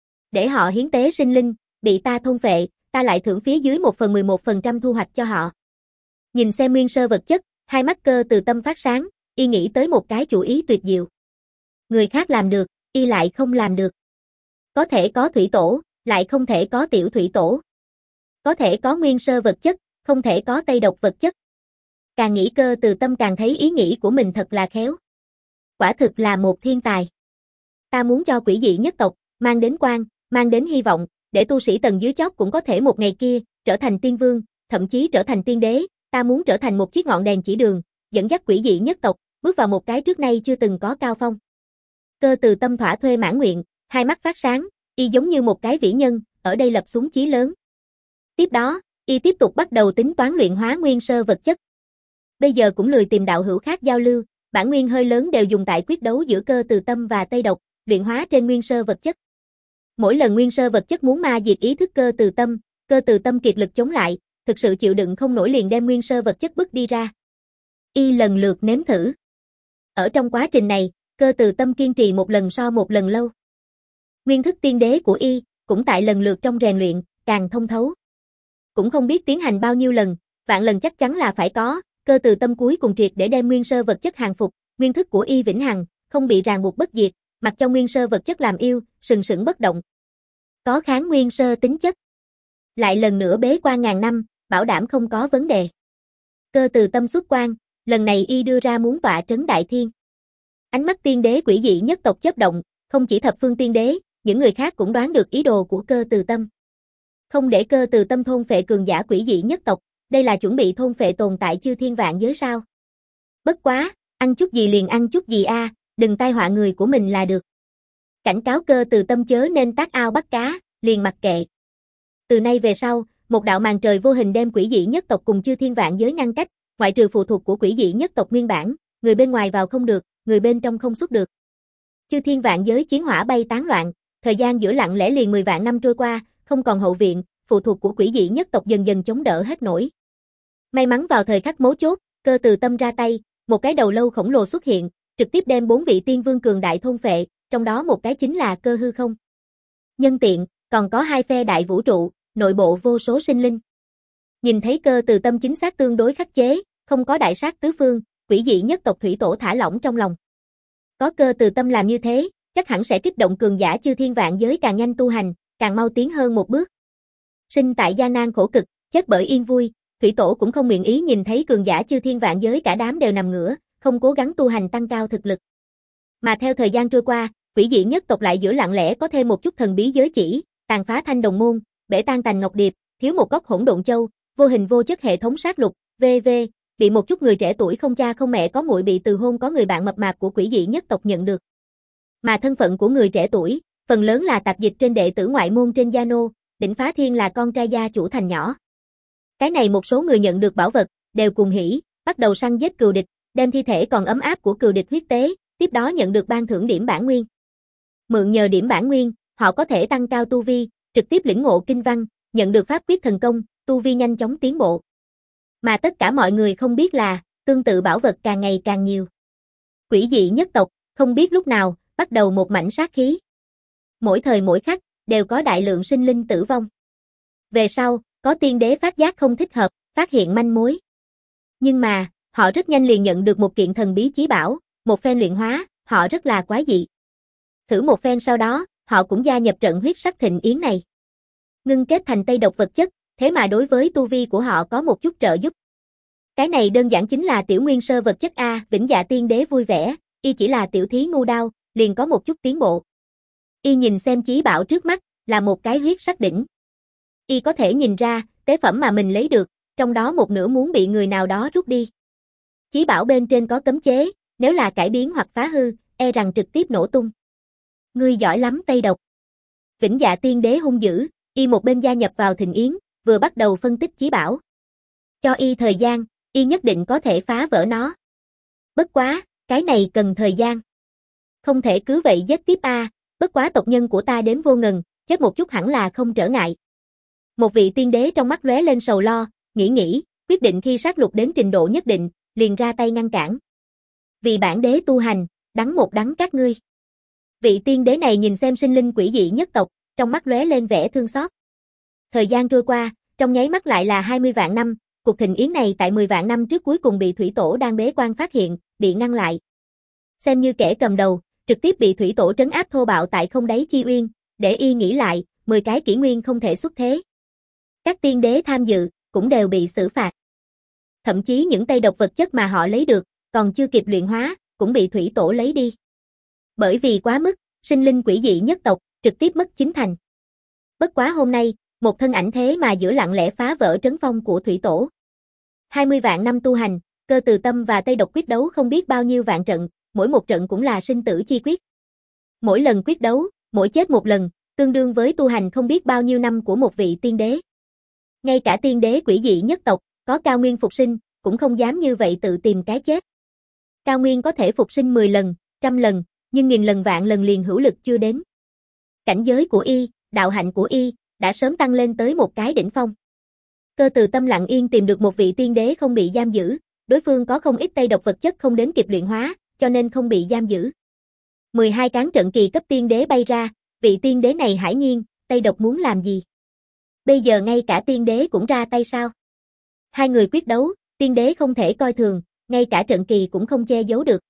Để họ hiến tế sinh linh, bị ta thôn phệ, ta lại thưởng phía dưới một phần mười một phần trăm thu hoạch cho họ. Nhìn xem nguyên sơ vật chất, hai mắt Cơ Từ Tâm phát sáng, y nghĩ tới một cái chủ ý tuyệt diệu. Người khác làm được, y lại không làm được. Có thể có thủy tổ, lại không thể có tiểu thủy tổ. Có thể có nguyên sơ vật chất, không thể có tây độc vật chất. Càng nghĩ Cơ Từ Tâm càng thấy ý nghĩ của mình thật là khéo. Quả thực là một thiên tài. Ta muốn cho quỷ dị nhất tộc, mang đến quang, mang đến hy vọng, để tu sĩ tầng dưới chót cũng có thể một ngày kia, trở thành tiên vương, thậm chí trở thành tiên đế. Ta muốn trở thành một chiếc ngọn đèn chỉ đường, dẫn dắt quỷ dị nhất tộc, bước vào một cái trước nay chưa từng có cao phong. Cơ Từ Tâm thỏa thuê mãn nguyện, hai mắt phát sáng, y giống như một cái vĩ nhân, ở đây lập xuống chí lớn. Tiếp đó, y tiếp tục bắt đầu tính toán luyện hóa nguyên sơ vật chất. Bây giờ cũng lười tìm đạo hữu khác giao lưu, bản nguyên hơi lớn đều dùng tại quyết đấu giữa Cơ Từ Tâm và Tây Độc, luyện hóa trên nguyên sơ vật chất. Mỗi lần nguyên sơ vật chất muốn ma diệt ý thức Cơ Từ Tâm, Cơ Từ Tâm kiệt lực chống lại, thực sự chịu đựng không nổi liền đem nguyên sơ vật chất bứt đi ra. Y lần lượt nếm thử. Ở trong quá trình này, Cơ Từ Tâm kiên trì một lần so một lần lâu. Nguyên thức tiên đế của y, cũng tại lần lượt trong rèn luyện, càng thông thấu. Cũng không biết tiến hành bao nhiêu lần, vạn lần chắc chắn là phải có, Cơ Từ Tâm cuối cùng triệt để đem nguyên sơ vật chất hàng phục, nguyên thức của y vĩnh hằng, không bị ràng buộc bất diệt, mặc cho nguyên sơ vật chất làm yêu, sừng sững bất động. Có kháng nguyên sơ tính chất. Lại lần nữa bế quan ngàn năm, bảo đảm không có vấn đề. Cơ Từ Tâm xuất quan, lần này y đưa ra muốn tọa trấn đại thiên. Ánh mắt tiên đế quỷ dị nhất tộc chớp động, không chỉ thập phương tiên đế, những người khác cũng đoán được ý đồ của Cơ Từ Tâm. Không để Cơ Từ Tâm thôn phệ cường giả quỷ dị nhất tộc, đây là chuẩn bị thôn phệ tồn tại chư thiên vạn giới sao? Bất quá, ăn chút gì liền ăn chút gì a, à, đừng tai họa người của mình là được. Cảnh cáo Cơ Từ Tâm chớ nên tác ao bắt cá, liền mặc kệ. Từ nay về sau, một đạo màn trời vô hình đem quỷ dị nhất tộc cùng chư thiên vạn giới ngăn cách, ngoại trừ phụ thuộc của quỷ dị nhất tộc nguyên bản, người bên ngoài vào không được, người bên trong không xuất được. Chư thiên vạn giới chiến hỏa bay tán loạn, thời gian giữa lặng lẽ liền mười vạn năm trôi qua, không còn hậu viện, phụ thuộc của quỷ dị nhất tộc dần dần chống đỡ hết nổi. May mắn vào thời khắc mấu chốt, Cơ Từ Tâm ra tay, một cái đầu lâu khổng lồ xuất hiện, trực tiếp đem bốn vị tiên vương cường đại thôn phệ, trong đó một cái chính là Cơ Hư Không. Nhân tiện, còn có hai phe đại vũ trụ, nội bộ vô số sinh linh. Nhìn thấy Cơ Từ Tâm chính xác tương đối khắc chế, không có đại sát tứ phương, quỷ dị nhất tộc thủy tổ thả lỏng trong lòng. Có Cơ Từ Tâm làm như thế, chắc hẳn sẽ kích động cường giả chư thiên vạn giới càng nhanh tu hành, càng mau tiến hơn một bước. Sinh tại gian nan khổ cực, chết bởi yên vui, thủy tổ cũng không nguyện ý nhìn thấy cường giả chư thiên vạn giới cả đám đều nằm ngửa, không cố gắng tu hành tăng cao thực lực. Mà theo thời gian trôi qua, quỷ dị nhất tộc lại giữa lặng lẽ có thêm một chút thần bí giới chỉ, tàn phá thanh đồng môn, bể tan tành ngọc điệp, thiếu một góc hỗn độn châu, vô hình vô chất hệ thống sát lục, vân vân, bị một chút người trẻ tuổi không cha không mẹ có muội bị từ hôn có người bạn mập mạp của quỷ dị nhất tộc nhận được. Mà thân phận của người trẻ tuổi, phần lớn là tạp dịch trên đệ tử ngoại môn trên gia nô, Đỉnh Phá Thiên là con trai gia chủ thành nhỏ. Cái này một số người nhận được bảo vật, đều cùng hỉ, bắt đầu săn giết cừu địch, đem thi thể còn ấm áp của cừu địch huyết tế, tiếp đó nhận được ban thưởng điểm bản nguyên. Mượn nhờ điểm bản nguyên, họ có thể tăng cao tu vi, trực tiếp lĩnh ngộ kinh văn, nhận được pháp quyết thần công, tu vi nhanh chóng tiến bộ. Mà tất cả mọi người không biết là, tương tự bảo vật càng ngày càng nhiều. Quỷ dị nhất tộc, không biết lúc nào, bắt đầu một mảnh sát khí. Mỗi thời mỗi khắc, đều có đại lượng sinh linh tử vong. Về sau, có tiên đế phát giác không thích hợp, phát hiện manh mối. Nhưng mà, họ rất nhanh liền nhận được một kiện thần bí chí bảo, một phen luyện hóa, họ rất là quái dị. Thử một phen sau đó, họ cũng gia nhập trận huyết sắc thịnh yến này. Ngưng kết thành tây độc vật chất, thế mà đối với tu vi của họ có một chút trợ giúp. Cái này đơn giản chính là tiểu nguyên sơ vật chất A, Vĩnh Dạ tiên đế vui vẻ, y chỉ là tiểu thí ngu đao, liền có một chút tiến bộ. Y nhìn xem chí bảo trước mắt, là một cái huyết sắc đỉnh. Y có thể nhìn ra, tế phẩm mà mình lấy được, trong đó một nửa muốn bị người nào đó rút đi. Chí bảo bên trên có cấm chế, nếu là cải biến hoặc phá hư, e rằng trực tiếp nổ tung. Ngươi giỏi lắm Tây Độc. Vĩnh Dạ tiên đế hung dữ, y một bên gia nhập vào thịnh yến, vừa bắt đầu phân tích chí bảo. Cho y thời gian, y nhất định có thể phá vỡ nó. Bất quá, cái này cần thời gian. Không thể cứ vậy giết tiếp a, bất quá tộc nhân của ta đếm vô ngần, chết một chút hẳn là không trở ngại. Một vị tiên đế trong mắt lóe lên sầu lo, nghĩ nghĩ, quyết định khi sát lục đến trình độ nhất định, liền ra tay ngăn cản. Vì bản đế tu hành, đắng một đắng các ngươi. Vị tiên đế này nhìn xem sinh linh quỷ dị nhất tộc, trong mắt lóe lên vẻ thương xót. Thời gian trôi qua, trong nháy mắt lại là hai mươi vạn năm, cuộc thịnh yến này tại mười vạn năm trước cuối cùng bị thủy tổ đang bế quan phát hiện, bị ngăn lại. Xem như kẻ cầm đầu, trực tiếp bị thủy tổ trấn áp thô bạo tại không đáy chi uyên, để y nghĩ lại, mười cái kỷ nguyên không thể xuất thế. Các tiên đế tham dự, cũng đều bị xử phạt. Thậm chí những tây độc vật chất mà họ lấy được, còn chưa kịp luyện hóa, cũng bị thủy tổ lấy đi. Bởi vì quá mức, sinh linh quỷ dị nhất tộc, trực tiếp mất chính thành. Bất quá hôm nay, một thân ảnh thế mà giữa lặng lẽ phá vỡ trấn phong của thủy tổ. hai mươi vạn năm tu hành, Cơ Từ Tâm và Tây Độc quyết đấu không biết bao nhiêu vạn trận, mỗi một trận cũng là sinh tử chi quyết. Mỗi lần quyết đấu, mỗi chết một lần, tương đương với tu hành không biết bao nhiêu năm của một vị tiên đế. Ngay cả tiên đế quỷ dị nhất tộc, có Cao Nguyên phục sinh, cũng không dám như vậy tự tìm cái chết. Cao Nguyên có thể phục sinh mười lần, trăm lần, nhưng nghìn lần vạn lần liền hữu lực chưa đến. Cảnh giới của y, đạo hạnh của y, đã sớm tăng lên tới một cái đỉnh phong. Cơ Từ Tâm lặng yên tìm được một vị tiên đế không bị giam giữ, đối phương có không ít tây độc vật chất không đến kịp luyện hóa, cho nên không bị giam giữ. mười hai cán trận kỳ cấp tiên đế bay ra, vị tiên đế này hãi nhiên, tây độc muốn làm gì? Bây giờ ngay cả tiên đế cũng ra tay sao? Hai người quyết đấu, tiên đế không thể coi thường, ngay cả trận kỳ cũng không che giấu được.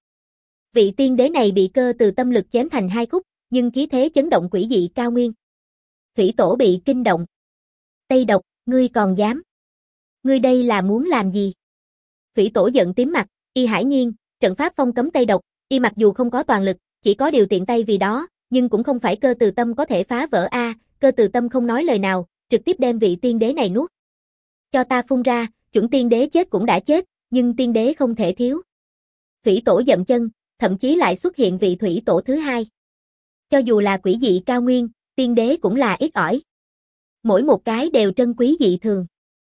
Vị tiên đế này bị Cơ Từ Tâm lực chém thành hai khúc, nhưng khí thế chấn động quỷ dị Cao Nguyên. Thủy tổ bị kinh động. Tây độc, ngươi còn dám? Ngươi đây là muốn làm gì? Thủy tổ giận tím mặt, y hãi nhiên, trận pháp phong cấm Tây độc, y mặc dù không có toàn lực, chỉ có điều tiện tay vì đó, nhưng cũng không phải Cơ Từ Tâm có thể phá vỡ a, Cơ Từ Tâm không nói lời nào, trực tiếp đem vị tiên đế này nuốt. Cho ta phun ra, chuẩn tiên đế chết cũng đã chết, nhưng tiên đế không thể thiếu. Thủy tổ dậm chân, thậm chí lại xuất hiện vị thủy tổ thứ hai. Cho dù là quỷ dị Cao Nguyên, tiên đế cũng là ít ỏi. Mỗi một cái đều trân quý dị thường.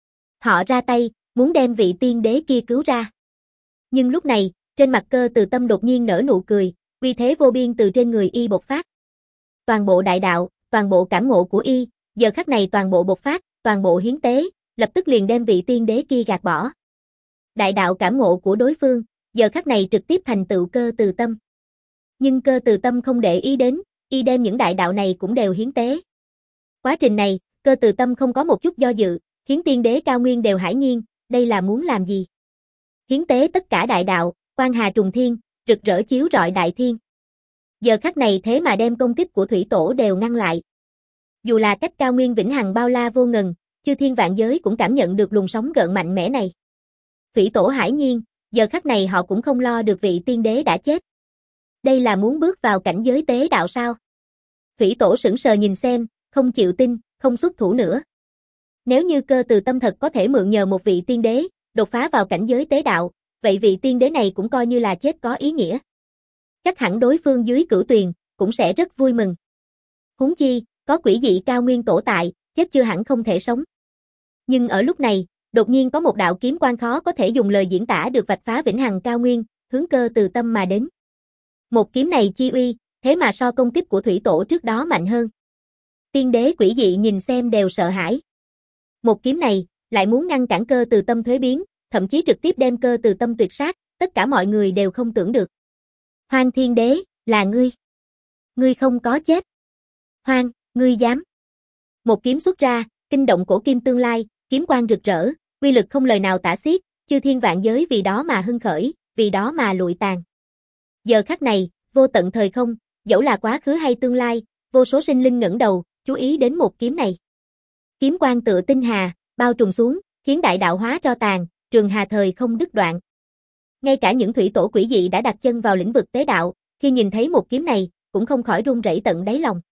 Họ ra tay, muốn đem vị tiên đế kia cứu ra. Nhưng lúc này, trên mặt Cơ Từ Tâm đột nhiên nở nụ cười, uy thế vô biên từ trên người y bộc phát. Toàn bộ đại đạo, toàn bộ cảm ngộ của y, giờ khắc này toàn bộ bộc phát, toàn bộ hiến tế, lập tức liền đem vị tiên đế kia gạt bỏ. Đại đạo cảm ngộ của đối phương, giờ khắc này trực tiếp thành tựu Cơ Từ Tâm. Nhưng Cơ Từ Tâm không để ý đến, y đem những đại đạo này cũng đều hiến tế. Quá trình này, Cơ Từ Tâm không có một chút do dự, khiến tiên đế Cao Nguyên đều hãi nhiên, đây là muốn làm gì? Hiến tế tất cả đại đạo, quang hà trùng thiên, rực rỡ chiếu rọi đại thiên. Giờ khắc này thế mà đem công kích của thủy tổ đều ngăn lại. Dù là cách Cao Nguyên vĩnh hằng bao la vô ngần, chư thiên vạn giới cũng cảm nhận được luồng sóng gợn mạnh mẽ này. Thủy tổ hãi nhiên, giờ khắc này họ cũng không lo được vị tiên đế đã chết. Đây là muốn bước vào cảnh giới tế đạo sao? Thủy tổ sững sờ nhìn xem, không chịu tin, không xuất thủ nữa. Nếu như Cơ Từ Tâm thật có thể mượn nhờ một vị tiên đế, đột phá vào cảnh giới tế đạo, vậy vị tiên đế này cũng coi như là chết có ý nghĩa. Chắc hẳn đối phương dưới cửu tuyền, cũng sẽ rất vui mừng. Huống chi, có quỷ dị Cao Nguyên tổ tại, chết chưa hẳn không thể sống. Nhưng ở lúc này, đột nhiên có một đạo kiếm quang khó có thể dùng lời diễn tả được vạch phá vĩnh hằng Cao Nguyên, hướng Cơ Từ Tâm mà đến. Một kiếm này chi uy, thế mà so công kích của thủy tổ trước đó mạnh hơn. Tiên đế quỷ dị nhìn xem đều sợ hãi. Một kiếm này, lại muốn ngăn cản Cơ Từ Tâm thuế biến, thậm chí trực tiếp đem Cơ Từ Tâm tuyệt sát, tất cả mọi người đều không tưởng được. Hoang Thiên Đế, là ngươi. Ngươi không có chết. Hoang, ngươi dám. Một kiếm xuất ra, kinh động cổ kim tương lai, kiếm quang rực rỡ, uy lực không lời nào tả xiết, chư thiên vạn giới vì đó mà hưng khởi, vì đó mà lụi tàn. Giờ khắc này, vô tận thời không, dẫu là quá khứ hay tương lai, vô số sinh linh ngẩng đầu, chú ý đến một kiếm này. Kiếm quang tựa tinh hà, bao trùm xuống, khiến đại đạo hóa tro tàn, trường hà thời không đứt đoạn. Ngay cả những thủy tổ quỷ dị đã đặt chân vào lĩnh vực tế đạo, khi nhìn thấy một kiếm này, cũng không khỏi run rẩy tận đáy lòng.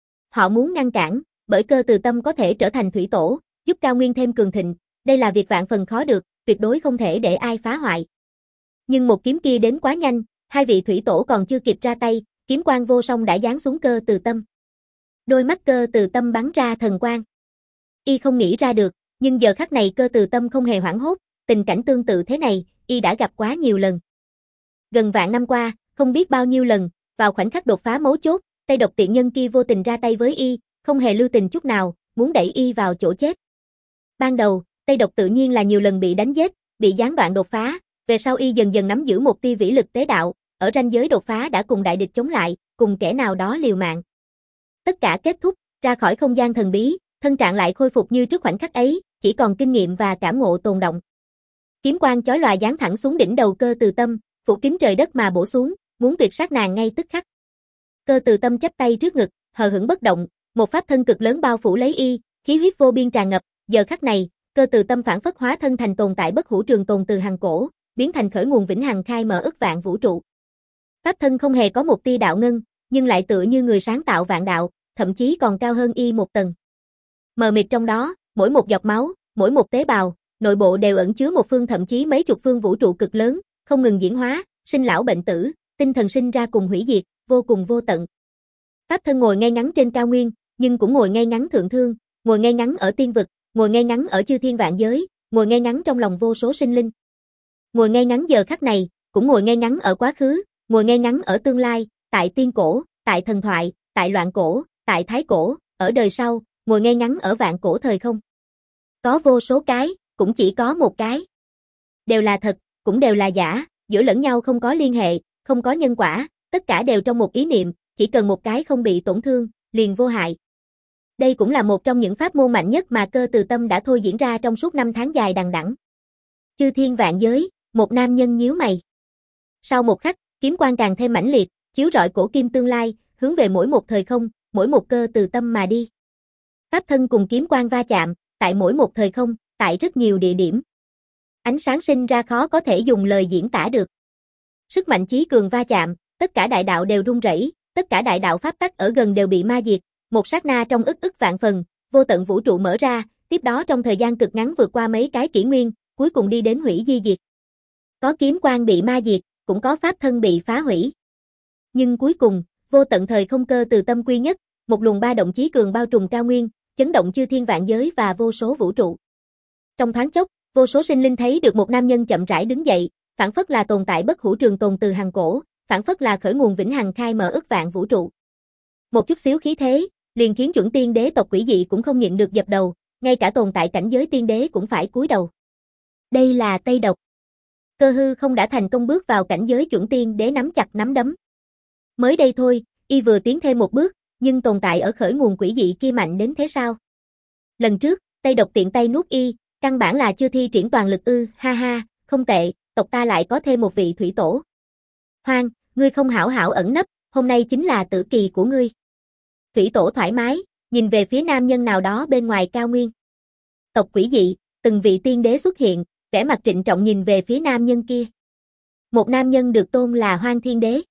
Họ muốn ngăn cản, bởi Cơ Từ Tâm có thể trở thành thủy tổ, giúp Cao Nguyên thêm cường thịnh, đây là việc vạn phần khó được, tuyệt đối không thể để ai phá hoại. Nhưng một kiếm kia đến quá nhanh, hai vị thủy tổ còn chưa kịp ra tay, kiếm quang vô song đã giáng xuống Cơ Từ Tâm. Đôi mắt Cơ Từ Tâm bắn ra thần quang. Y không nghĩ ra được, nhưng giờ khắc này Cơ Từ Tâm không hề hoảng hốt, tình cảnh tương tự thế này, y đã gặp quá nhiều lần. Gần vạn năm qua, không biết bao nhiêu lần, vào khoảnh khắc đột phá mấu chốt, Tây độc tiện nhân kia vô tình ra tay với y, không hề lưu tình chút nào, muốn đẩy y vào chỗ chết. Ban đầu, Tây độc tự nhiên là nhiều lần bị đánh giết, bị gián đoạn đột phá, về sau y dần dần nắm giữ một tia vĩ lực tế đạo, ở ranh giới đột phá đã cùng đại địch chống lại, cùng kẻ nào đó liều mạng. Tất cả kết thúc, ra khỏi không gian thần bí, thân trạng lại khôi phục như trước khoảnh khắc ấy, chỉ còn kinh nghiệm và cảm ngộ tồn động. Kiếm quang chói lòa giáng thẳng xuống đỉnh đầu Cơ Từ Tâm, phủ kín trời đất mà bổ xuống, muốn tuyệt sát nàng ngay tức khắc. Cơ Từ Tâm chắp tay trước ngực, hờ hững bất động, một pháp thân cực lớn bao phủ lấy y, khí huyết vô biên tràn ngập, giờ khắc này, Cơ Từ Tâm phản phất hóa thân thành tồn tại bất hủ trường tồn từ hằng cổ, biến thành khởi nguồn vĩnh hằng khai mở ức vạn vũ trụ. Pháp thân không hề có một tia đạo ngân, nhưng lại tựa như người sáng tạo vạn đạo, thậm chí còn cao hơn y một tầng. Mờ mịt trong đó, mỗi một giọt máu, mỗi một tế bào, nội bộ đều ẩn chứa một phương thậm chí mấy chục phương vũ trụ cực lớn, không ngừng diễn hóa, sinh lão bệnh tử, tinh thần sinh ra cùng hủy diệt, vô cùng vô tận. Pháp thân ngồi ngay ngắn trên cao nguyên, nhưng cũng ngồi ngay ngắn thượng thương, ngồi ngay ngắn ở tiên vực, ngồi ngay ngắn ở chư thiên vạn giới, ngồi ngay ngắn trong lòng vô số sinh linh. Ngồi ngay ngắn giờ khắc này, cũng ngồi ngay ngắn ở quá khứ, ngồi ngay ngắn ở tương lai, tại tiên cổ, tại thần thoại, tại loạn cổ, tại thái cổ, ở đời sau, ngồi ngay ngắn ở vạn cổ thời không. Có vô số cái, cũng chỉ có một cái. Đều là thật, cũng đều là giả, giữa lẫn nhau không có liên hệ, không có nhân quả, tất cả đều trong một ý niệm, chỉ cần một cái không bị tổn thương, liền vô hại. Đây cũng là một trong những pháp môn mạnh nhất mà Cơ Từ Tâm đã thôi diễn ra trong suốt năm tháng dài đằng đẵng. Chư thiên vạn giới, một nam nhân nhíu mày. Sau một khắc, kiếm quang càng thêm mãnh liệt, chiếu rọi cổ kim tương lai, hướng về mỗi một thời không, mỗi một Cơ Từ Tâm mà đi. Pháp thân cùng kiếm quang va chạm, tại mỗi một thời không, tại rất nhiều địa điểm. Ánh sáng sinh ra khó có thể dùng lời diễn tả được. Sức mạnh chí cường va chạm, tất cả đại đạo đều rung rẩy, tất cả đại đạo pháp tắc ở gần đều bị ma diệt, một sát na trong ức ức vạn phần, vô tận vũ trụ mở ra, tiếp đó trong thời gian cực ngắn vượt qua mấy cái kỷ nguyên, cuối cùng đi đến hủy di diệt. Có kiếm quang bị ma diệt, cũng có pháp thân bị phá hủy. Nhưng cuối cùng, vô tận thời không Cơ Từ Tâm quy nhất, một luồng ba động chí cường bao trùm cao nguyên, chấn động chư thiên vạn giới và vô số vũ trụ. Trong thoáng chốc, vô số sinh linh thấy được một nam nhân chậm rãi đứng dậy, phản phất là tồn tại bất hủ trường tồn từ hằng cổ, phản phất là khởi nguồn vĩnh hằng khai mở ức vạn vũ trụ. Một chút xíu khí thế, liền khiến chuẩn tiên đế tộc quỷ dị cũng không nhịn được dập đầu, ngay cả tồn tại cảnh giới tiên đế cũng phải cúi đầu. Đây là Tây Độc. Cơ Hư không đã thành công bước vào cảnh giới chuẩn tiên đế nắm chặt nắm đấm. Mới đây thôi, y vừa tiến thêm một bước, nhưng tồn tại ở khởi nguồn quỷ dị kia mạnh đến thế sao? Lần trước, Tây Độc tiện tay nuốt y, căn bản là chưa thi triển toàn lực ư, ha ha, không tệ, tộc ta lại có thêm một vị thủy tổ. Hoang, ngươi không hảo hảo ẩn nấp, hôm nay chính là tử kỳ của ngươi. Thủy tổ thoải mái, nhìn về phía nam nhân nào đó bên ngoài cao nguyên. Tộc quỷ dị, từng vị tiên đế xuất hiện, vẻ mặt trịnh trọng nhìn về phía nam nhân kia. Một nam nhân được tôn là Hoang Thiên Đế.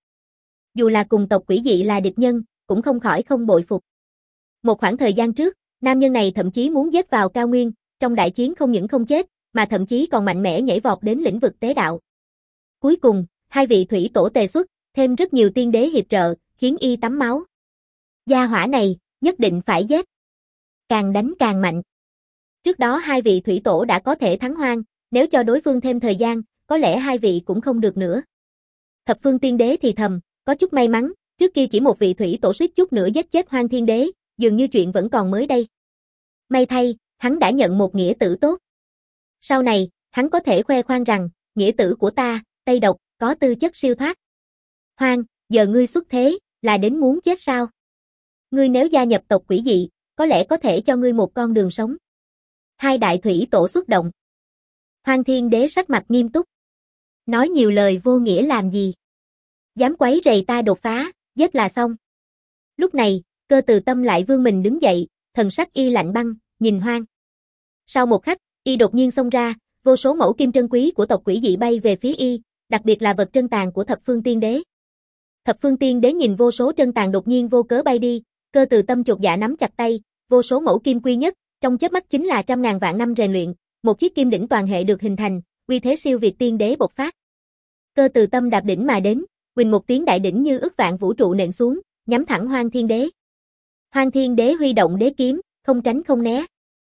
Dù là cùng tộc quỷ dị là địch nhân, cũng không khỏi không bội phục. Một khoảng thời gian trước, nam nhân này thậm chí muốn giết vào cao nguyên, trong đại chiến không những không chết, mà thậm chí còn mạnh mẽ nhảy vọt đến lĩnh vực tế đạo. Cuối cùng, hai vị thủy tổ tề xuất, thêm rất nhiều tiên đế hiệp trợ, khiến y tắm máu. Gia hỏa này, nhất định phải giết. Càng đánh càng mạnh. Trước đó hai vị thủy tổ đã có thể thắng Hoang, nếu cho đối phương thêm thời gian, có lẽ hai vị cũng không được nữa. Thập phương tiên đế thì thầm, có chút may mắn, trước kia chỉ một vị thủy tổ suýt chút nữa giết chết Hoang Thiên Đế, dường như chuyện vẫn còn mới đây. May thay, hắn đã nhận một nghĩa tử tốt. Sau này, hắn có thể khoe khoang rằng, nghĩa tử của ta, Tây Độc, có tư chất siêu thoát. Hoang, giờ ngươi xuất thế, là đến muốn chết sao? Ngươi nếu gia nhập tộc quỷ dị, có lẽ có thể cho ngươi một con đường sống. Hai đại thủy tổ xuất động. Hoang Thiên Đế sắc mặt nghiêm túc. Nói nhiều lời vô nghĩa làm gì? Dám quấy rầy ta đột phá, giết là xong. Lúc này, Cơ Từ Tâm lại vươn mình đứng dậy, thần sắc y lạnh băng, nhìn Hoang. Sau một khắc, y đột nhiên xông ra, vô số mẫu kim trân quý của tộc quỷ dị bay về phía y, đặc biệt là vật trân tàn của Thập Phương Tiên Đế. Thập Phương Tiên Đế nhìn vô số trân tàn đột nhiên vô cớ bay đi, Cơ Từ Tâm chột dạ nắm chặt tay, vô số mẫu kim quy nhất, trong chớp mắt chính là trăm ngàn vạn năm rèn luyện, một chiếc kim đỉnh toàn hệ được hình thành, uy thế siêu việt tiên đế bộc phát. Cơ Từ Tâm đạp đỉnh mà đến, huỳnh một tiếng đại đỉnh như ức vạn vũ trụ nện xuống, nhắm thẳng Hoang Thiên Đế. Hoang Thiên Đế huy động đế kiếm, không tránh không né.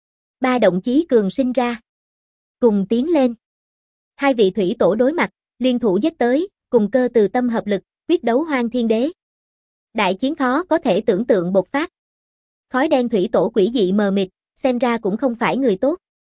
Ba động chí cường sinh ra. Cùng tiến lên. Hai vị thủy tổ đối mặt, liên thủ giết tới, cùng Cơ Từ Tâm hợp lực, quyết đấu Hoang Thiên Đế. Đại chiến khó có thể tưởng tượng bộc phát. Khói đen thủy tổ quỷ dị mờ mịt, xem ra cũng không phải người tốt.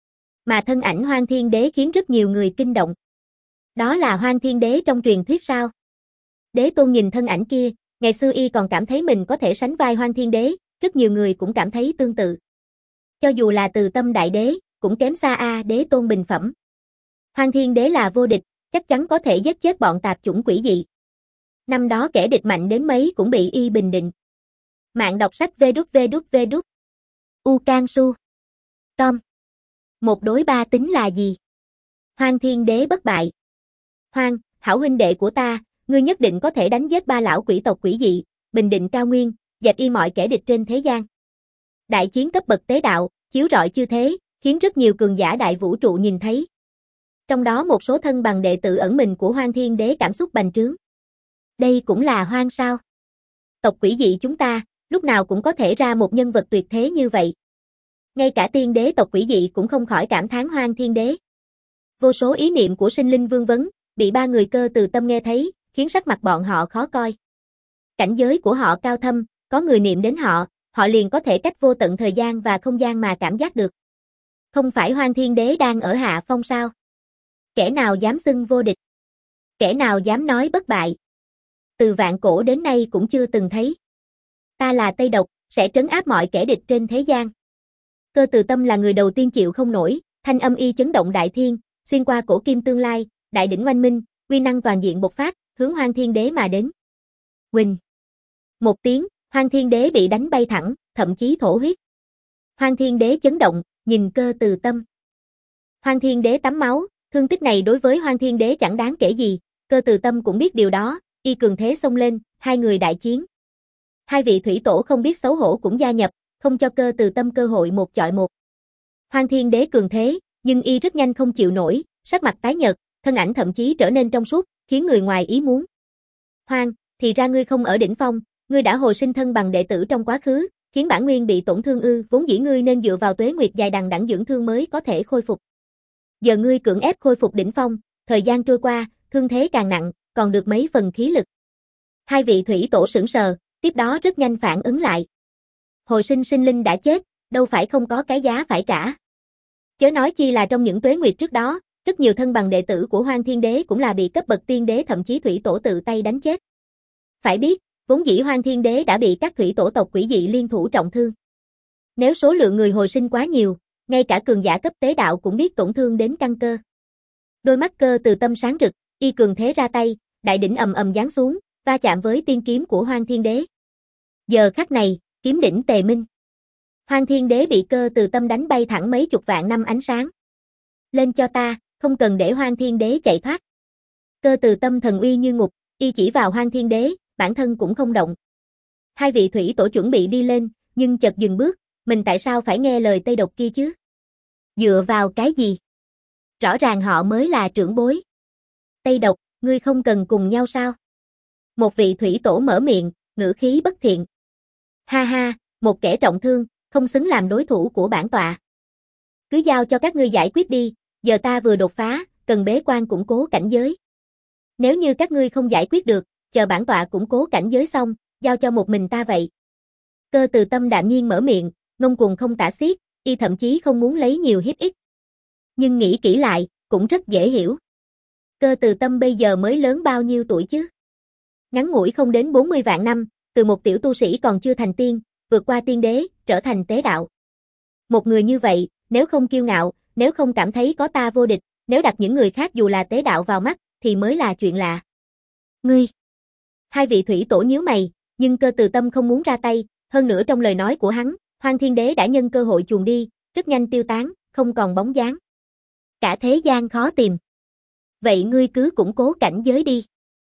Mà thân ảnh Hoang Thiên Đế khiến rất nhiều người kinh động. Đó là Hoang Thiên Đế trong truyền thuyết sao? Đế Tôn nhìn thân ảnh kia, ngày xưa y còn cảm thấy mình có thể sánh vai Hoang Thiên Đế, rất nhiều người cũng cảm thấy tương tự. Cho dù là Từ Tâm Đại Đế, cũng kém xa a Đế Tôn bình phẩm. Hoang Thiên Đế là vô địch, chắc chắn có thể giết chết bọn tạp chủng quỷ dị. Năm đó kẻ địch mạnh đến mấy cũng bị y bình định. Mạng đọc sách vê đút vê đút vê đút. U Can Su. Tom. Một đối ba tính là gì? Hoang Thiên Đế bất bại. Hoang, hảo huynh đệ của ta, ngươi nhất định có thể đánh giết ba lão quỷ tộc quỷ dị, bình định cao nguyên, dẹp y mọi kẻ địch trên thế gian. Đại chiến cấp bậc tế đạo, chiếu rọi chư thế, khiến rất nhiều cường giả đại vũ trụ nhìn thấy. Trong đó một số thân bằng đệ tử ẩn mình của Hoang Thiên Đế cảm xúc bành trướng. Đây cũng là Hoang sao? Tộc quỷ dị chúng ta, lúc nào cũng có thể ra một nhân vật tuyệt thế như vậy. Ngay cả tiên đế tộc quỷ dị cũng không khỏi cảm thán Hoang Thiên Đế. Vô số ý niệm của sinh linh vương vấn, bị ba người Cơ Từ Tâm nghe thấy, khiến sắc mặt bọn họ khó coi. Cảnh giới của họ cao thâm, có người niệm đến họ, họ liền có thể cách vô tận thời gian và không gian mà cảm giác được. Không phải Hoang Thiên Đế đang ở hạ phong sao? Kẻ nào dám xưng vô địch? Kẻ nào dám nói bất bại? Từ vạn cổ đến nay cũng chưa từng thấy. Ta là Tây Độc, sẽ trấn áp mọi kẻ địch trên thế gian. Cơ Từ Tâm là người đầu tiên chịu không nổi, thanh âm y chấn động đại thiên, xuyên qua cổ kim tương lai, đại đỉnh oanh minh, uy năng toàn diện bộc phát, hướng Hoang Thiên Đế mà đến. Huỳnh. Một tiếng, Hoang Thiên Đế bị đánh bay thẳng, thậm chí thổ huyết. Hoang Thiên Đế chấn động, nhìn Cơ Từ Tâm. Hoang Thiên Đế tắm máu, thương tích này đối với Hoang Thiên Đế chẳng đáng kể gì, Cơ Từ Tâm cũng biết điều đó, y cường thế xông lên, hai người đại chiến. Hai vị thủy tổ không biết xấu hổ cũng gia nhập, không cho Cơ Từ Tâm cơ hội một chọi một. Hoang Thiên Đế cường thế, nhưng y rất nhanh không chịu nổi, sắc mặt tái nhợt, thân ảnh thậm chí trở nên trong suốt, khiến người ngoài ý muốn. Hoang, thì ra ngươi không ở đỉnh phong, ngươi đã hồi sinh thân bằng đệ tử trong quá khứ, khiến bản nguyên bị tổn thương ư, vốn dĩ ngươi nên dựa vào tuế nguyệt dài đằng đẵng dưỡng thương mới có thể khôi phục. Giờ ngươi cưỡng ép khôi phục đỉnh phong, thời gian trôi qua, thương thế càng nặng, còn được mấy phần khí lực. Hai vị thủy tổ sững sờ, tiếp đó rất nhanh phản ứng lại. Hồi sinh sinh linh đã chết, đâu phải không có cái giá phải trả. Chớ nói chi là trong những tuế nguyệt trước đó, rất nhiều thân bằng đệ tử của Hoang Thiên Đế cũng là bị cấp bậc tiên đế thậm chí thủy tổ tự tay đánh chết. Phải biết, vốn dĩ Hoang Thiên Đế đã bị các thủy tổ tộc quỷ dị liên thủ trọng thương. Nếu số lượng người hồi sinh quá nhiều, ngay cả cường giả cấp tế đạo cũng biết tổn thương đến căn cơ. Đôi mắt Cơ Từ Tâm sáng rực, y cường thế ra tay, đại đỉnh ầm ầm giáng xuống, va chạm với tiên kiếm của Hoang Thiên Đế. Giờ khắc này, kiếm đỉnh tề minh. Hoang Thiên Đế bị Cơ Từ Tâm đánh bay thẳng mấy chục vạn năm ánh sáng. Lên cho ta, không cần để Hoang Thiên Đế chạy thoát. Cơ Từ Tâm thần uy như ngục, y chỉ vào Hoang Thiên Đế, bản thân cũng không động. Hai vị thủy tổ chuẩn bị đi lên, nhưng chợt dừng bước, mình tại sao phải nghe lời Tây Độc kia chứ? Dựa vào cái gì? Rõ ràng họ mới là trưởng bối. Tây Độc, ngươi không cần cùng nhau sao? Một vị thủy tổ mở miệng, ngữ khí bất thiện. Ha ha, một kẻ trọng thương, không xứng làm đối thủ của bản tọa. Cứ giao cho các ngươi giải quyết đi, giờ ta vừa đột phá, cần bế quan củng cố cảnh giới. Nếu như các ngươi không giải quyết được, chờ bản tọa củng cố cảnh giới xong, giao cho một mình ta vậy. Cơ Từ Tâm đạm nhiên mở miệng, ngông cuồng không tả xiết, y thậm chí không muốn lấy nhiều hiếp ít. Nhưng nghĩ kỹ lại, cũng rất dễ hiểu. Cơ Từ Tâm bây giờ mới lớn bao nhiêu tuổi chứ? Ngắn ngủi không đến bốn mươi vạn năm, từ một tiểu tu sĩ còn chưa thành tiên, vượt qua tiên đế, trở thành tế đạo. Một người như vậy, nếu không kiêu ngạo, nếu không cảm thấy có ta vô địch, nếu đặt những người khác dù là tế đạo vào mắt, thì mới là chuyện lạ. Ngươi! Hai vị thủy tổ nhíu mày, nhưng Cơ Từ Tâm không muốn ra tay, hơn nữa trong lời nói của hắn, Hoang Thiên Đế đã nhân cơ hội chuồn đi, rất nhanh tiêu tán, không còn bóng dáng. Cả thế gian khó tìm. Vậy ngươi cứ củng cố cảnh giới đi.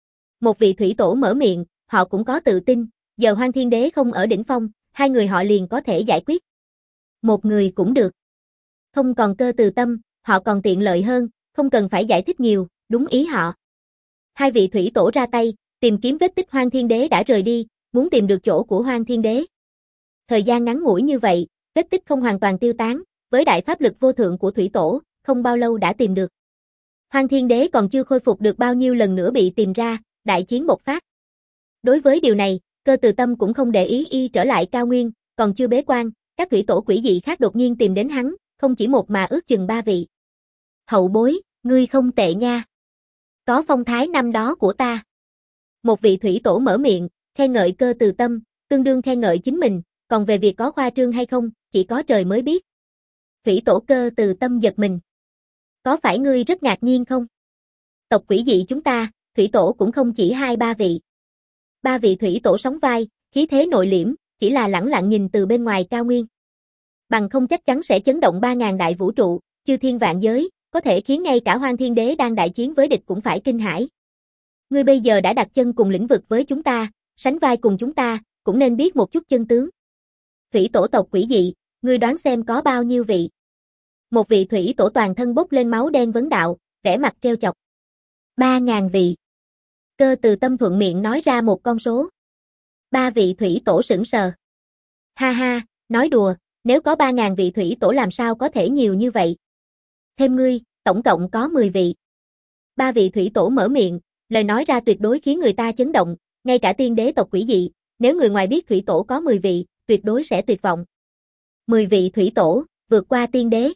Một vị thủy tổ mở miệng, họ cũng có tự tin, giờ Hoang Thiên Đế không ở đỉnh phong, hai người họ liền có thể giải quyết. Một người cũng được. Không còn Cơ Từ Tâm, họ còn tiện lợi hơn, không cần phải giải thích nhiều, đúng ý họ. Hai vị thủy tổ ra tay, tìm kiếm vết tích Hoang Thiên Đế đã rời đi, muốn tìm được chỗ của Hoang Thiên Đế. Thời gian ngắn ngủi như vậy, vết tích không hoàn toàn tiêu tán, với đại pháp lực vô thượng của thủy tổ, không bao lâu đã tìm được. Hoang Thiên Đế còn chưa khôi phục được bao nhiêu lần nữa bị tìm ra, đại chiến bộc phát. Đối với điều này, Cơ Từ Tâm cũng không để ý y trở lại cao nguyên, còn chưa bế quan, các thủy tổ quỷ dị khác đột nhiên tìm đến hắn, không chỉ một mà ước chừng ba vị. Hậu bối, ngươi không tệ nha. Có phong thái năm đó của ta. Một vị thủy tổ mở miệng, khen ngợi Cơ Từ Tâm, tương đương khen ngợi chính mình, còn về việc có khoa trương hay không, chỉ có trời mới biết. Thủy tổ Cơ Từ Tâm giật mình. Có phải ngươi rất ngạc nhiên không? Tộc quỷ dị chúng ta, thủy tổ cũng không chỉ hai ba vị. Ba vị thủy tổ sóng vai, khí thế nội liễm, chỉ là lẳng lặng nhìn từ bên ngoài cao nguyên. Bằng không chắc chắn sẽ chấn động ba ngàn đại vũ trụ, chư thiên vạn giới, có thể khiến ngay cả Hoang Thiên Đế đang đại chiến với địch cũng phải kinh hãi. Ngươi bây giờ đã đặt chân cùng lĩnh vực với chúng ta, sánh vai cùng chúng ta, cũng nên biết một chút chân tướng. Thủy tổ tộc quỷ dị, ngươi đoán xem có bao nhiêu vị? Một vị thủy tổ toàn thân bốc lên máu đen vấn đạo, vẻ mặt trêu chọc. Ba ngàn vị. Cơ Từ Tâm thuận miệng nói ra một con số. Ba vị thủy tổ sững sờ. Ha ha, nói đùa, nếu có ba ngàn vị thủy tổ làm sao có thể nhiều như vậy? Thêm ngươi, tổng cộng có mười vị. Ba vị thủy tổ mở miệng, lời nói ra tuyệt đối khiến người ta chấn động, ngay cả tiên đế tộc quỷ dị, nếu người ngoài biết thủy tổ có mười vị, tuyệt đối sẽ tuyệt vọng. mười vị thủy tổ, vượt qua tiên đế.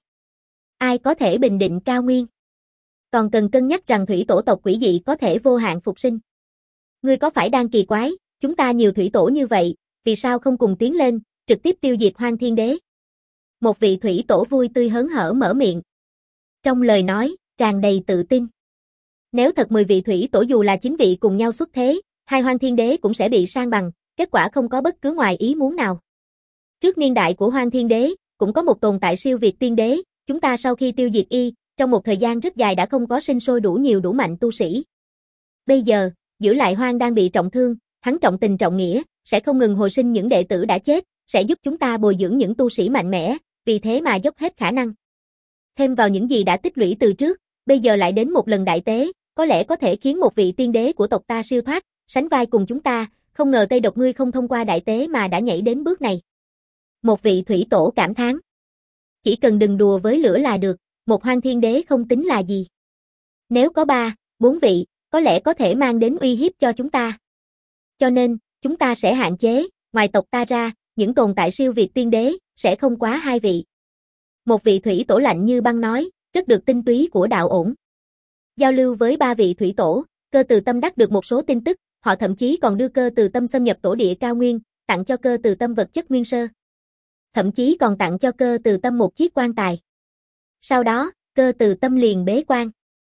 Ai có thể bình định cao nguyên? Còn cần cân nhắc rằng thủy tổ tộc quỷ dị có thể vô hạn phục sinh. Ngươi có phải đang kỳ quái, chúng ta nhiều thủy tổ như vậy, vì sao không cùng tiến lên, trực tiếp tiêu diệt Hoang Thiên Đế? Một vị thủy tổ vui tươi hớn hở mở miệng. Trong lời nói, tràn đầy tự tin. Nếu thật mười vị thủy tổ dù là chín vị cùng nhau xuất thế, hai Hoang Thiên Đế cũng sẽ bị san bằng, kết quả không có bất cứ ngoài ý muốn nào. Trước niên đại của Hoang Thiên Đế, cũng có một tồn tại siêu việt tiên đế, chúng ta sau khi tiêu diệt y, trong một thời gian rất dài đã không có sinh sôi đủ nhiều đủ mạnh tu sĩ. Bây giờ, giữ lại Hoang đang bị trọng thương, hắn trọng tình trọng nghĩa, sẽ không ngừng hồi sinh những đệ tử đã chết, sẽ giúp chúng ta bồi dưỡng những tu sĩ mạnh mẽ, vì thế mà dốc hết khả năng. Thêm vào những gì đã tích lũy từ trước, bây giờ lại đến một lần đại tế, có lẽ có thể khiến một vị tiên đế của tộc ta siêu thoát, sánh vai cùng chúng ta, không ngờ Tây Độc ngươi không thông qua đại tế mà đã nhảy đến bước này. Một vị thủy tổ cảm thán. Chỉ cần đừng đùa với lửa là được, một Hoang Thiên Đế không tính là gì. Nếu có ba, bốn vị, có lẽ có thể mang đến uy hiếp cho chúng ta. Cho nên, chúng ta sẽ hạn chế, ngoài tộc ta ra, những tồn tại siêu việt tiên đế, sẽ không quá hai vị. Một vị thủy tổ lạnh như băng nói, rất được tinh túy của đạo ổn. Giao lưu với ba vị thủy tổ, Cơ Từ Tâm đắc được một số tin tức, họ thậm chí còn đưa Cơ Từ Tâm xâm nhập tổ địa cao nguyên, tặng cho Cơ Từ Tâm vật chất nguyên sơ. Thậm chí còn tặng cho Cơ Từ Tâm một chiếc quan tài. Sau đó, Cơ Từ Tâm liền bế quan.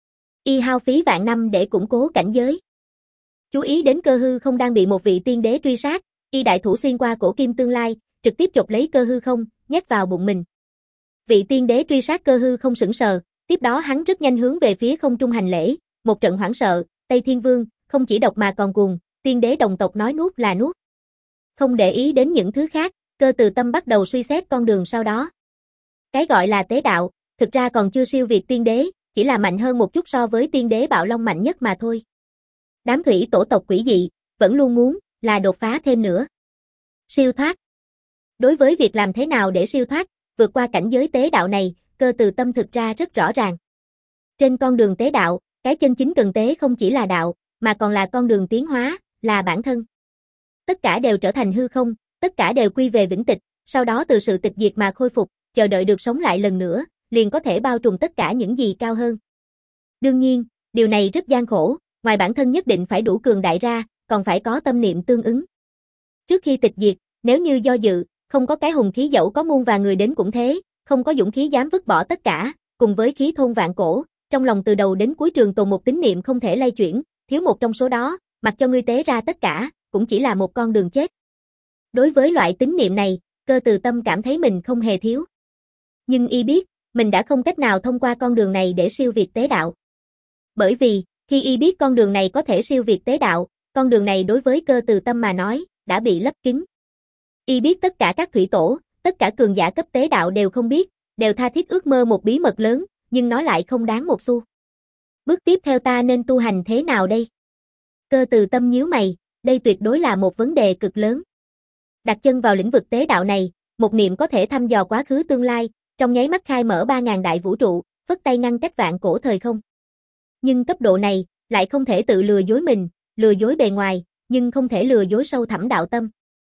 Y hao phí vạn năm để củng cố cảnh giới. Chú ý đến Cơ Hư Không đang bị một vị tiên đế truy sát, y đại thủ xuyên qua cổ kim tương lai, trực tiếp chộp lấy Cơ Hư Không, nhét vào bụng mình. Vị tiên đế truy sát Cơ Hư Không sững sờ, tiếp đó hắn rất nhanh hướng về phía không trung hành lễ, một trận hoảng sợ, Tây Thiên Vương, không chỉ độc mà còn cuồng, tiên đế đồng tộc nói nuốt là nuốt. Không để ý đến những thứ khác, Cơ Từ Tâm bắt đầu suy xét con đường sau đó. Cái gọi là tế đạo, thực ra còn chưa siêu việt tiên đế, chỉ là mạnh hơn một chút so với tiên đế Bạo Long mạnh nhất mà thôi. Đám thủy tổ tộc quỷ dị, vẫn luôn muốn, là đột phá thêm nữa. Siêu thoát. Đối với việc làm thế nào để siêu thoát, vượt qua cảnh giới tế đạo này, Cơ Từ Tâm thực ra rất rõ ràng. Trên con đường tế đạo, cái chân chính cần tế không chỉ là đạo, mà còn là con đường tiến hóa, là bản thân. Tất cả đều trở thành hư không, tất cả đều quy về vĩnh tịch, sau đó từ sự tịch diệt mà khôi phục, chờ đợi được sống lại lần nữa, liền có thể bao trùm tất cả những gì cao hơn. Đương nhiên, điều này rất gian khổ, ngoài bản thân nhất định phải đủ cường đại ra, còn phải có tâm niệm tương ứng. Trước khi tịch diệt, nếu như do dự, không có cái hùng khí dẫu có muôn vàng người đến cũng thế, không có dũng khí dám vứt bỏ tất cả, cùng với khí thôn vạn cổ, trong lòng từ đầu đến cuối trường tồn một tín niệm không thể lay chuyển, thiếu một trong số đó, mặc cho ngươi tế ra tất cả, cũng chỉ là một con đường chết. Đối với loại tín niệm này, Cơ Từ Tâm cảm thấy mình không hề thiếu. Nhưng y biết, mình đã không cách nào thông qua con đường này để siêu việt tế đạo. Bởi vì, khi y biết con đường này có thể siêu việt tế đạo, con đường này đối với Cơ Từ Tâm mà nói, đã bị lấp kín. Y biết tất cả các thủy tổ, tất cả cường giả cấp tế đạo đều không biết, đều tha thiết ước mơ một bí mật lớn, nhưng nó lại không đáng một xu. Bước tiếp theo ta nên tu hành thế nào đây? Cơ Từ Tâm nhíu mày, đây tuyệt đối là một vấn đề cực lớn. Đặt chân vào lĩnh vực tế đạo này, một niệm có thể thăm dò quá khứ tương lai, trong nháy mắt khai mở ba ngàn đại vũ trụ, phất tay ngăn cách vạn cổ thời không. Nhưng cấp độ này, lại không thể tự lừa dối mình, lừa dối bề ngoài, nhưng không thể lừa dối sâu thẳm đạo tâm.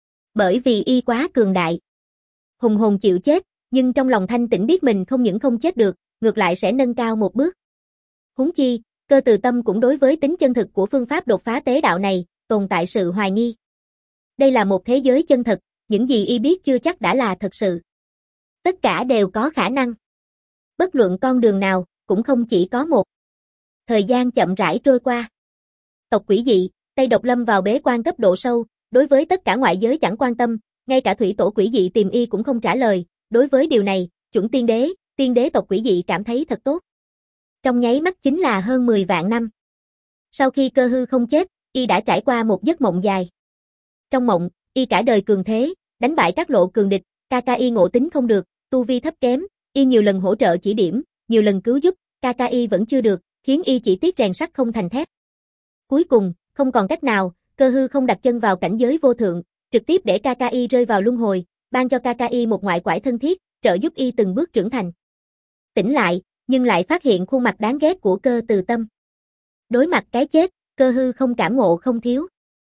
Bởi vì y quá cường đại. Hùng hồn chịu chết, nhưng trong lòng thanh tĩnh biết mình không những không chết được, ngược lại sẽ nâng cao một bước. Huống chi, Cơ Từ Tâm cũng đối với tính chân thực của phương pháp đột phá tế đạo này, tồn tại sự hoài nghi. Đây là một thế giới chân thật, những gì y biết chưa chắc đã là thật sự. Tất cả đều có khả năng. Bất luận con đường nào, cũng không chỉ có một. Thời gian chậm rãi trôi qua. Tộc quỷ dị, Tây Độc lâm vào bế quan cấp độ sâu, đối với tất cả ngoại giới chẳng quan tâm, ngay cả thủy tổ quỷ dị tìm y cũng không trả lời, đối với điều này, chuẩn tiên đế, tiên đế tộc quỷ dị cảm thấy thật tốt. Trong nháy mắt chính là hơn mười vạn năm. Sau khi cơ hư không chết, y đã trải qua một giấc mộng dài. Trong mộng, y cả đời cường thế, đánh bại các lộ cường địch, ca ca y ngộ tính không được, tu vi thấp kém, y nhiều lần hỗ trợ chỉ điểm, nhiều lần cứu giúp, ca ca y vẫn chưa được, khiến y chỉ tiếc rèn sắt không thành thép. Cuối cùng, không còn cách nào, cơ hư không đặt chân vào cảnh giới vô thượng, trực tiếp để ca ca y rơi vào luân hồi, ban cho ca ca y một ngoại quải thân thiết, trợ giúp y từng bước trưởng thành. Tỉnh lại, nhưng lại phát hiện khuôn mặt đáng ghét của Cơ Từ Tâm. Đối mặt cái chết, cơ hư không cảm ngộ không thiếu.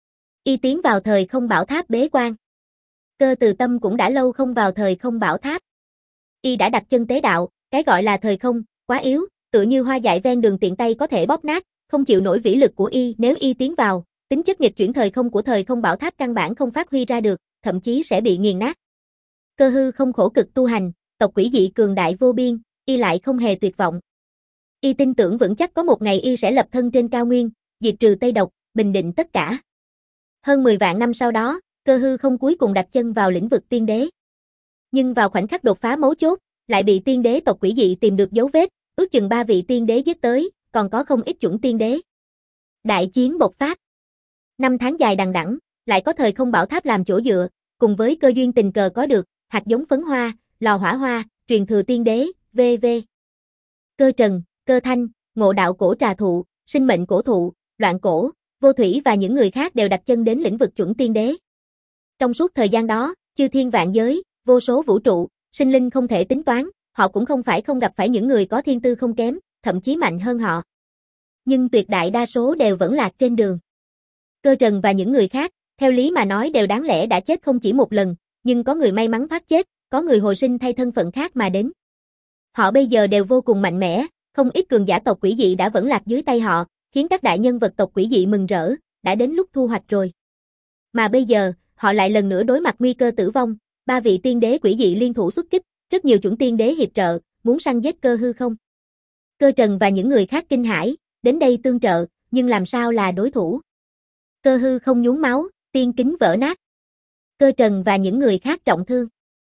Y tiến vào thời không bảo tháp bế quan. Cơ Từ Tâm cũng đã lâu không vào thời không bảo tháp. Y đã đặt chân tế đạo, cái gọi là thời không, quá yếu, tựa như hoa dại ven đường tiện tay có thể bóp nát, không chịu nổi vĩ lực của y. Nếu y tiến vào, tính chất nghịch chuyển thời không của thời không bảo tháp căn bản không phát huy ra được, thậm chí sẽ bị nghiền nát. Cơ hư không khổ cực tu hành, tộc quỷ dị cường đại vô biên, y lại không hề tuyệt vọng. Y tin tưởng vững chắc có một ngày y sẽ lập thân trên cao nguyên, diệt trừ Tây Độc, bình định tất cả. Hơn mười vạn năm sau đó, cơ hư không cuối cùng đặt chân vào lĩnh vực tiên đế. Nhưng vào khoảnh khắc đột phá mấu chốt, lại bị tiên đế tộc quỷ dị tìm được dấu vết, ước chừng ba vị tiên đế giết tới, còn có không ít chuẩn tiên đế. Đại chiến bộc phát. Năm tháng dài đằng đẵng, lại có thời không bảo tháp làm chỗ dựa, cùng với cơ duyên tình cờ có được, hạt giống phấn hoa, lò hỏa hoa, truyền thừa tiên đế, vân vân. Cơ Trần, Cơ Thanh, Ngộ Đạo cổ trà thụ, Sinh mệnh cổ thụ, Loạn cổ, Vô thủy và những người khác đều đặt chân đến lĩnh vực chuẩn tiên đế. Trong suốt thời gian đó, chư thiên vạn giới, vô số vũ trụ, sinh linh không thể tính toán, họ cũng không phải không gặp phải những người có thiên tư không kém, thậm chí mạnh hơn họ. Nhưng tuyệt đại đa số đều vẫn lạc trên đường. Cơ Trần và những người khác, theo lý mà nói đều đáng lẽ đã chết không chỉ một lần, nhưng có người may mắn thoát chết, có người hồi sinh thay thân phận khác mà đến. Họ bây giờ đều vô cùng mạnh mẽ, không ít cường giả tộc quỷ dị đã vẫn lạc dưới tay họ, khiến các đại nhân vật tộc quỷ dị mừng rỡ, đã đến lúc thu hoạch rồi. Mà bây giờ, họ lại lần nữa đối mặt nguy cơ tử vong, ba vị tiên đế quỷ dị liên thủ xuất kích, rất nhiều chuẩn tiên đế hiệp trợ, muốn săn giết cơ hư không. Cơ Trần và những người khác kinh hãi, đến đây tương trợ, nhưng làm sao là đối thủ. Cơ hư không nhốn máu, tiên kính vỡ nát. Cơ Trần và những người khác trọng thương.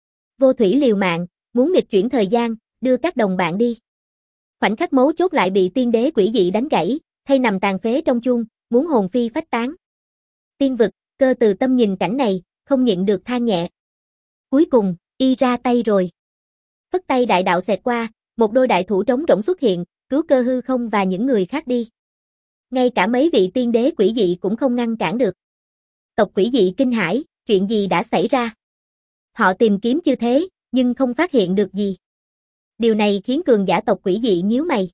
Vô thủy liều mạng, muốn nghịch chuyển thời gian, đưa các đồng bạn đi. Khoảnh khắc mấu chốt lại bị tiên đế quỷ dị đánh gãy, thay nằm tàn phế trong chuông, muốn hồn phi phách tán. Tiên vực, Cơ Từ Tâm nhìn cảnh này, không nhịn được than nhẹ. Cuối cùng, y ra tay rồi. Phất tay đại đạo xẹt qua, một đôi đại thủ trống rỗng xuất hiện, cứu cơ hư không và những người khác đi. Ngay cả mấy vị tiên đế quỷ dị cũng không ngăn cản được. Tộc quỷ dị kinh hãi, chuyện gì đã xảy ra? Họ tìm kiếm như thế, nhưng không phát hiện được gì. Điều này khiến cường giả tộc quỷ dị nhíu mày.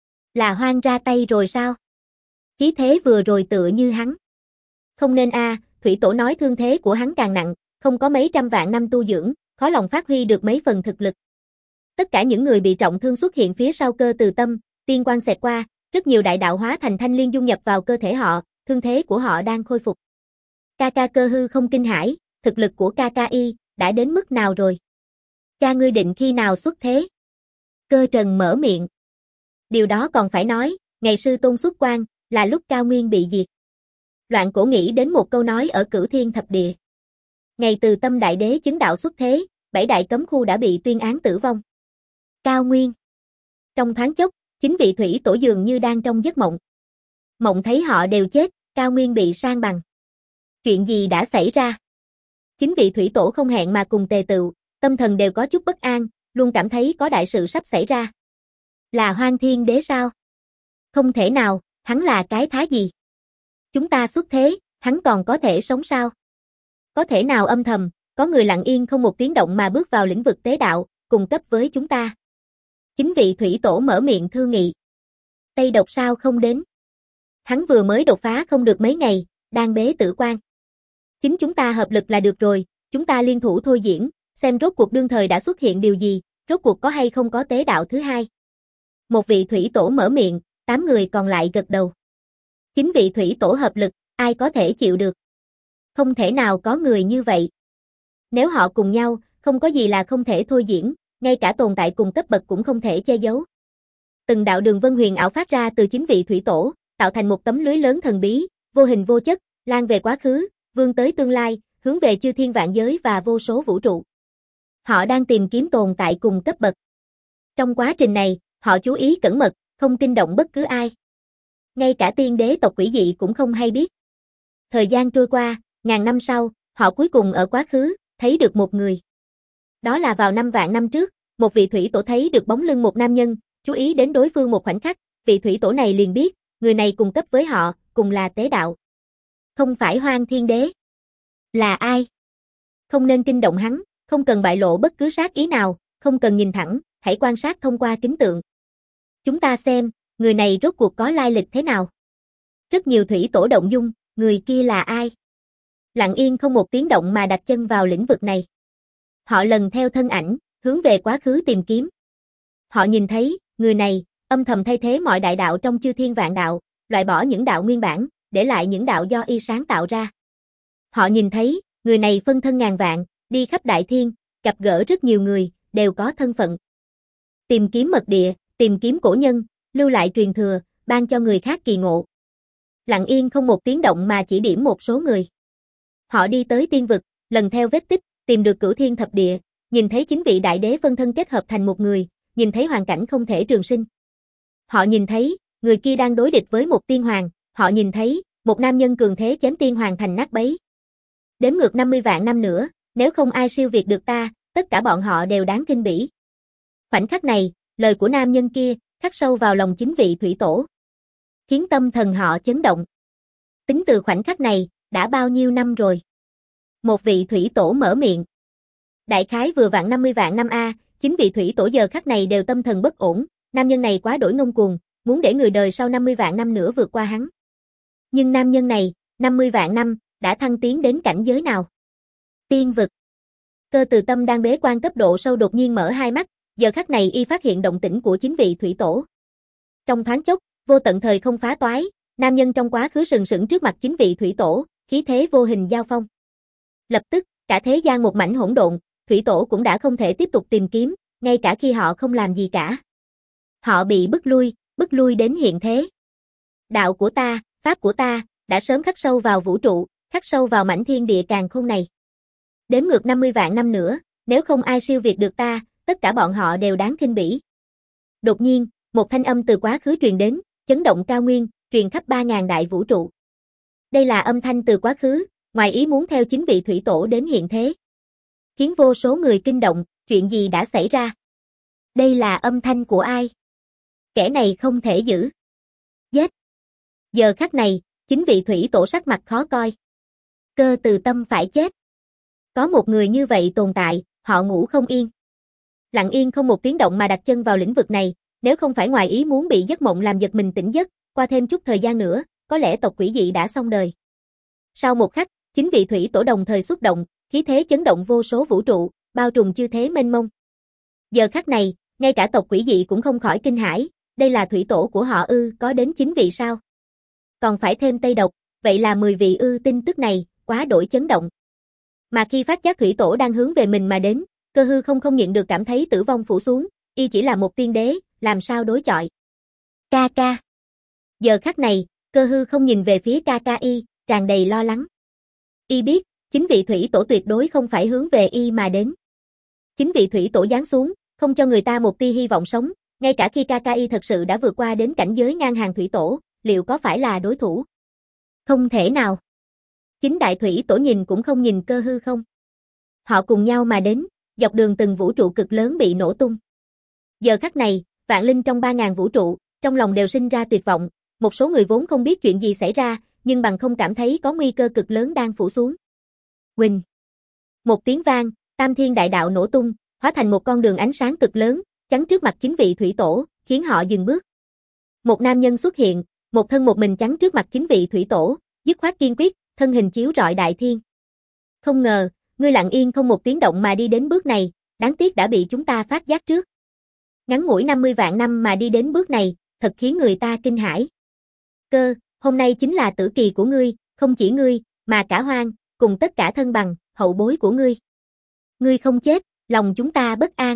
Là Hoang ra tay rồi sao? Khí thế vừa rồi tựa như hắn. Không nên a, à, thủy tổ nói thương thế của hắn càng nặng, không có mấy trăm vạn năm tu dưỡng, khó lòng phát huy được mấy phần thực lực. Tất cả những người bị trọng thương xuất hiện phía sau Cơ Từ Tâm, tiên quang xẹt qua, rất nhiều đại đạo hóa thành thanh liên dung nhập vào cơ thể họ, thương thế của họ đang khôi phục. Ca ca Cơ hư không kinh hãi, thực lực của ca ca y đã đến mức nào rồi? Cha ngươi định khi nào xuất thế? Cơ Trần mở miệng. Điều đó còn phải nói, ngày sư tôn xuất quan, là lúc Cao Nguyên bị diệt. Loạn cổ nghĩ đến một câu nói ở Cửu Thiên Thập Địa. Ngày Từ Tâm đại đế chứng đạo xuất thế, bảy đại cấm khu đã bị tuyên án tử vong. Cao Nguyên. Trong thoáng chốc, chính vị thủy tổ dường như đang trong giấc mộng. Mộng thấy họ đều chết, Cao Nguyên bị san bằng. Chuyện gì đã xảy ra? Chính vị thủy tổ không hẹn mà cùng tề tựu, tâm thần đều có chút bất an, luôn cảm thấy có đại sự sắp xảy ra. Là Hoang Thiên Đế sao? Không thể nào, hắn là cái thá gì? Chúng ta xuất thế, hắn còn có thể sống sao? Có thể nào âm thầm, có người lặng yên không một tiếng động mà bước vào lĩnh vực tế đạo, cùng cấp với chúng ta? Chính vị thủy tổ mở miệng thương nghị. Tây Độc sao không đến? Hắn vừa mới đột phá không được mấy ngày, đang bế tử quan. Chính chúng ta hợp lực là được rồi, chúng ta liên thủ thôi diễn, xem rốt cuộc đương thời đã xuất hiện điều gì, rốt cuộc có hay không có tế đạo thứ hai. Một vị thủy tổ mở miệng, tám người còn lại gật đầu. Chính vị thủy tổ hợp lực, Ai có thể chịu được? Không thể nào có người như vậy. Nếu họ cùng nhau, không có gì là không thể thôi diễn, ngay cả tồn tại cùng cấp bậc cũng không thể che giấu. Từng đạo đường vân huyền ảo phát ra từ chính vị thủy tổ, tạo thành một tấm lưới lớn thần bí, vô hình vô chất, lan về quá khứ, vươn tới tương lai, hướng về chư thiên vạn giới và vô số vũ trụ. Họ đang tìm kiếm tồn tại cùng cấp bậc. Trong quá trình này, họ chú ý cẩn mật, không kinh động bất cứ ai. Ngay cả tiên đế tộc quỷ dị cũng không hay biết. Thời gian trôi qua, ngàn năm sau, họ cuối cùng ở quá khứ, thấy được một người. Đó là vào năm vạn năm trước, một vị thủy tổ thấy được bóng lưng một nam nhân, chú ý đến đối phương một khoảnh khắc, vị thủy tổ này liền biết, người này cùng cấp với họ, cùng là tế đạo. Không phải Hoang Thiên Đế. Là ai? Không nên kinh động hắn, không cần bại lộ bất cứ sát ý nào, không cần nhìn thẳng, hãy quan sát thông qua kính tượng. Chúng ta xem, người này rốt cuộc có lai lịch thế nào? Rất nhiều thủy tổ động dung, người kia là ai? Lặng yên không một tiếng động mà đặt chân vào lĩnh vực này. Họ lần theo thân ảnh, hướng về quá khứ tìm kiếm. Họ nhìn thấy, người này, âm thầm thay thế mọi đại đạo trong chư thiên vạn đạo, loại bỏ những đạo nguyên bản, để lại những đạo do y sáng tạo ra. Họ nhìn thấy, người này phân thân ngàn vạn, đi khắp đại thiên, gặp gỡ rất nhiều người, đều có thân phận. Tìm kiếm mật địa, tìm kiếm cổ nhân, lưu lại truyền thừa, ban cho người khác kỳ ngộ. Lặng yên không một tiếng động mà chỉ điểm một số người. Họ đi tới tiên vực, lần theo vết tích, tìm được cửu thiên thập địa, nhìn thấy chính vị đại đế phân thân kết hợp thành một người, nhìn thấy hoàn cảnh không thể trường sinh. Họ nhìn thấy, người kia đang đối địch với một tiên hoàng, họ nhìn thấy, một nam nhân cường thế chém tiên hoàng thành nát bấy. Đếm ngược năm mươi vạn năm nữa, nếu không ai siêu việt được ta, tất cả bọn họ đều đáng kinh bỉ. Khoảnh khắc này, lời của nam nhân kia, khắc sâu vào lòng chính vị thủy tổ. Khiến tâm thần họ chấn động. Tính từ khoảnh khắc này, đã bao nhiêu năm rồi? Một vị thủy tổ mở miệng. Đại khái vừa vặn năm mươi vạn năm a, chính vị thủy tổ giờ khắc này đều tâm thần bất ổn, nam nhân này quá đổi ngông cuồng, muốn để người đời sau năm mươi vạn năm nữa vượt qua hắn. Nhưng nam nhân này, năm mươi vạn năm, đã thăng tiến đến cảnh giới nào? Tiên vực. Cơ Từ Tâm đang bế quan cấp độ sâu đột nhiên mở hai mắt, giờ khắc này y phát hiện động tĩnh của chính vị thủy tổ. Trong thoáng chốc, vô tận thời không phá toái, nam nhân trong quá khứ sừng sững trước mặt chính vị thủy tổ, khí thế vô hình giao phong. Lập tức, cả thế gian một mảnh hỗn độn, thủy tổ cũng đã không thể tiếp tục tìm kiếm, ngay cả khi họ không làm gì cả. Họ bị bức lui, bức lui đến hiện thế. Đạo của ta, pháp của ta, đã sớm khắc sâu vào vũ trụ, khắc sâu vào mảnh thiên địa càn khôn này. Đếm ngược năm mươi vạn năm nữa, nếu không ai siêu việt được ta, tất cả bọn họ đều đáng khinh bỉ. Đột nhiên, một thanh âm từ quá khứ truyền đến, chấn động cao nguyên, truyền khắp ba ngàn đại vũ trụ. Đây là âm thanh từ quá khứ, ngoài ý muốn theo chính vị thủy tổ đến hiện thế. Khiến vô số người kinh động, chuyện gì đã xảy ra? Đây là âm thanh của ai? Kẻ này không thể giữ. Giết! Giờ khắc này, chính vị thủy tổ sắc mặt khó coi. Cơ Từ Tâm phải chết. Có một người như vậy tồn tại, họ ngủ không yên. Lặng yên không một tiếng động mà đặt chân vào lĩnh vực này, nếu không phải ngoài ý muốn bị giấc mộng làm giật mình tỉnh giấc, qua thêm chút thời gian nữa, có lẽ tộc quỷ dị đã xong đời. Sau một khắc, chính vị thủy tổ đồng thời xuất động, khí thế chấn động vô số vũ trụ, bao trùm chư thế mênh mông. Giờ khắc này, ngay cả tộc quỷ dị cũng không khỏi kinh hãi, đây là thủy tổ của họ ư, có đến chín vị sao? Còn phải thêm Tây Độc, vậy là mười vị ư, tin tức này, quá đổi chấn động. Mà khi phát giác thủy tổ đang hướng về mình mà đến, Cơ Hư không không nhịn được cảm thấy tử vong phủ xuống, y chỉ là một tiên đế, làm sao đối chọi. Ca ca. Giờ khắc này, Cơ Hư không nhìn về phía ca ca y, tràn đầy lo lắng. Y biết, chính vị thủy tổ tuyệt đối không phải hướng về y mà đến. Chính vị thủy tổ giáng xuống, không cho người ta một tia hy vọng sống, ngay cả khi ca ca y thật sự đã vượt qua đến cảnh giới ngang hàng thủy tổ, liệu có phải là đối thủ? Không thể nào. Chính đại thủy tổ nhìn cũng không nhìn Cơ Hư không. Họ cùng nhau mà đến, dọc đường từng vũ trụ cực lớn bị nổ tung. Giờ khắc này, vạn linh trong ba ngàn vũ trụ, trong lòng đều sinh ra tuyệt vọng, một số người vốn không biết chuyện gì xảy ra, nhưng bằng không cảm thấy có nguy cơ cực lớn đang phủ xuống. Huỳnh. Một tiếng vang, tam thiên đại đạo nổ tung, hóa thành một con đường ánh sáng cực lớn, chắn trước mặt chính vị thủy tổ, khiến họ dừng bước. Một nam nhân xuất hiện, một thân một mình chắn trước mặt chính vị thủy tổ, dứt khoát kiên quyết, thân hình chiếu rọi đại thiên. Không ngờ, ngươi lặng yên không một tiếng động mà đi đến bước này, đáng tiếc đã bị chúng ta phát giác trước. Ngắn ngủi năm mươi vạn năm mà đi đến bước này, thật khiến người ta kinh hãi. Cơ, hôm nay chính là tử kỳ của ngươi, không chỉ ngươi, mà cả Hoang, cùng tất cả thân bằng, hậu bối của ngươi. Ngươi không chết, lòng chúng ta bất an.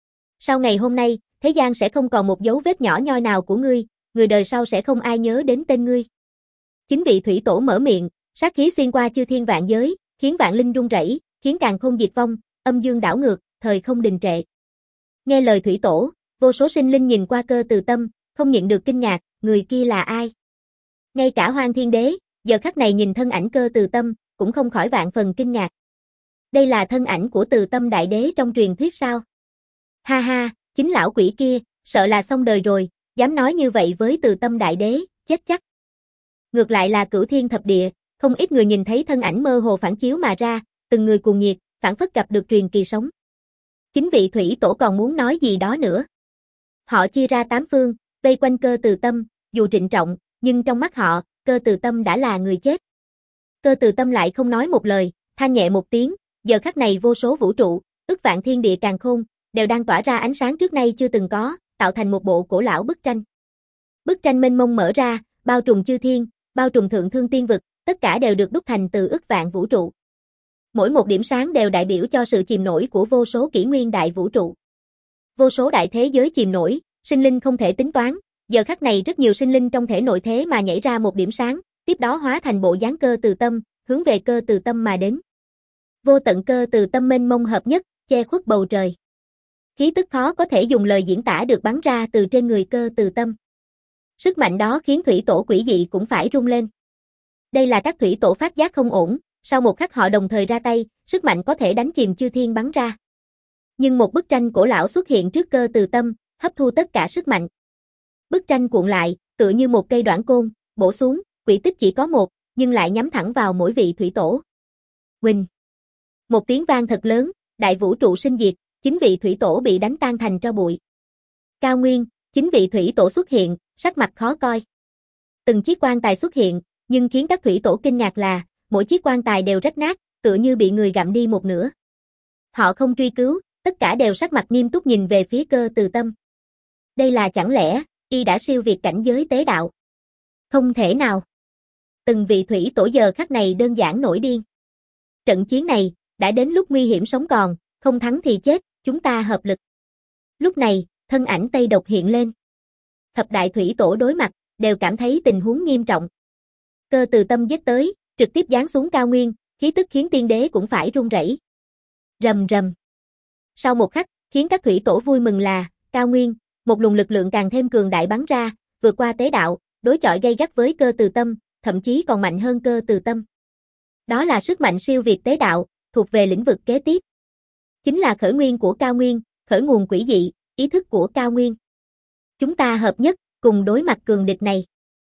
Sau ngày hôm nay, thế gian sẽ không còn một dấu vết nhỏ nhoi nào của ngươi, người đời sau sẽ không ai nhớ đến tên ngươi. Chính vị thủy tổ mở miệng, sát khí xuyên qua chư thiên vạn giới, khiến vạn linh rung rẩy, khiến càn khôn diệt vong, âm dương đảo ngược, thời không đình trệ. Nghe lời thủy tổ, vô số sinh linh nhìn qua Cơ Từ Tâm, không nhịn được kinh ngạc, người kia là ai? Ngay cả Hoang Thiên Đế, giờ khắc này nhìn thân ảnh Cơ Từ Tâm, cũng không khỏi vạn phần kinh ngạc. Đây là thân ảnh của Từ Tâm Đại Đế trong truyền thuyết sao? Ha ha, chính lão quỷ kia, sợ là xong đời rồi, dám nói như vậy với Từ Tâm Đại Đế, chết chắc. Ngược lại là Cửu Thiên Thập Địa, không ít người nhìn thấy thân ảnh mơ hồ phản chiếu mà ra, từng người cuồng nhiệt, phản phất gặp được truyền kỳ sống. Chính vị thủy tổ còn muốn nói gì đó nữa. Họ chia ra tám phương, vây quanh Cơ Từ Tâm, dù trịnh trọng, nhưng trong mắt họ, Cơ Từ Tâm đã là người chết. Cơ Từ Tâm lại không nói một lời, than nhẹ một tiếng, giờ khắc này vô số vũ trụ, ức vạn thiên địa càn khôn, đều đang tỏa ra ánh sáng trước nay chưa từng có, tạo thành một bộ cổ lão bức tranh. Bức tranh mênh mông mở ra, bao trùm chư thiên, bao trùm thượng thương tiên vực, tất cả đều được đúc thành từ ức vạn vũ trụ. Mỗi một điểm sáng đều đại biểu cho sự chìm nổi của vô số kỷ nguyên đại vũ trụ. Vô số đại thế giới chìm nổi, sinh linh không thể tính toán, giờ khắc này rất nhiều sinh linh trong thể nội thế mà nhảy ra một điểm sáng, tiếp đó hóa thành bộ dáng Cơ Từ Tâm, hướng về Cơ Từ Tâm mà đến. Vô tận Cơ Từ Tâm mênh mông hợp nhất, che khuất bầu trời. Khí tức khó có thể dùng lời diễn tả được bắn ra từ trên người Cơ Từ Tâm. Sức mạnh đó khiến thủy tổ quỷ dị cũng phải rung lên. Đây là các thủy tổ phát giác không ổn, sau một khắc họ đồng thời ra tay, sức mạnh có thể đánh chìm chư thiên bắn ra. Nhưng một bức tranh cổ lão xuất hiện trước Cơ Từ Tâm, hấp thu tất cả sức mạnh. Bức tranh cuộn lại, tựa như một cây đoạn côn, bổ xuống, quỷ tích chỉ có một, nhưng lại nhắm thẳng vào mỗi vị thủy tổ. Huỳnh! Một tiếng vang thật lớn, đại vũ trụ sinh diệt, chính vị thủy tổ bị đánh tan thành tro bụi. Cao Nguyên, chính vị thủy tổ xuất hiện, sắc mặt khó coi. Từng chiếc quan tài xuất hiện, nhưng khiến các thủy tổ kinh ngạc là, mỗi chiếc quan tài đều rách nát, tựa như bị người gặm đi một nửa. Họ không truy cứu, tất cả đều sắc mặt nghiêm túc nhìn về phía Cơ Từ Tâm. Đây là chẳng lẽ, y đã siêu việt cảnh giới tế đạo? Không thể nào. Từng vị thủy tổ giờ khắc này đơn giản nổi điên. Trận chiến này, đã đến lúc nguy hiểm sống còn, không thắng thì chết, chúng ta hợp lực. Lúc này, thân ảnh Tây Độc hiện lên. Thập đại thủy tổ đối mặt, đều cảm thấy tình huống nghiêm trọng. Cơ Từ Tâm giết tới, trực tiếp giáng xuống Cao Nguyên, khí tức khiến tiên đế cũng phải run rẩy. Rầm rầm. Sau một khắc, khiến các thủy tổ vui mừng là, Cao Nguyên, một luồng lực lượng càng thêm cường đại bắn ra, vượt qua tế đạo, đối chọi gay gắt với Cơ Từ Tâm, thậm chí còn mạnh hơn Cơ Từ Tâm. Đó là sức mạnh siêu việt tế đạo, thuộc về lĩnh vực kế tiếp. Chính là khởi nguyên của Cao Nguyên, khởi nguồn quỷ dị, ý thức của Cao Nguyên. Chúng ta hợp nhất, cùng đối mặt cường địch này.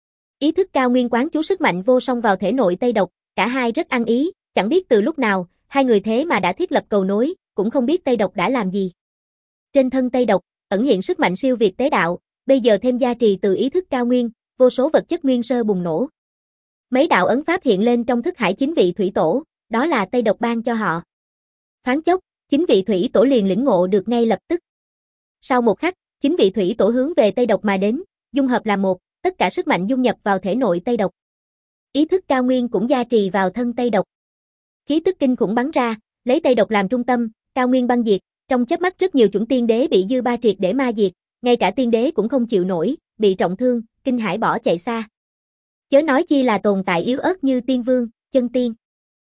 Ý thức Cao Nguyên quán chú sức mạnh vô song vào thể nội Tây Độc, cả hai rất ăn ý, chẳng biết từ lúc nào, hai người thế mà đã thiết lập cầu nối, cũng không biết Tây Độc đã làm gì. Trên thân Tây Độc, ẩn hiện sức mạnh siêu việt tế đạo, bây giờ thêm gia trì từ ý thức Cao Nguyên, vô số vật chất nguyên sơ bùng nổ. Mấy đạo ấn pháp hiện lên trong thức hải chính vị thủy tổ, đó là Tây Độc ban cho họ. Thoáng chốc, chính vị thủy tổ liền lĩnh ngộ được ngay lập tức. Sau một khắc, chính vị thủy tổ hướng về Tây Độc mà đến, dung hợp là một, tất cả sức mạnh dung nhập vào thể nội Tây Độc. Ý thức Cao Nguyên cũng gia trì vào thân Tây Độc. Khí tức kinh khủng bắn ra, lấy Tây Độc làm trung tâm, Cao Nguyên băng diệt, trong chớp mắt rất nhiều chủng tiên đế bị dư ba triệt để ma diệt, ngay cả tiên đế cũng không chịu nổi, bị trọng thương, kinh hãi bỏ chạy xa. Chớ nói chi là tồn tại yếu ớt như Tiên Vương, Chân Tiên.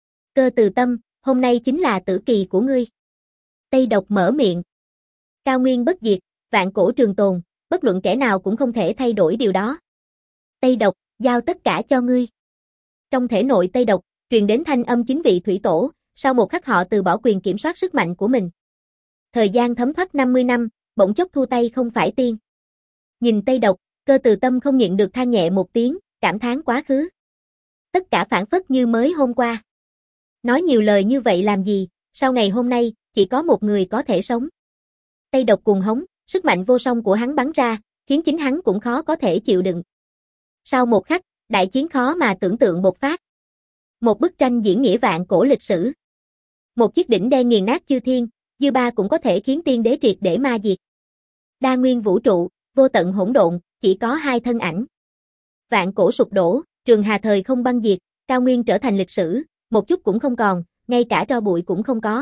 Cơ Từ Tâm, hôm nay chính là tử kỳ của ngươi. Tây Độc mở miệng. Cao Nguyên bất diệt, vạn cổ trường tồn, bất luận kẻ nào cũng không thể thay đổi điều đó. Tây Độc, giao tất cả cho ngươi. Trong thể nội Tây Độc, truyền đến thanh âm chính vị thủy tổ, sau một khắc họ từ bỏ quyền kiểm soát sức mạnh của mình. Thời gian thấm thoát năm mươi năm, bỗng chốc thu tay không phải tiên. Nhìn Tây Độc, Cơ Từ Tâm không nhịn được than nhẹ một tiếng, cảm thán quá khứ. Tất cả phản phất như mới hôm qua. Nói nhiều lời như vậy làm gì, sau ngày hôm nay, chỉ có một người có thể sống. Tây Độc cuồng hống, sức mạnh vô song của hắn bắn ra, khiến chính hắn cũng khó có thể chịu đựng. Sau một khắc, đại chiến khó mà tưởng tượng bộc phát. Một bức tranh diễn nghĩa vạn cổ lịch sử. Một chiếc đỉnh đen nghiền nát chư thiên, dư ba cũng có thể khiến tiên đế triệt để ma diệt. Đa nguyên vũ trụ, vô tận hỗn độn, chỉ có hai thân ảnh. Vạn cổ sụp đổ, trường hà thời không băng diệt, cao nguyên trở thành lịch sử, một chút cũng không còn, ngay cả tro bụi cũng không có.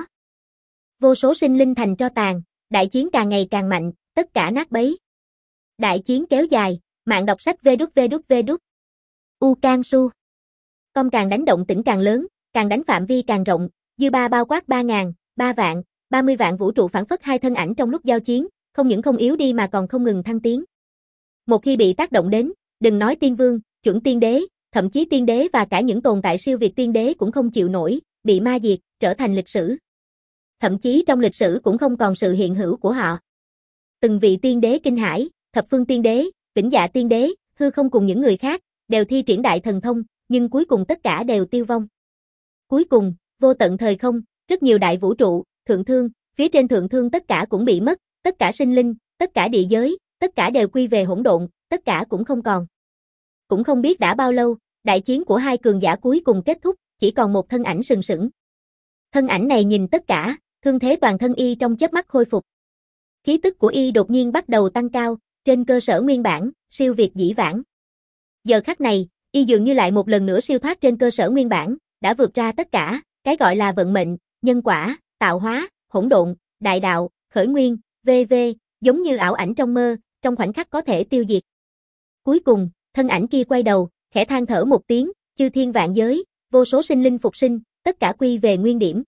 Vô số sinh linh thành tro tàn, đại chiến càng ngày càng mạnh, tất cả nát bấy. Đại chiến kéo dài, mạng đọc sách vê đút vê đút vê đút. U Can Su. Com càng đánh động tĩnh càng lớn, càng đánh phạm vi càng rộng, dư ba bao quát ba ngàn, ba vạn, ba mươi vạn vũ trụ phản phất hai thân ảnh trong lúc giao chiến, không những không yếu đi mà còn không ngừng thăng tiến. Một khi bị tác động đến, đừng nói tiên vương, chuẩn tiên đế, thậm chí tiên đế và cả những tồn tại siêu việt tiên đế cũng không chịu nổi, bị ma diệt, trở thành lịch sử. Thậm chí trong lịch sử cũng không còn sự hiện hữu của họ. Từng vị tiên đế kinh hải, thập phương tiên đế, vĩnh dạ tiên đế, hư không cùng những người khác, đều thi triển đại thần thông, nhưng cuối cùng tất cả đều tiêu vong. Cuối cùng, vô tận thời không, rất nhiều đại vũ trụ, thượng thương, phía trên thượng thương tất cả cũng bị mất, tất cả sinh linh, tất cả địa giới, tất cả đều quy về hỗn độn, tất cả cũng không còn. Cũng không biết đã bao lâu, đại chiến của hai cường giả cuối cùng kết thúc, chỉ còn một thân ảnh sừng sững. Thân ảnh này nhìn tất cả, thương thế toàn thân y trong chớp mắt khôi phục. Khí tức của y đột nhiên bắt đầu tăng cao, trên cơ sở nguyên bản, siêu việt dĩ vãng. Giờ khắc này, y dường như lại một lần nữa siêu thoát trên cơ sở nguyên bản, đã vượt ra tất cả, cái gọi là vận mệnh, nhân quả, tạo hóa, hỗn độn, đại đạo, khởi nguyên, vân vân, giống như ảo ảnh trong mơ, trong khoảnh khắc có thể tiêu diệt. Cuối cùng, thân ảnh kia quay đầu, khẽ than thở một tiếng, chư thiên vạn giới, vô số sinh linh phục sinh, tất cả quy về nguyên điểm.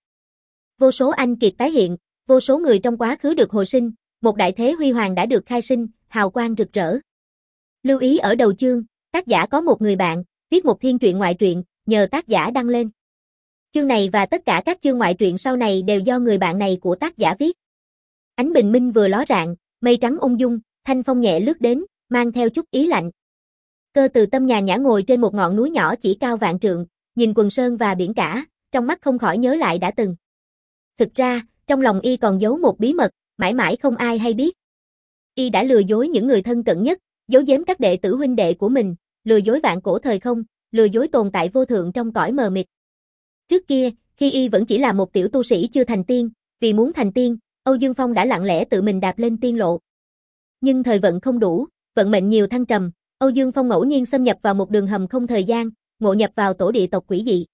Vô số anh kiệt tái hiện, vô số người trong quá khứ được hồi sinh, một đại thế huy hoàng đã được khai sinh, hào quang rực rỡ. Lưu ý ở đầu chương, tác giả có một người bạn, viết một thiên truyện ngoại truyện, nhờ tác giả đăng lên. Chương này và tất cả các chương ngoại truyện sau này đều do người bạn này của tác giả viết. Ánh bình minh vừa ló rạng, mây trắng ung dung, thanh phong nhẹ lướt đến, mang theo chút ý lạnh. Cơ Từ Tâm nhàn nhã ngồi trên một ngọn núi nhỏ chỉ cao vạn trượng, nhìn quần sơn và biển cả, trong mắt không khỏi nhớ lại đã từng. Thực ra, trong lòng y còn giấu một bí mật, mãi mãi không ai hay biết. Y đã lừa dối những người thân cận nhất, giấu giếm các đệ tử huynh đệ của mình, lừa dối vạn cổ thời không, lừa dối tồn tại vô thượng trong cõi mờ mịt. Trước kia, khi y vẫn chỉ là một tiểu tu sĩ chưa thành tiên, vì muốn thành tiên, Âu Dương Phong đã lặng lẽ tự mình đạp lên tiên lộ. Nhưng thời vận không đủ, vận mệnh nhiều thăng trầm, Âu Dương Phong ngẫu nhiên xâm nhập vào một đường hầm không thời gian, ngộ nhập vào tổ địa tộc quỷ dị.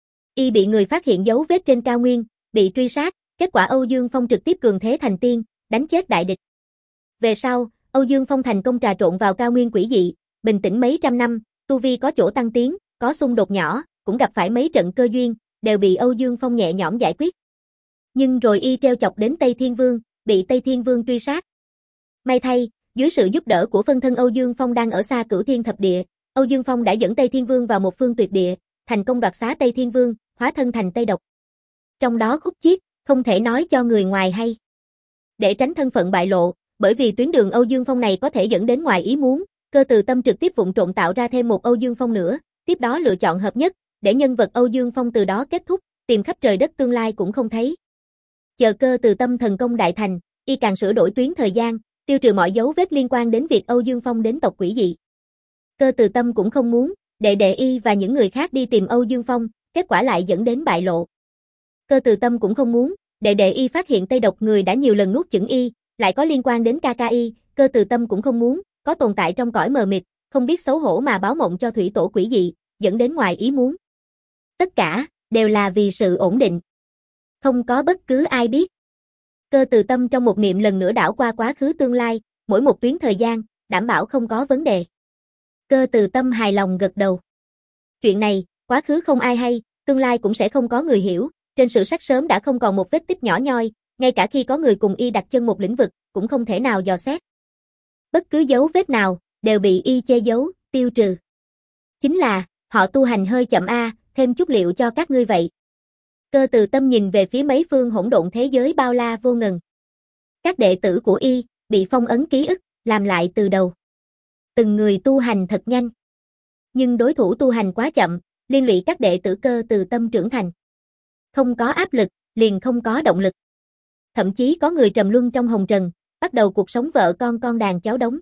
Y bị người phát hiện dấu vết trên cao nguyên, bị truy sát, kết quả Âu Dương Phong trực tiếp cường thế thành tiên, đánh chết đại địch. Về sau, Âu Dương Phong thành công trà trộn vào cao nguyên quỷ dị, bình tĩnh mấy trăm năm, tu vi có chỗ tăng tiến, có xung đột nhỏ, cũng gặp phải mấy trận cơ duyên, đều bị Âu Dương Phong nhẹ nhõm giải quyết. Nhưng rồi y treo chọc đến Tây Thiên Vương, bị Tây Thiên Vương truy sát. May thay, dưới sự giúp đỡ của phân thân Âu Dương Phong đang ở xa Cửu Thiên Thập Địa, Âu Dương Phong đã dẫn Tây Thiên Vương vào một phương tuyệt địa, thành công đoạt xá Tây Thiên Vương, hóa thân thành Tây Độc. Trong đó khúc chiết, không thể nói cho người ngoài hay. Để tránh thân phận bại lộ, bởi vì tuyến đường Âu Dương Phong này có thể dẫn đến ngoài ý muốn, Cơ Từ Tâm trực tiếp vụng trộn tạo ra thêm một Âu Dương Phong nữa, tiếp đó lựa chọn hợp nhất, để nhân vật Âu Dương Phong từ đó kết thúc, tìm khắp trời đất tương lai cũng không thấy. Chờ Cơ Từ Tâm thần công đại thành, y càng sửa đổi tuyến thời gian, tiêu trừ mọi dấu vết liên quan đến việc Âu Dương Phong đến tộc quỷ dị. Cơ Từ Tâm cũng không muốn, đệ đệ y và những người khác đi tìm Âu Dương Phong, kết quả lại dẫn đến bại lộ. Cơ Từ Tâm cũng không muốn, đệ đệ y phát hiện Tây Độc người đã nhiều lần nuốt chửng y, lại có liên quan đến ca ca y, Cơ Từ Tâm cũng không muốn, có tồn tại trong cõi mờ mịt, không biết xấu hổ mà báo mộng cho thủy tổ quỷ dị, dẫn đến ngoài ý muốn. Tất cả, đều là vì sự ổn định. Không có bất cứ ai biết. Cơ Từ Tâm trong một niệm lần nữa đảo qua quá khứ tương lai, mỗi một tuyến thời gian, đảm bảo không có vấn đề. Cơ Từ Tâm hài lòng gật đầu. Chuyện này, quá khứ không ai hay, tương lai cũng sẽ không có người hiểu, trên sử sách sớm đã không còn một vết tích nhỏ nhoi, ngay cả khi có người cùng y đặt chân một lĩnh vực, cũng không thể nào dò xét. Bất cứ dấu vết nào, đều bị y che giấu, tiêu trừ. Chính là, họ tu hành hơi chậm a, thêm chút liệu cho các ngươi vậy. Cơ Từ Tâm nhìn về phía mấy phương hỗn độn thế giới bao la vô ngần. Các đệ tử của y, bị phong ấn ký ức, làm lại từ đầu. Từng người tu hành thật nhanh. Nhưng đối thủ tu hành quá chậm, liên lụy các đệ tử Cơ Từ Tâm trưởng thành. Không có áp lực, liền không có động lực. Thậm chí có người trầm luân trong hồng trần, bắt đầu cuộc sống vợ con con đàn cháu đống.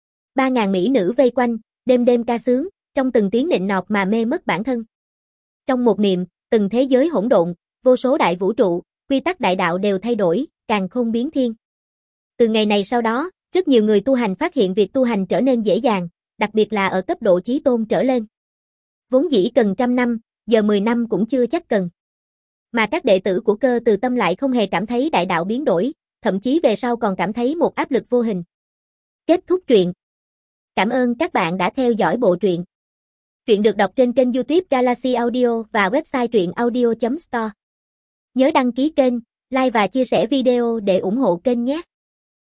Ba ngàn mỹ nữ vây quanh, đêm đêm ca sướng, trong từng tiếng nịnh nọt mà mê mất bản thân. Trong một niệm, từng thế giới hỗn độn, vô số đại vũ trụ, quy tắc đại đạo đều thay đổi, càn khôn biến thiên. Từ ngày này sau đó, rất nhiều người tu hành phát hiện việc tu hành trở nên dễ dàng, đặc biệt là ở cấp độ chí tôn trở lên. Vốn dĩ cần trăm năm, giờ mười năm cũng chưa chắc cần. Mà các đệ tử của Cơ Từ Tâm lại không hề cảm thấy đại đạo biến đổi, thậm chí về sau còn cảm thấy một áp lực vô hình. Kết thúc truyện. Cảm ơn các bạn đã theo dõi bộ truyện. Truyện được đọc trên kênh YouTube Galaxy Audio và website truyện audio chấm store. Nhớ đăng ký kênh, like và chia sẻ video để ủng hộ kênh nhé.